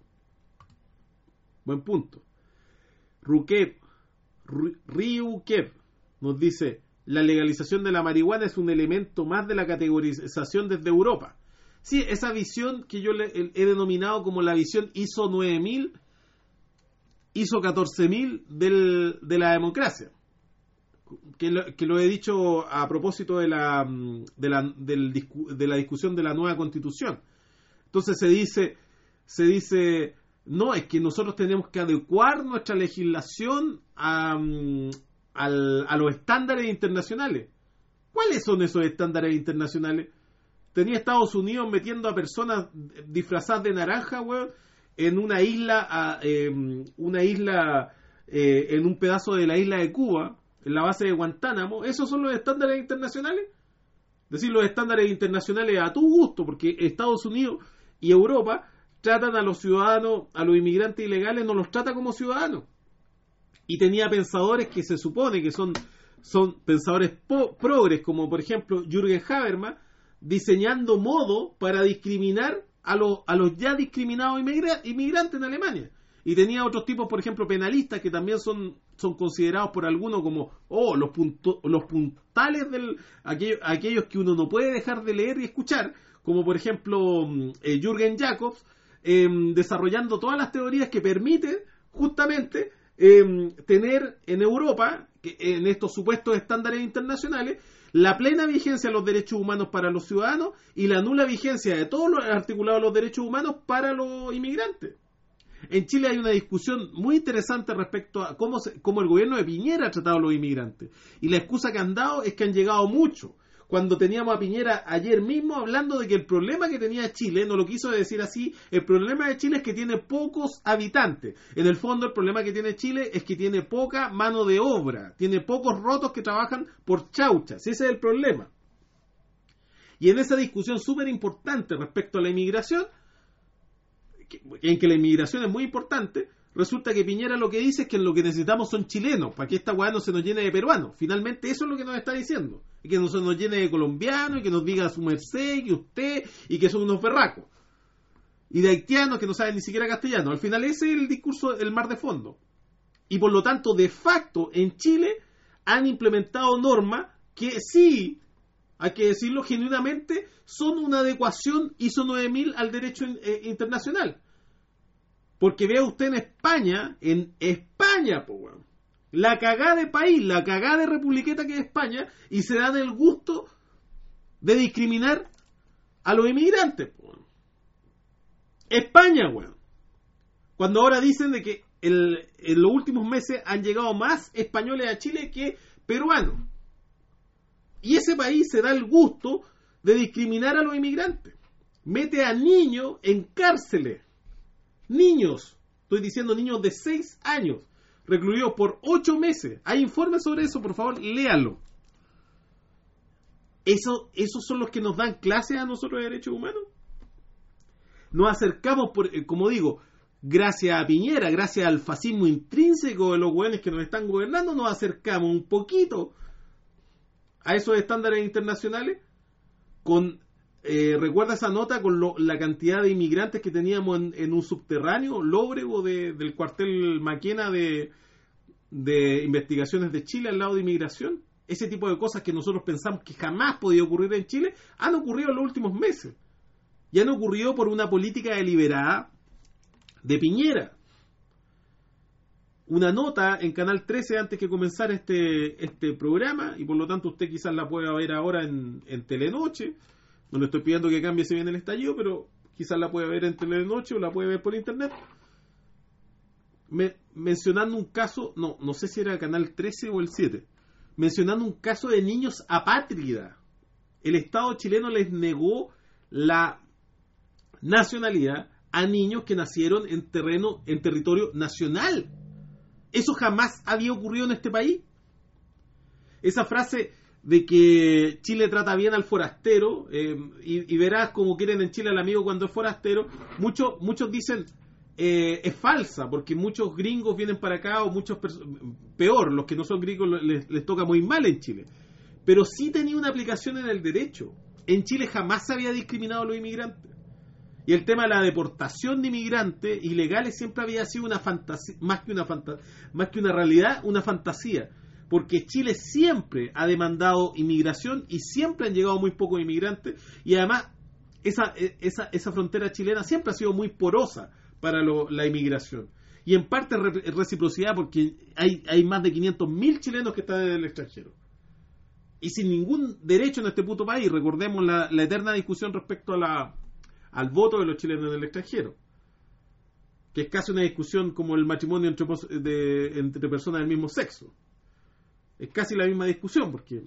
[SPEAKER 3] Buen punto. Ruquep, Ryukev nos dice, la legalización de la marihuana es un elemento más de la categorización desde Europa. Sí, esa visión que yo le, he denominado como la visión I S O nueve mil, I S O catorce mil del, de la democracia. Que lo, que lo he dicho a propósito de la, de, la, del, de la discusión de la nueva constitución. Entonces se dice, se dice, no, es que nosotros tenemos que adecuar nuestra legislación a, a, a los estándares internacionales. ¿Cuáles son esos estándares internacionales? Tenía Estados Unidos metiendo a personas disfrazadas de naranja, weón, en una isla, a, eh, una isla, eh, en un pedazo de la isla de Cuba, en la base de Guantánamo. ¿Esos son los estándares internacionales? Es decir, los estándares internacionales a tu gusto, porque Estados Unidos y Europa tratan a los ciudadanos, a los inmigrantes ilegales, no los trata como ciudadanos. y tenía pensadores que se supone que son, son pensadores po- progres, como por ejemplo Jürgen Habermas, diseñando modo para discriminar a los, a los ya discriminados inmigra- inmigrantes en Alemania. Y tenía otros tipos, por ejemplo, penalistas, que también son, son considerados por algunos como oh, los, punto, los puntales del aquellos, aquellos que uno no puede dejar de leer y escuchar, como por ejemplo eh, Jürgen Jacobs, eh, desarrollando todas las teorías que permiten justamente eh, tener en Europa, que, en estos supuestos estándares internacionales, la plena vigencia de los derechos humanos para los ciudadanos y la nula vigencia de todos los articulados de los derechos humanos para los inmigrantes. En Chile hay una discusión muy interesante respecto a cómo, se, cómo el gobierno de Piñera ha tratado a los inmigrantes. Y la excusa que han dado es que han llegado mucho. Cuando teníamos a Piñera ayer mismo hablando de que el problema que tenía Chile, no lo quiso decir así, el problema de Chile es que tiene pocos habitantes. En el fondo el problema que tiene Chile es que tiene poca mano de obra, tiene pocos rotos que trabajan por chauchas. Ese es el problema. Y en esa discusión súper importante respecto a la inmigración, en que la inmigración es muy importante, resulta que Piñera lo que dice es que lo que necesitamos son chilenos, para que esta weá no se nos llene de peruanos. Finalmente eso es lo que nos está diciendo, y que no se nos llene de colombianos, y que nos diga su merced, y usted, y que son unos berracos, y de haitianos que no saben ni siquiera castellano. Al final ese es el discurso, el mar de fondo. Y por lo tanto, de facto, en Chile han implementado normas que sí, hay que decirlo genuinamente, son una adecuación I S O nueve mil al derecho eh, internacional. Porque vea usted en España, en España, po, bueno, la cagada de país, la cagada de republiqueta que es España, y se dan el gusto de discriminar a los inmigrantes, po, bueno. España, weón. Cuando ahora dicen de que el, en los últimos meses han llegado más españoles a Chile que peruanos. Y ese país se da el gusto de discriminar a los inmigrantes. Mete a niños en cárceles. Niños, estoy diciendo niños de seis años, recluidos por ocho meses. Hay informes sobre eso, por favor, léanlo. Eso, ¿Esos son los que nos dan clases a nosotros de derechos humanos? Nos acercamos, por, como digo, gracias a Piñera, gracias al fascismo intrínseco de los hueones que nos están gobernando, nos acercamos un poquito a esos estándares internacionales. Con eh, recuerda esa nota con lo, la cantidad de inmigrantes que teníamos en, en un subterráneo lóbrego de, del cuartel Maquena de, de investigaciones de Chile al lado de inmigración. Ese tipo de cosas que nosotros pensamos que jamás podía ocurrir en Chile han ocurrido en los últimos meses y han ocurrido por una política deliberada de Piñera. Una nota en Canal trece antes que comenzar este, este programa, y por lo tanto usted quizás la pueda ver ahora en, en Telenoche. No le estoy pidiendo que cambie si viene el estallido, pero quizás la pueda ver en Telenoche o la puede ver por internet. Me, mencionando un caso, no, no sé si era Canal trece o el siete, mencionando un caso de niños apátridas. El Estado chileno les negó la nacionalidad a niños que nacieron en terreno, en territorio nacional. Eso jamás había ocurrido en este país. Esa frase de que Chile trata bien al forastero, eh, y, y verás como quieren en Chile al amigo cuando es forastero, muchos muchos dicen eh, es falsa, porque muchos gringos vienen para acá, o muchos, peor, los que no son gringos les, les toca muy mal en Chile. Pero sí tenía una aplicación en el derecho. En Chile jamás se había discriminado a los inmigrantes. Y el tema de la deportación de inmigrantes ilegales siempre había sido una fantasía, más que una fanta- más que una realidad, una fantasía. Porque Chile siempre ha demandado inmigración y siempre han llegado muy pocos inmigrantes. Y además, esa, esa, esa frontera chilena siempre ha sido muy porosa para lo, la inmigración. Y en parte re- reciprocidad, porque hay, hay más de quinientos mil chilenos que están en el extranjero. Y sin ningún derecho en este puto país. Recordemos la, la eterna discusión respecto a la... al voto de los chilenos en el extranjero, que es casi una discusión como el matrimonio entre, de, entre personas del mismo sexo. Es casi la misma discusión, porque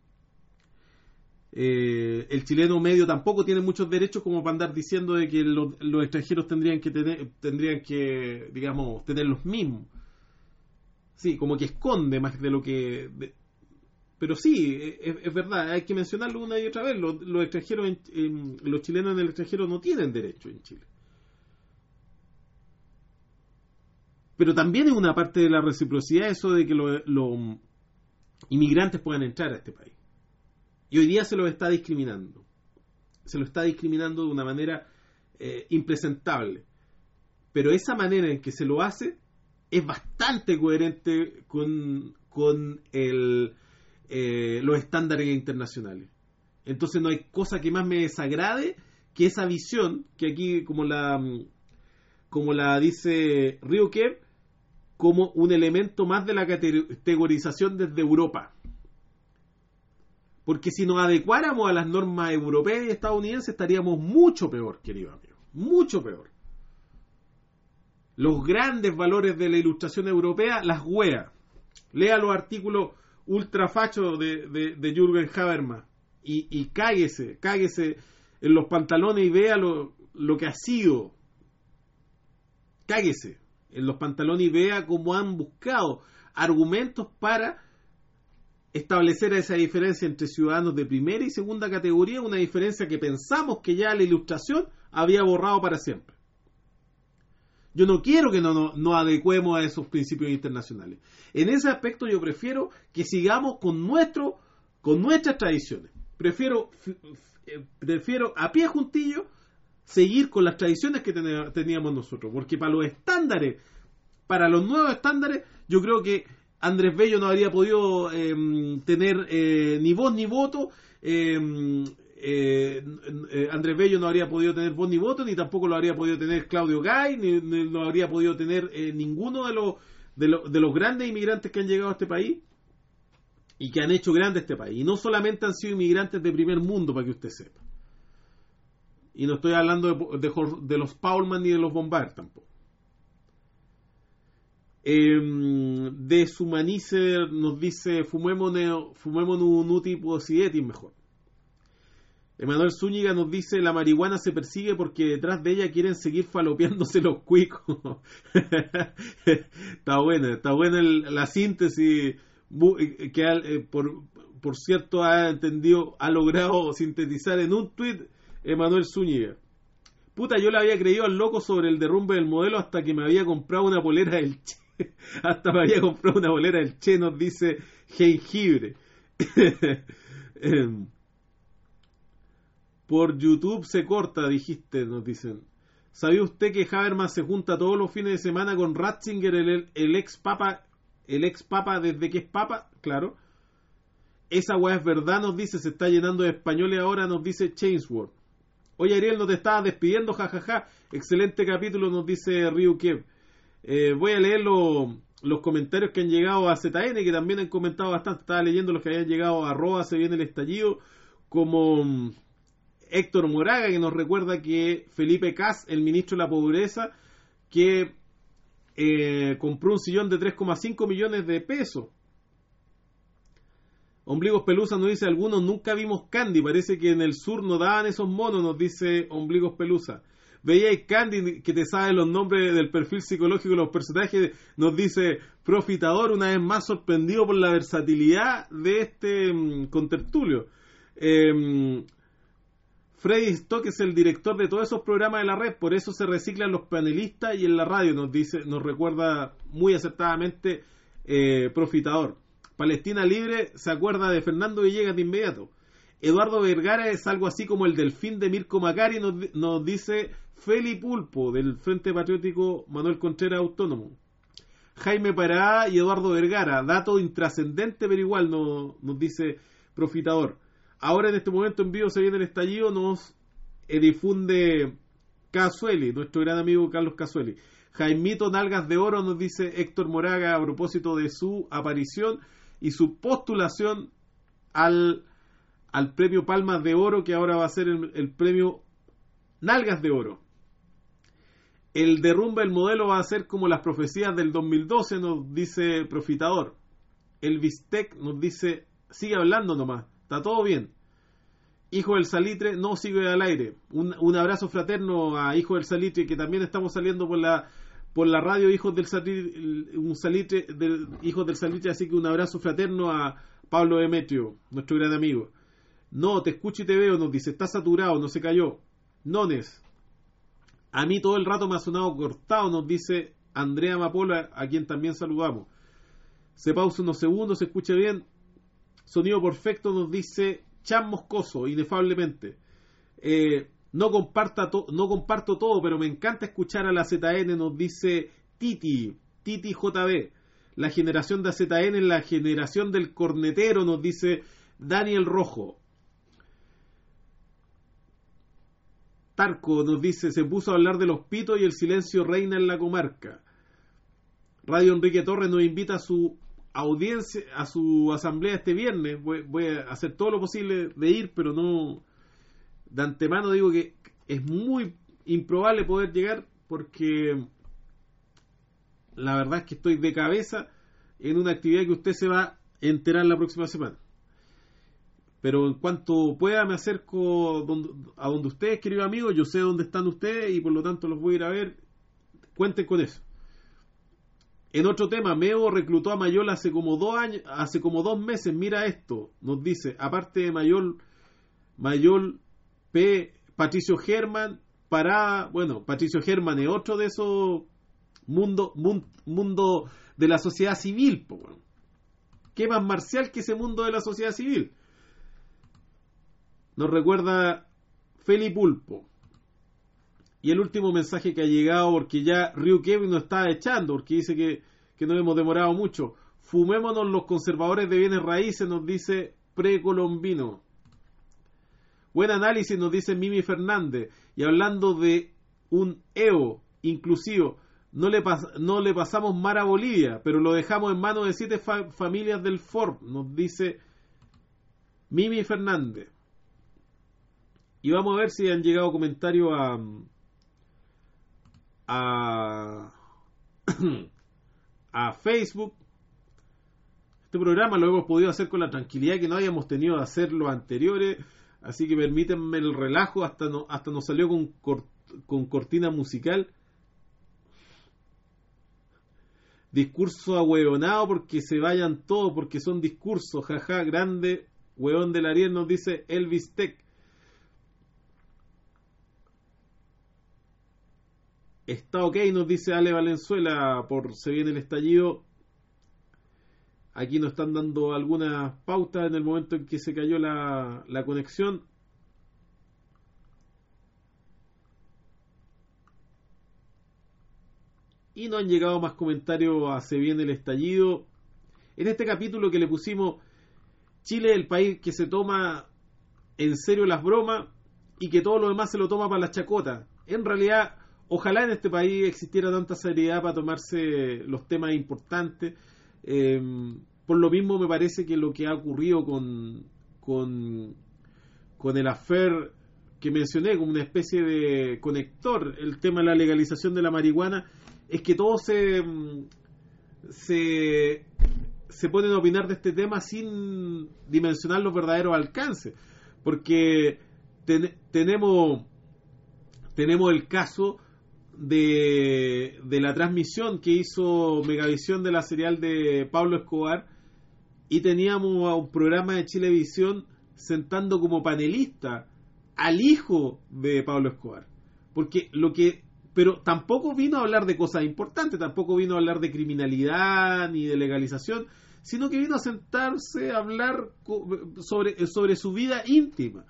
[SPEAKER 3] eh, el chileno medio tampoco tiene muchos derechos como para andar diciendo de que los, los extranjeros tendrían que tener, tendrían que, digamos, tener los mismos. Sí, como que esconde más de lo que... De, pero sí, es, es verdad, hay que mencionarlo una y otra vez. Los, los extranjeros, en, en, los chilenos en el extranjero no tienen derecho en Chile. Pero también es una parte de la reciprocidad eso de que los lo inmigrantes puedan entrar a este país. Y hoy día se los está discriminando. Se lo está discriminando de una manera eh, impresentable. Pero esa manera en que se lo hace es bastante coherente con, con el, eh, los estándares internacionales. Entonces no hay cosa que más me desagrade que esa visión, que aquí como la, como la dice Ryukev, como un elemento más de la categorización desde Europa. Porque si nos adecuáramos a las normas europeas y estadounidenses estaríamos mucho peor, querido amigo, mucho peor. Los grandes valores de la ilustración europea las huea. Lea los artículos ultrafachos de, de, de Jürgen Habermas y, y cáguese, cáguese en los pantalones y vea lo, lo que ha sido. Cáguese en los pantalones y vea cómo han buscado argumentos para establecer esa diferencia entre ciudadanos de primera y segunda categoría, una diferencia que pensamos que ya la ilustración había borrado para siempre. Yo no quiero que no nos no adecuemos a esos principios internacionales. En ese aspecto yo prefiero que sigamos con nuestro con nuestras tradiciones. Prefiero prefiero a pie juntillo seguir con las tradiciones que teníamos nosotros, porque para los estándares, para los nuevos estándares, yo creo que Andrés Bello no habría podido eh, tener eh, ni voz ni voto. Eh, eh, eh, Andrés Bello no habría podido tener voz ni voto, ni tampoco lo habría podido tener Claudio Gay, ni, ni lo habría podido tener eh, ninguno de los, de, lo, de los grandes inmigrantes que han llegado a este país y que han hecho grande este país. Y no solamente han sido inmigrantes de primer mundo, para que usted sepa. Y no estoy hablando de, de, de los Paulman ni de los Bombard tampoco. Eh, Deshumanizer nos dice fumémonos fumémonos un uti posietis mejor. Emanuel Zúñiga nos dice la marihuana se persigue porque detrás de ella quieren seguir falopeándose los cuicos. Está buena, está buena el, la síntesis que eh, por, por cierto ha entendido, ha logrado sintetizar en un tweet Emanuel Zúñiga. Puta, yo le había creído al loco sobre el derrumbe del modelo hasta que me había comprado una polera del Che. Hasta me había comprado una bolera del Che, nos dice Jengibre. Por YouTube se corta, dijiste, nos dicen. ¿Sabía usted que Habermas se junta todos los fines de semana con Ratzinger, el, el ex papa, el ex papa desde que es papa? Claro. Esa weá es verdad, nos dice, se está llenando de españoles ahora, nos dice Chainsworth. Oye, Ariel, no te estabas despidiendo, jajaja. Ja, ja. Excelente capítulo, nos dice Ryukev. Eh, voy a leer lo, los comentarios que han llegado a Z N, que también han comentado bastante. Estaba leyendo los que habían llegado a arroba se viene el estallido, como um, Héctor Moraga, que nos recuerda que Felipe Cas, el ministro de la pobreza, que eh, compró un sillón de tres coma cinco millones de pesos. Ombligos Pelusa nos dice, algunos nunca vimos Candy, parece que en el sur no daban esos monos, nos dice Ombligos Pelusa. Veíais Candy, que te sabe los nombres del perfil psicológico de los personajes, nos dice Profitador, una vez más sorprendido por la versatilidad de este um, contertulio. Eh, Freddy Stock es el director de todos esos programas de la red, por eso se reciclan los panelistas y en la radio, nos dice, nos recuerda muy acertadamente eh, Profitador. Palestina Libre se acuerda de Fernando Villegas de inmediato. Eduardo Vergara es algo así como el delfín de Mirko Macari, nos, nos dice Feli Pulpo, del Frente Patriótico Manuel Contreras Autónomo. Jaime Pará y Eduardo Vergara, dato intrascendente pero igual, no, nos dice Profitador. Ahora en este momento en vivo se viene el estallido, nos eh, difunde Casueli, nuestro gran amigo Carlos Casueli. Jaimito Nalgas de Oro, nos dice Héctor Moraga, a propósito de su aparición y su postulación al... al premio Palmas de Oro, que ahora va a ser el, el premio Nalgas de Oro. El derrumbe del modelo va a ser como las profecías del dos mil doce, nos dice Profitador. El Bistec nos dice, sigue hablando nomás, está todo bien. Hijo del Salitre, no sigue al aire. Un, un abrazo fraterno a Hijo del Salitre, que también estamos saliendo por la por la radio Hijos del Salitre, un Salitre del, Hijos del Salitre, así que un abrazo fraterno a Pablo Demetrio, nuestro gran amigo. No, te escucho y te veo, nos dice, está saturado, no se cayó. Nones, a mí todo el rato me ha sonado cortado, nos dice Andrea Mapola, a quien también saludamos. Se pausa unos segundos, se escucha bien. Sonido perfecto, nos dice Chan Moscoso, inefablemente. Eh, no, comparta to- no comparto todo, pero me encanta escuchar a la Z N, nos dice Titi, Titi J B. La generación de Z N es la generación del cornetero, nos dice Daniel Rojo. Tarco nos dice, se puso a hablar de los pitos y el silencio reina en la comarca. Radio Enrique Torres nos invita a su audiencia, a su asamblea este viernes. Voy, voy a hacer todo lo posible de ir, pero no, de antemano digo que es muy improbable poder llegar, porque la verdad es que estoy de cabeza en una actividad que usted se va a enterar la próxima semana. Pero en cuanto pueda me acerco donde, a donde ustedes, queridos amigos. Yo sé dónde están ustedes y por lo tanto los voy a ir a ver. Cuenten con eso. En otro tema, Meo reclutó a Mayol hace como dos años, hace como dos meses. Mira esto, nos dice, aparte de Mayol, Mayol P, Patricio Germán, para, bueno, Patricio Germán es otro de esos mundo, mundo, mundo de la sociedad civil, po, bueno. ¿Qué más marcial que ese mundo de la sociedad civil? Nos recuerda Felipe Pulpo. Y el último mensaje que ha llegado, porque ya Ryu Kevin nos está echando, porque dice que, que no hemos demorado mucho. Fumémonos los conservadores de bienes raíces, nos dice Precolombino. Buen análisis, nos dice Mimi Fernández. Y hablando de un E O inclusivo, no le, pas- no le pasamos mar a Bolivia, pero lo dejamos en manos de siete fa- familias del Ford, nos dice Mimi Fernández. Y vamos a ver si han llegado comentarios a a, a Facebook. Este programa lo hemos podido hacer con la tranquilidad que no habíamos tenido de hacer los anteriores, así que permítanme el relajo. Hasta, no, hasta nos salió con, cort, con cortina musical. Discurso ahueonado porque se vayan todos, porque son discursos, jaja, grande, hueón del Ariel, nos dice Elvis Tech. Está ok, nos dice Ale Valenzuela, por se viene el estallido. Aquí nos están dando algunas pautas en el momento en que se cayó la, la conexión. Y no han llegado más comentarios a se viene el estallido. En este capítulo que le pusimos Chile es el país que se toma en serio las bromas y que todo lo demás se lo toma para las chacotas. En realidad, ojalá en este país existiera tanta seriedad para tomarse los temas importantes. Eh, por lo mismo me parece que lo que ha ocurrido con, con, con el affair que mencioné como una especie de conector, el tema de la legalización de la marihuana, es que todos se, se, se ponen a opinar de este tema sin dimensionar los verdaderos alcances. Porque ten, tenemos, tenemos el caso de, de la transmisión que hizo Megavisión de la serial de Pablo Escobar, y teníamos a un programa de Chilevisión sentando como panelista al hijo de Pablo Escobar. Porque lo que pero tampoco vino a hablar de cosas importantes, tampoco vino a hablar de criminalidad ni de legalización, sino que vino a sentarse a hablar sobre, sobre su vida íntima.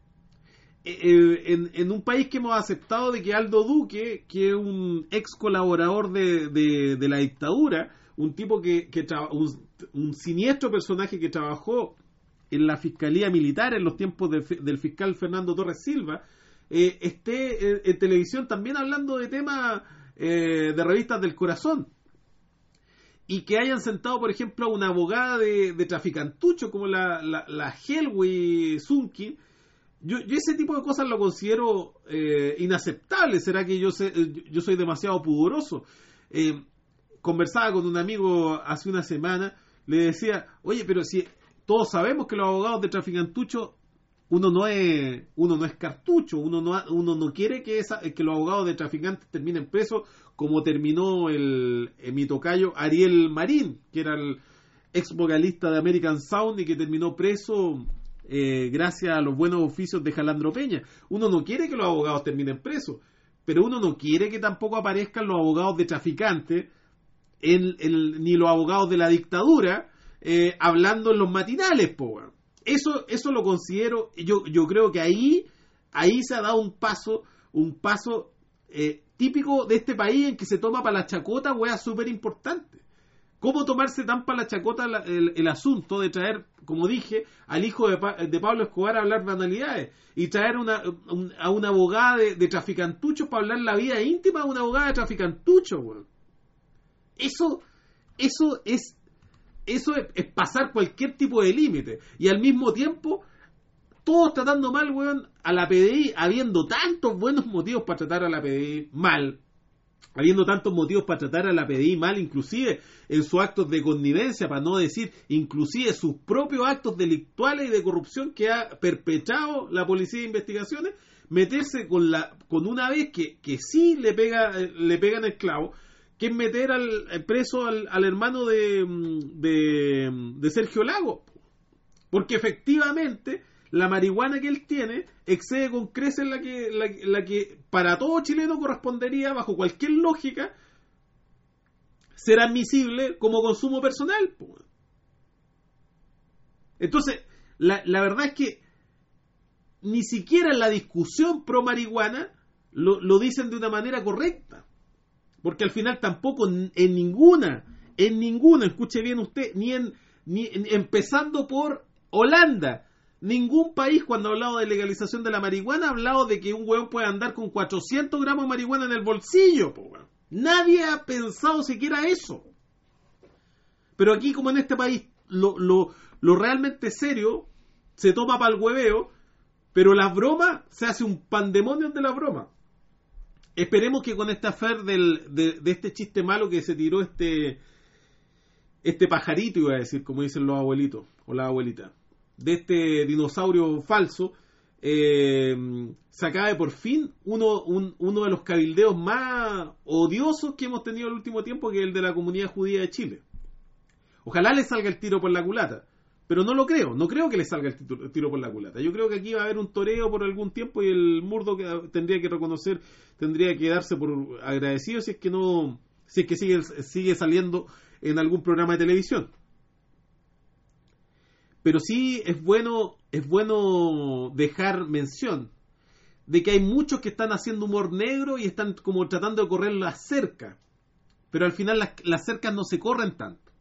[SPEAKER 3] En, en un país que hemos aceptado de que Aldo Duque, que es un ex colaborador de, de, de la dictadura, un tipo que, que traba, un, un siniestro personaje que trabajó en la Fiscalía Militar en los tiempos de, del fiscal Fernando Torres Silva, eh, esté en, en televisión también hablando de temas eh, de revistas del corazón, y que hayan sentado, por ejemplo, a una abogada de, de traficantucho como la, la, la Helwi Zunki. Yo, yo ese tipo de cosas lo considero eh, inaceptable. ¿Será que yo, sé, yo soy demasiado pudoroso? Eh, conversaba con un amigo hace una semana, le decía, oye, pero si todos sabemos que los abogados de traficantucho, uno no es uno no es cartucho, uno no uno no quiere que esa, que los abogados de traficantes terminen presos, como terminó el, el mi tocayo Ariel Marín, que era el ex vocalista de American Sound y que terminó preso eh, gracias a los buenos oficios de Jalandro Peña. Uno no quiere que los abogados terminen presos, pero uno no quiere que tampoco aparezcan los abogados de traficantes, en, en, ni los abogados de la dictadura, eh, hablando en los matinales, po, weón. Eso, eso lo considero, yo, yo creo que ahí, ahí se ha dado un paso, un paso eh, típico de este país en que se toma para la chacota, weá, súper importante. ¿Cómo tomarse tan para la chacota la, el, el asunto de traer, como dije, al hijo de, pa, de Pablo Escobar a hablar banalidades? Y traer una, un, a una abogada de, de traficantuchos para hablar la vida íntima de una abogada de traficantuchos, weón. Eso, eso es, eso es, es pasar cualquier tipo de límite. Y al mismo tiempo, todos tratando mal, weón, a la P D I, habiendo tantos buenos motivos para tratar a la P D I mal. Habiendo tantos motivos para tratar a la P D I mal, inclusive en sus actos de connivencia, para no decir inclusive sus propios actos delictuales y de corrupción que ha perpetrado la Policía de Investigaciones, meterse con la con una vez que, que sí le pega le pegan el clavo, que es meter al preso al, al hermano de, de, de Sergio Lago, porque efectivamente la marihuana que él tiene excede con creces la que, la, la que para todo chileno correspondería, bajo cualquier lógica, ser admisible como consumo personal. Entonces, la, la verdad es que ni siquiera en la discusión pro marihuana lo, lo dicen de una manera correcta. Porque al final tampoco en, en ninguna, en ninguna, escuche bien usted, ni en, ni en, empezando por Holanda, ningún país cuando ha hablado de legalización de la marihuana ha hablado de que un hueón puede andar con cuatrocientos gramos de marihuana en el bolsillo, po, weón. Nadie ha pensado siquiera eso. Pero aquí, como en este país, lo, lo, lo realmente serio se toma para el hueveo, pero las bromas, se hace un pandemonio de la broma. Esperemos que con esta affair del, de, de este chiste malo que se tiró este este pajarito, iba a decir, como dicen los abuelitos o las abuelitas, de este dinosaurio falso, eh, se acabe por fin uno, un, uno de los cabildeos más odiosos que hemos tenido en el último tiempo, que es el de la comunidad judía de Chile. Ojalá le salga el tiro por la culata, pero no lo creo, no creo que le salga el tiro, el tiro por la culata. Yo creo que aquí va a haber un toreo por algún tiempo y el Murdoch que tendría que reconocer, tendría que darse por agradecido si es que no, si es que sigue, sigue saliendo en algún programa de televisión. Pero sí es bueno, es bueno dejar mención de que hay muchos que están haciendo humor negro y están como tratando de correr las cercas, pero al final las, las cercas no se corren tanto.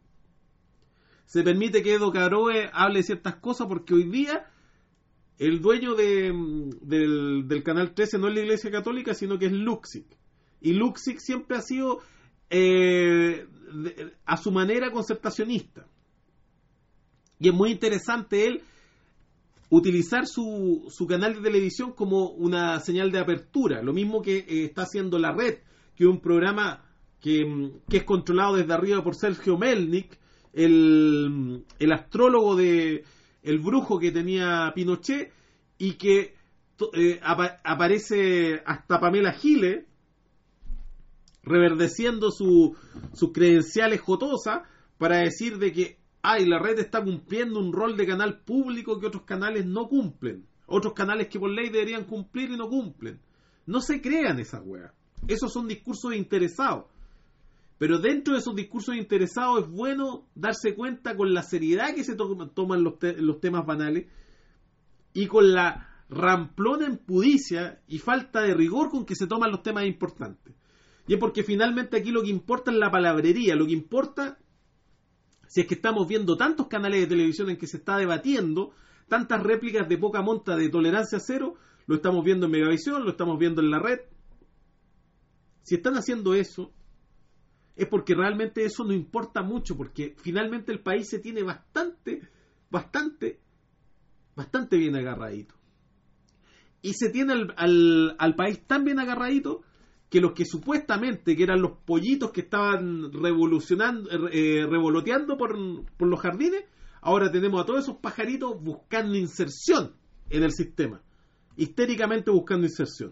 [SPEAKER 3] Se permite que Edo Caroe hable ciertas cosas porque hoy día el dueño de, del, del Canal trece no es la Iglesia Católica, sino que es Luxic. Y Luxic siempre ha sido eh, de, a su manera concertacionista. Y es muy interesante él utilizar su, su canal de televisión como una señal de apertura. Lo mismo que eh, está haciendo La Red, que es un programa que, que es controlado desde arriba por Sergio Melnik, el, el astrólogo de el brujo que tenía Pinochet, y que eh, apa, aparece hasta Pamela Giles reverdeciendo su, sus credenciales jotosas para decir de que ay, la red está cumpliendo un rol de canal público que otros canales no cumplen. Otros canales que por ley deberían cumplir y no cumplen. No se crean esas weas. Esos son discursos interesados. Pero dentro de esos discursos interesados es bueno darse cuenta con la seriedad que se to- toman los, te- los temas banales y con la ramplona impudicia y falta de rigor con que se toman los temas importantes. Y es porque finalmente aquí lo que importa es la palabrería. Lo que importa... Si es que estamos viendo tantos canales de televisión en que se está debatiendo, tantas réplicas de poca monta de tolerancia cero, lo estamos viendo en Megavisión, lo estamos viendo en La Red. Si están haciendo eso, es porque realmente eso no importa mucho, porque finalmente el país se tiene bastante, bastante, bastante bien agarradito. Y se tiene al, al, al país tan bien agarradito que los que supuestamente que eran los pollitos que estaban revolucionando, eh, revoloteando por, por los jardines, ahora tenemos a todos esos pajaritos buscando inserción en el sistema, histéricamente buscando inserción.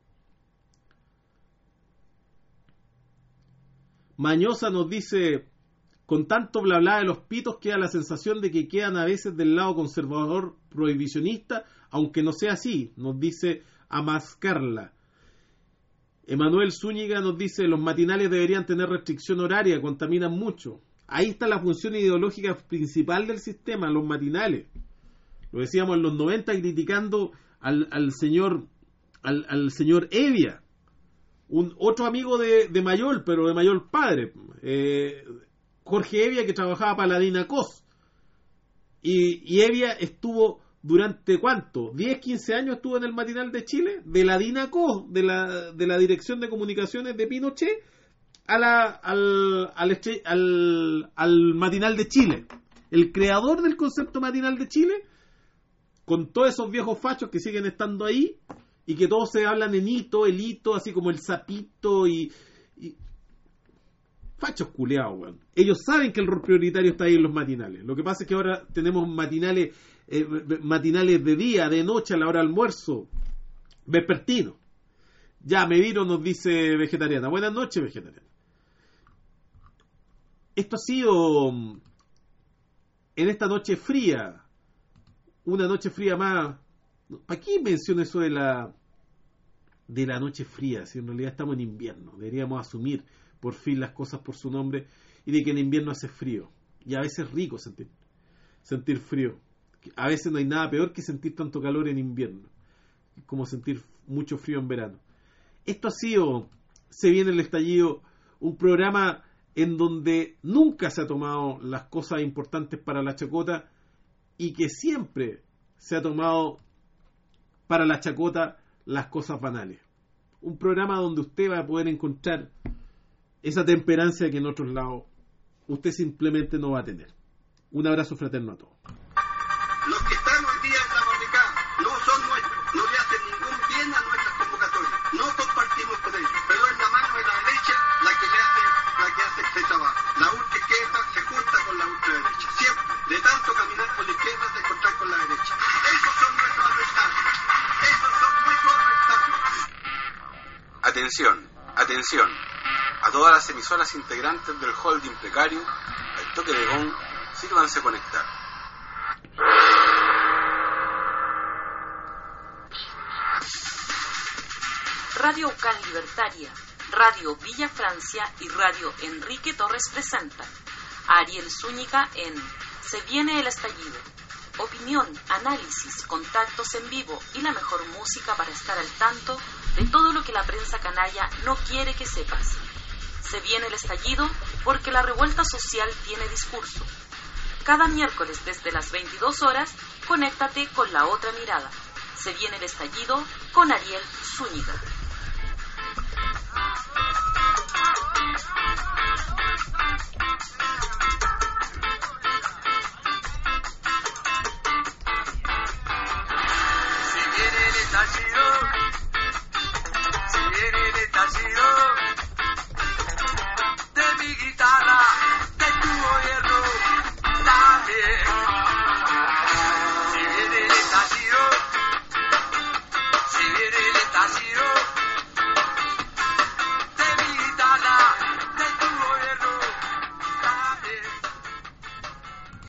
[SPEAKER 3] Mañosa nos dice, con tanto bla bla de los pitos queda la sensación de que quedan a veces del lado conservador prohibicionista, aunque no sea así, nos dice Amascarla. Emanuel Zúñiga nos dice, los matinales deberían tener restricción horaria, contaminan mucho. Ahí está la función ideológica principal del sistema, los matinales. Lo decíamos en los noventa criticando al, al señor al, al señor Evia, un otro amigo de, de Mayol, pero de Mayol padre, eh, Jorge Evia, que trabajaba para la DINACOS. Y, y Evia estuvo durante ¿cuánto? diez, quince años estuvo en el matinal de Chile, de la DINACOS, de la, de la Dirección de Comunicaciones de Pinochet, a la, al, al, al, al matinal de Chile. El creador del concepto matinal de Chile, con todos esos viejos fachos que siguen estando ahí, y que todos se hablan en hito, el hito, así como el sapito, y... y fachos culeados, weón. Ellos saben que el rol prioritario está ahí en los matinales. Lo que pasa es que ahora tenemos matinales eh, matinales de día, de noche, a la hora de almuerzo, vespertino. Ya, Mediro nos dice vegetariana. Buenas noches, vegetariana. Esto ha sido en esta noche fría, una noche fría más. ¿Para qué menciono eso de la de la noche fría? Si en realidad estamos en invierno, deberíamos asumir por fin las cosas por su nombre, y de que en invierno hace frío, y a veces es rico sentir sentir frío. A veces no hay nada peor que sentir tanto calor en invierno, como sentir mucho frío en verano. Esto ha sido Se Viene el Estallido, un programa en donde nunca se ha tomado las cosas importantes para la chacota, y que siempre se ha tomado para la chacota las cosas banales. Un programa donde usted va a poder encontrar esa temperancia que en otros lados usted simplemente no va a tener. Un abrazo fraterno a todos.
[SPEAKER 4] Los que están hoy día en la barricada no son nuestros, no le hacen ningún bien a nuestras convocatorias, no compartimos con ellos, pero es la mano de la derecha la que le hace, la que hace este trabajo. La ultra izquierda se junta con la ultraderecha, siempre, de tanto caminar por la izquierda se encontrar con la derecha. Esos son nuestros adversarios, esos son nuestros adversarios.
[SPEAKER 1] Atención, atención. A todas las emisoras integrantes del holding precario, al toque de gong, sírvanse conectar.
[SPEAKER 2] Radio Ucal Libertaria, Radio Villa Francia y Radio Enrique Torres presentan a Ariel Zúñiga en Se Viene el Estallido. Opinión, análisis, contactos en vivo y la mejor música para estar al tanto de todo lo que la prensa canalla no quiere que sepas. Se viene el estallido porque la revuelta social tiene discurso. Cada miércoles desde las veintidós horas, conéctate con La Otra Mirada. Se viene el estallido con Ariel Zúñiga.
[SPEAKER 4] Se viene el estallido.